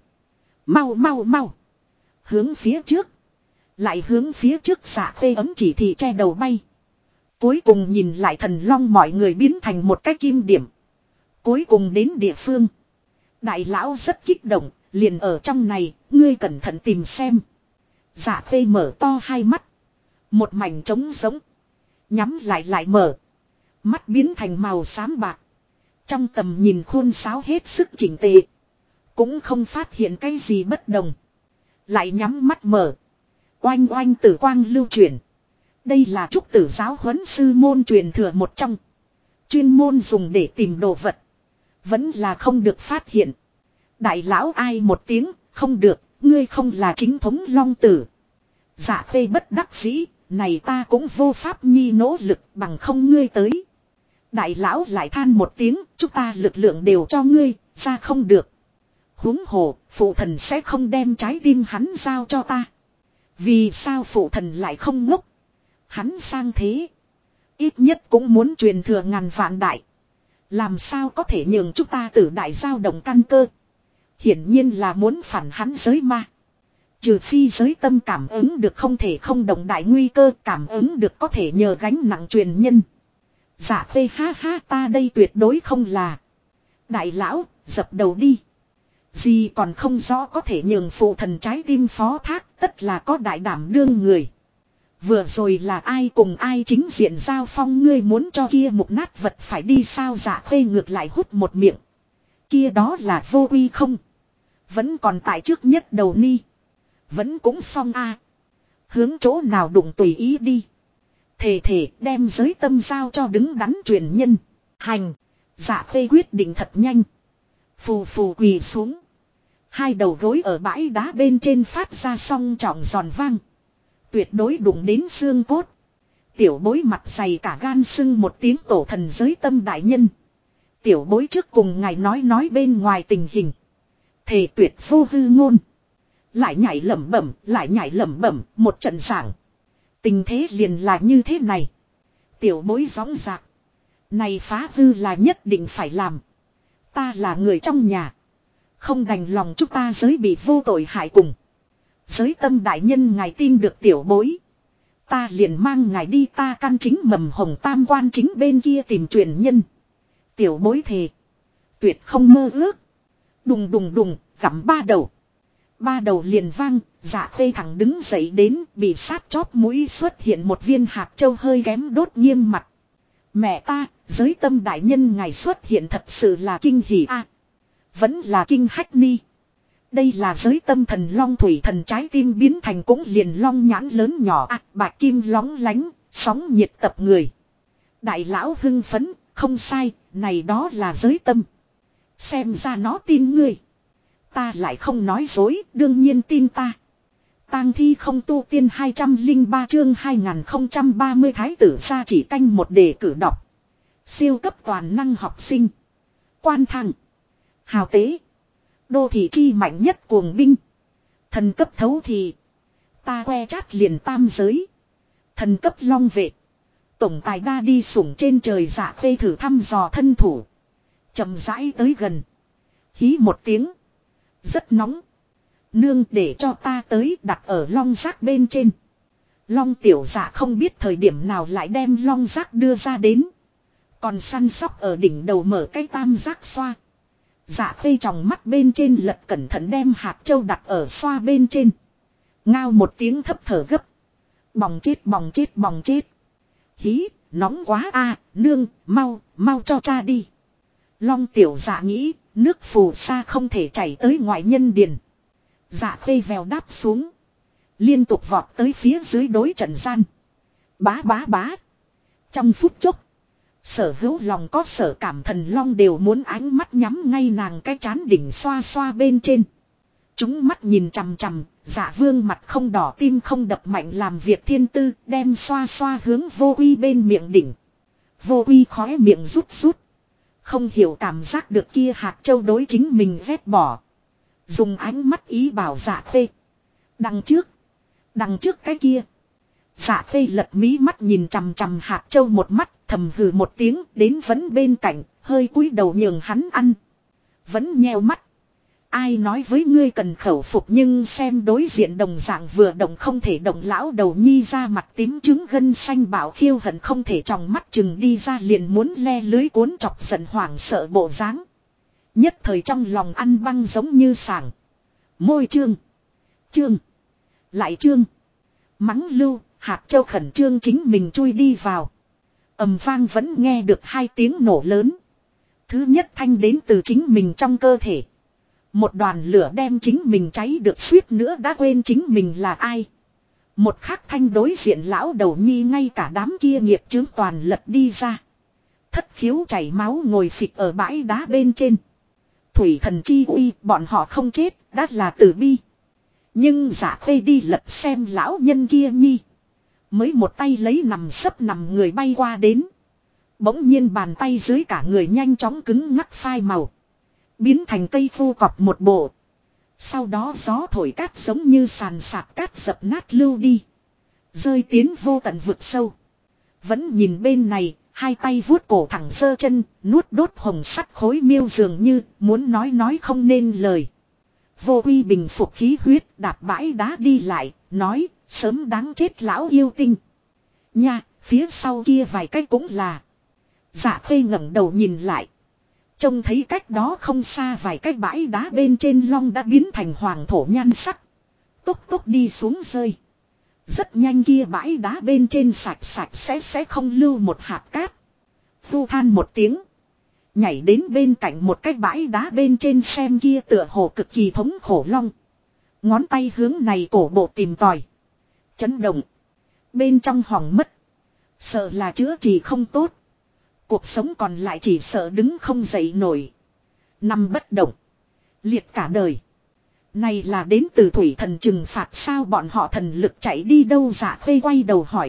Mau. Hướng phía trước. Lại hướng phía trước, Dạ Khê ấm chỉ thị che đầu bay. Cuối cùng nhìn lại thần long mọi người biến thành một cái kim điểm. Cuối cùng đến địa phương. Đại lão rất kích động, liền ở trong này, ngươi cẩn thận tìm xem. Dạ Khê mở to hai mắt. Một mảnh trống giống. Nhắm lại mở. Mắt biến thành màu xám bạc. Trong tầm nhìn khuôn sáo hết sức chỉnh tề. Cũng không phát hiện cái gì bất đồng. Lại nhắm mắt mở. Oanh tử quang lưu chuyển. Đây là trúc tử giáo huấn sư môn truyền thừa một trong. Chuyên môn dùng để tìm đồ vật. Vẫn là không được phát hiện. Đại lão ai một tiếng, không được, ngươi không là chính thống long tử. Dạ khê bất đắc dĩ, này ta cũng vô pháp nhi nỗ lực bằng không ngươi tới. Đại lão lại than một tiếng, chúng ta lực lượng đều cho ngươi, ra không được. Huống hồ, phụ thần sẽ không đem trái tim hắn giao cho ta. Vì sao phụ thần lại không ngốc? Hắn sang thế. Ít nhất cũng muốn truyền thừa ngàn vạn đại. Làm sao có thể nhường chúng ta tử đại giao động căn cơ? Hiển nhiên là muốn phản hắn giới ma. Trừ phi giới tâm cảm ứng được không thể không động đại nguy cơ, cảm ứng được có thể nhờ gánh nặng truyền nhân. Dạ phê ha ha, ta đây tuyệt đối không là. Đại lão, dập đầu đi. Gì còn không rõ có thể nhường phụ thần trái tim phó thác, tất là có đại đảm đương người. Vừa rồi là ai cùng ai chính diện giao phong, ngươi muốn cho kia mục nát vật phải đi sao? Dạ khê ngược lại hút một miệng. Kia đó là vô uy không? Vẫn còn tại trước nhất đầu ni. Vẫn cũng xong a. Hướng chỗ nào đụng tùy ý đi. Thể đem giới tâm giao cho đứng đắn truyền nhân. Hành. Dạ khê quyết định thật nhanh. Phù phù quỳ xuống. Hai đầu gối ở bãi đá bên trên phát ra song trọng giòn vang. Tuyệt đối đụng đến xương cốt. Tiểu bối mặt dày cả gan sưng một tiếng tổ thần giới tâm đại nhân. Tiểu bối trước cùng ngài nói bên ngoài tình hình. Thề tuyệt vô hư ngôn. Lại nhảy lẩm bẩm, một trận giảng. Tình thế liền là như thế này. Tiểu bối gióng giạc. Này phá hư là nhất định phải làm. Ta là người trong nhà. Không đành lòng chúng ta giới bị vô tội hại cùng. Giới tâm đại nhân ngài tin được tiểu bối. Ta liền mang ngài đi ta căn chính mầm hồng tam quan chính bên kia tìm truyền nhân. Tiểu bối thề. Tuyệt không mơ ước. Đùng đùng đùng, gặm ba đầu. Ba đầu liền vang, dạ khê thẳng đứng dậy đến, bị sát chóp mũi xuất hiện một viên hạt châu hơi kém đốt nghiêm mặt. Mẹ ta, giới tâm đại nhân ngài xuất hiện thật sự là kinh hỉ a. Vẫn là kinh hách ni. Đây là giới tâm thần long thủy thần trái tim biến thành cũng liền long nhãn lớn nhỏ bạch kim lóng lánh, sóng nhiệt tập người. Đại lão hưng phấn, không sai, này đó là giới tâm. Xem ra nó tin ngươi. Ta lại không nói dối, đương nhiên tin ta. Tang thi không tu tiên 203 chương 2030 thái tử ra chỉ canh một đề cử đọc. Siêu cấp toàn năng học sinh. Quan thăng. Hào tế. Đô thị chi mạnh nhất cuồng binh. Thần cấp thấu thì. Ta que chát liền tam giới. Thần cấp long vệ. Tổng tài đa đi sủng trên trời dạ khê thử thăm dò thân thủ. Chậm rãi tới gần. Hí một tiếng. Rất nóng. Nương để cho ta tới đặt ở long giác bên trên. Long tiểu dạ không biết thời điểm nào lại đem long giác đưa ra đến. Còn săn sóc ở đỉnh đầu mở cái tam giác xoa. Dạ khê trong mắt bên trên lật cẩn thận đem hạt châu đặt ở xoa bên trên. Ngao một tiếng thấp thở gấp. Bòng chết bòng chết bòng chết. Hí, nóng quá a, nương, mau cho cha đi. Long tiểu dạ nghĩ, nước phù sa không thể chảy tới ngoại nhân điền. Dạ khê vèo đáp xuống. Liên tục vọt tới phía dưới đối trận gian. Bá. Trong phút chốc. Sở hữu lòng có sở cảm thần long đều muốn ánh mắt nhắm ngay nàng cái chán đỉnh xoa xoa bên trên. Chúng mắt nhìn chằm chằm, dạ vương mặt không đỏ tim không đập mạnh làm việc thiên tư, đem xoa xoa hướng vô uy bên miệng đỉnh. Vô uy khóe miệng rút. Không hiểu cảm giác được kia hạt châu đối chính mình vét bỏ. Dùng ánh mắt ý bảo dạ khê. Đằng trước cái kia. Dạ khê lật mí mắt nhìn chằm chằm hạt châu một mắt, thầm hừ một tiếng đến vẫn bên cạnh, hơi cúi đầu nhường hắn ăn. Vẫn nheo mắt. Ai nói với ngươi cần khẩu phục nhưng xem đối diện đồng dạng vừa động không thể động lão đầu nhi ra mặt tím trứng gân xanh bảo khiêu hận không thể tròng mắt chừng đi ra liền muốn le lưới cuốn chọc giận hoảng sợ bộ dáng. Nhất thời trong lòng ăn băng giống như sảng. Môi trương. Lại trương. Mắng lưu, hạt châu khẩn trương chính mình chui đi vào. Ầm vang vẫn nghe được hai tiếng nổ lớn. Thứ nhất thanh đến từ chính mình trong cơ thể. Một đoàn lửa đem chính mình cháy được suýt nữa đã quên chính mình là ai. Một khắc thanh đối diện lão đầu nhi ngay cả đám kia nghiệp chướng toàn lật đi ra. Thất khiếu chảy máu ngồi phịch ở bãi đá bên trên. Thủy thần chi uy bọn họ không chết đã là từ bi. Nhưng Dạ Khê đi lật xem lão nhân kia nhi. Mới một tay lấy nằm sấp nằm người bay qua đến. Bỗng nhiên bàn tay dưới cả người nhanh chóng cứng ngắc phai màu. Biến thành cây khô cọp một bộ. Sau đó gió thổi cát giống như sàn sạt cát dập nát lưu đi. Rơi tiến vô tận vực sâu. Vẫn nhìn bên này, hai tay vuốt cổ thẳng giơ chân, nuốt đốt hồng sắt khối miêu dường như muốn nói không nên lời. Vô Uy bình phục khí huyết đạp bãi đá đi lại, nói sớm đáng chết lão yêu tinh. Nha, phía sau kia vài cái cũng là. Dạ Khê ngẩng đầu nhìn lại. Trông thấy cách đó không xa vài cái bãi đá bên trên long đã biến thành hoàng thổ nhan sắc. Túc túc đi xuống rơi. Rất nhanh kia bãi đá bên trên sạch sẽ không lưu một hạt cát. Phu than một tiếng. Nhảy đến bên cạnh một cái bãi đá bên trên xem kia tựa hồ cực kỳ thống khổ long. Ngón tay hướng này cổ bộ tìm tòi. Chấn động. Bên trong hỏng mất. Sợ là chữa trị không tốt. Cuộc sống còn lại chỉ sợ đứng không dậy nổi. Nằm bất động. Liệt cả đời. Này là đến từ thủy thần trừng phạt sao bọn họ thần lực chạy đi đâu. Dạ Khê quay đầu hỏi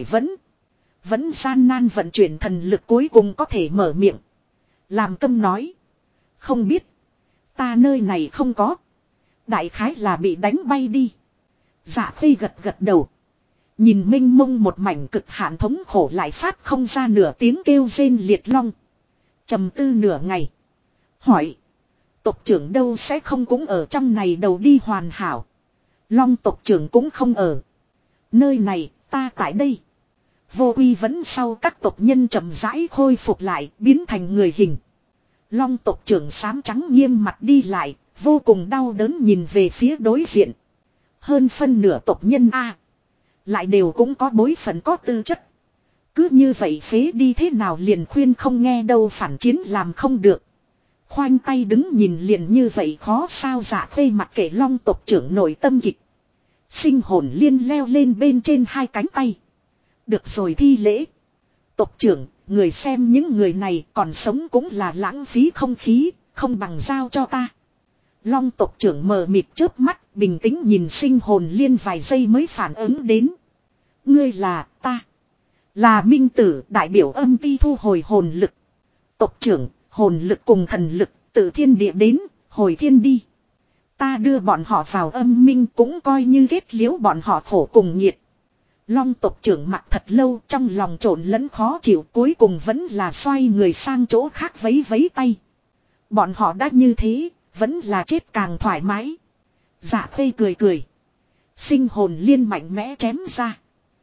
vẫn gian nan vận chuyển thần lực cuối cùng có thể mở miệng. Làm câm nói. Không biết. Ta nơi này không có. Đại khái là bị đánh bay đi. Dạ Khê gật đầu. Nhìn mênh mông một mảnh cực hạn thống khổ lại phát không ra nửa tiếng kêu rên liệt long. Trầm tư nửa ngày. Hỏi. Tộc trưởng đâu sẽ không cũng ở trong này đầu đi hoàn hảo. Long tộc trưởng cũng không ở. Nơi này ta tại đây. Vô Uy vẫn sau các tộc nhân chậm rãi khôi phục lại biến thành người hình. Long tộc trưởng xám trắng nghiêm mặt đi lại. Vô cùng đau đớn nhìn về phía đối diện. Hơn phân nửa tộc nhân A. Lại đều cũng có bối phận có tư chất. Cứ như vậy phế đi thế nào liền khuyên không nghe đâu phản chiến làm không được. Khoanh tay đứng nhìn liền như vậy khó sao. Dạ Khê mặc kệ long tộc trưởng nội tâm kịch. Sinh hồn liên leo lên bên trên hai cánh tay. Được rồi thi lễ. Tộc trưởng, người xem những người này còn sống cũng là lãng phí không khí, không bằng giao cho ta. Long tộc trưởng mờ mịt chớp mắt, bình tĩnh nhìn sinh hồn liên vài giây mới phản ứng đến. Ngươi là ta. Là minh tử đại biểu âm ti thu hồi hồn lực. Tộc trưởng, hồn lực cùng thần lực, tự thiên địa đến, hồi thiên đi. Ta đưa bọn họ vào âm minh cũng coi như kết liễu bọn họ khổ cùng nhiệt. Long tộc trưởng mặt thật lâu trong lòng trộn lẫn khó chịu cuối cùng vẫn là xoay người sang chỗ khác vấy vấy tay. Bọn họ đã như thế, vẫn là chết càng thoải mái. Dạ Khê cười. Sinh hồn liên mạnh mẽ chém ra.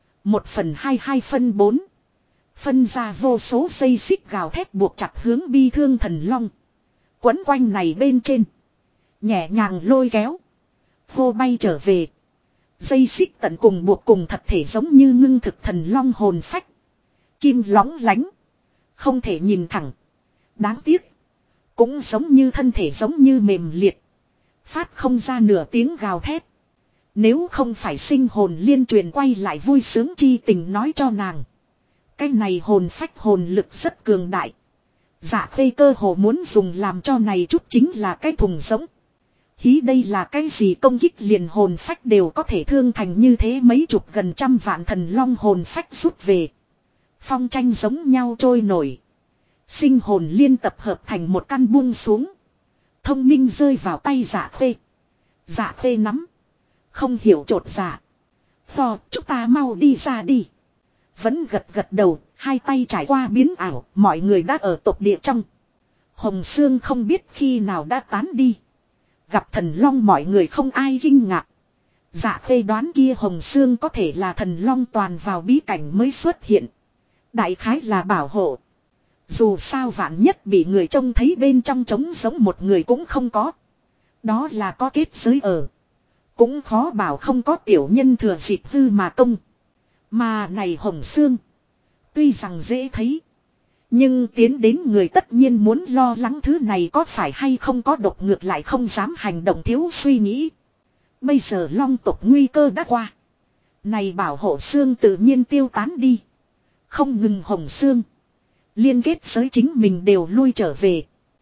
1/2/2/4. Phân ra vô số dây xích gào thét buộc chặt hướng bi thương thần long. Quấn quanh này bên trên. Nhẹ nhàng lôi kéo. Hô bay trở về. Dây xích tận cùng buộc cùng thật thể giống như ngưng thực thần long hồn phách. Kim lóng lánh. Không thể nhìn thẳng. Đáng tiếc. Cũng giống như thân thể giống như mềm liệt. Phát không ra nửa tiếng gào thét. Nếu không phải sinh hồn liên truyền quay lại vui sướng chi tình nói cho nàng. Cái này hồn phách hồn lực rất cường đại. Dạ Khê cơ hồ muốn dùng làm cho này chút chính là cái thùng giống. Hí đây là cái gì công kích liền hồn phách đều có thể thương thành như thế mấy chục gần trăm vạn thần long hồn phách rút về. Phong tranh giống nhau trôi nổi. Sinh hồn liên tập hợp thành một căn buông xuống. Thông minh rơi vào tay Dạ Khê. Dạ Khê nắm. Không hiểu trột dạ. Phò chúng ta mau đi ra đi. Vẫn gật đầu. Hai tay trải qua biến ảo. Mọi người đã ở tộc địa trong. Hồng Sương không biết khi nào đã tán đi. Gặp thần long mọi người không ai kinh ngạc. Dạ Khê đoán kia Hồng Sương có thể là thần long toàn vào bí cảnh mới xuất hiện. Đại khái là bảo hộ. Dù sao vạn nhất bị người trông thấy bên trong trống giống một người cũng không có. Đó là có kết giới ở. Cũng khó bảo không có tiểu nhân thừa dịp hư mà công. Mà này Hồng Sương. Tuy rằng dễ thấy. Nhưng tiến đến người tất nhiên muốn lo lắng thứ này có phải hay không có độc ngược lại không dám hành động thiếu suy nghĩ. Bây giờ long tộc nguy cơ đã qua. Này bảo hộ xương tự nhiên tiêu tán đi. Không ngừng Hồng Sương. Liên kết giới chính mình đều lui trở về.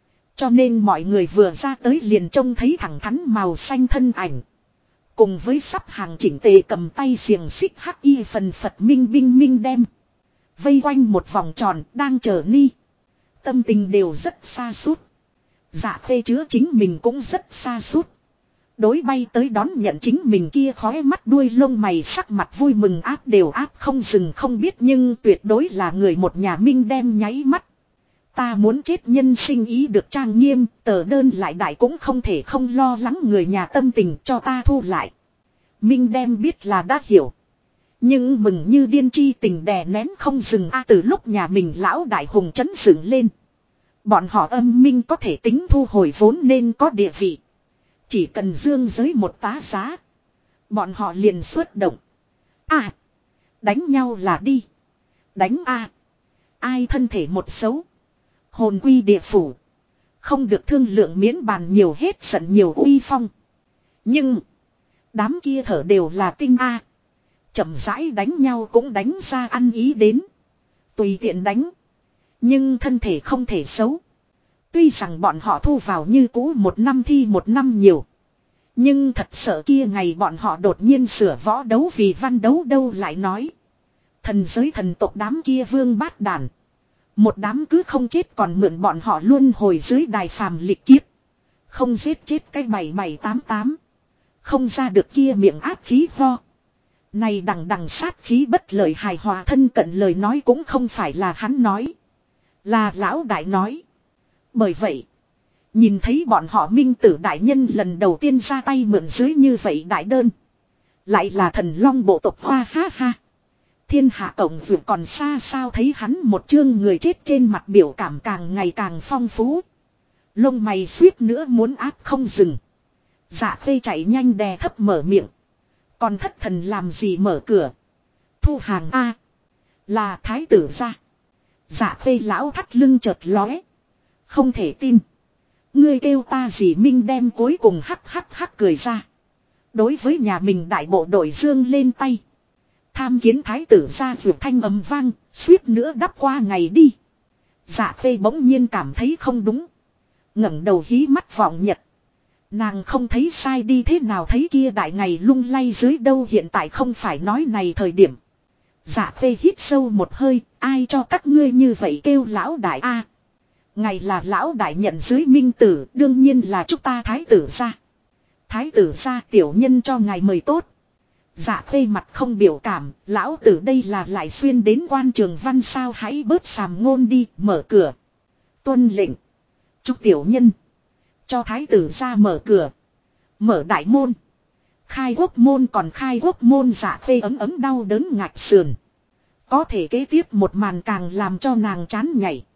Cho nên mọi người vừa ra tới liền trông thấy thẳng thắn màu xanh thân ảnh. Cùng với sắp hàng chỉnh tề cầm tay xiềng xích hắc y phần phật minh binh minh đem. Vây quanh một vòng tròn đang chờ ni. Tâm tình đều rất xa sút. Dạ Khê chứa chính mình cũng rất xa sút. Đối bay tới đón nhận chính mình kia khóe mắt đuôi lông mày sắc mặt vui mừng áp đều áp không dừng không biết nhưng tuyệt đối là người một nhà minh đem nháy mắt. Ta muốn chết nhân sinh ý được trang nghiêm, tờ đơn lại đại cũng không thể không lo lắng người nhà tâm tình cho ta thu lại. Minh đem biết là đã hiểu. Nhưng mừng như điên chi tình đè nén không dừng từ lúc nhà mình lão đại hùng chấn dựng lên. Bọn họ âm minh có thể tính thu hồi vốn nên có địa vị. Chỉ cần dương giới một tá giá. Bọn họ liền xuất động. Đánh nhau là đi. Đánh ai thân thể một xấu. Hồn quy địa phủ. Không được thương lượng miễn bàn nhiều hết giận nhiều uy phong. Nhưng. Đám kia thở đều là tinh chậm rãi đánh nhau cũng đánh ra ăn ý đến. Tùy tiện đánh. Nhưng thân thể không thể xấu. Tuy rằng bọn họ thu vào như cũ một năm thi một năm nhiều. Nhưng thật sợ kia ngày bọn họ đột nhiên sửa võ đấu vì văn đấu đâu lại nói. Thần giới thần tộc đám kia vương bát đàn. Một đám cứ không chết còn mượn bọn họ luôn hồi dưới đài phàm lịch kiếp. Không giết chết cái 7788. Không ra được kia miệng áp khí ho. Này đằng sát khí bất lợi hài hòa thân cận lời nói cũng không phải là hắn nói. Là lão đại nói. Bởi vậy. Nhìn thấy bọn họ minh tử đại nhân lần đầu tiên ra tay mượn dưới như vậy đại đơn. Lại là thần long bộ tộc hoa ha ha. Thiên hạ tổng vượt còn xa sao thấy hắn một chương người chết trên mặt biểu cảm càng ngày càng phong phú. Lông mày suýt nữa muốn áp không dừng. Dạ Khê chạy nhanh đè thấp mở miệng. Còn thất thần làm gì mở cửa. Thu hàng là thái tử ra. Dạ Khê lão thắt lưng chợt lóe. Không thể tin. Ngươi kêu ta gì minh đem cuối cùng hắc cười ra. Đối với nhà mình đại bộ đội dương lên tay. Tham kiến thái tử ra vượt thanh ầm vang, suýt nữa đắp qua ngày đi. Dạ Khê bỗng nhiên cảm thấy không đúng. Ngẩng đầu hí mắt vọng nhật. Nàng không thấy sai đi thế nào thấy kia đại ngày lung lay dưới đâu hiện tại không phải nói này thời điểm. Dạ Khê hít sâu một hơi, ai cho các ngươi như vậy kêu lão đại Ngày là lão đại nhận dưới minh tử, đương nhiên là chúng ta thái tử ra. Thái tử ra tiểu nhân cho ngài mời tốt. Dạ Khê mặt không biểu cảm, lão tử đây là lại xuyên đến quan trường văn sao hãy bớt sàm ngôn đi, mở cửa. Tuân lệnh. Chúc tiểu nhân. Cho thái tử ra mở cửa. Mở đại môn. Khai quốc môn còn khai quốc môn Dạ Khê ấm đau đớn ngạch sườn. Có thể kế tiếp một màn càng làm cho nàng chán nhảy.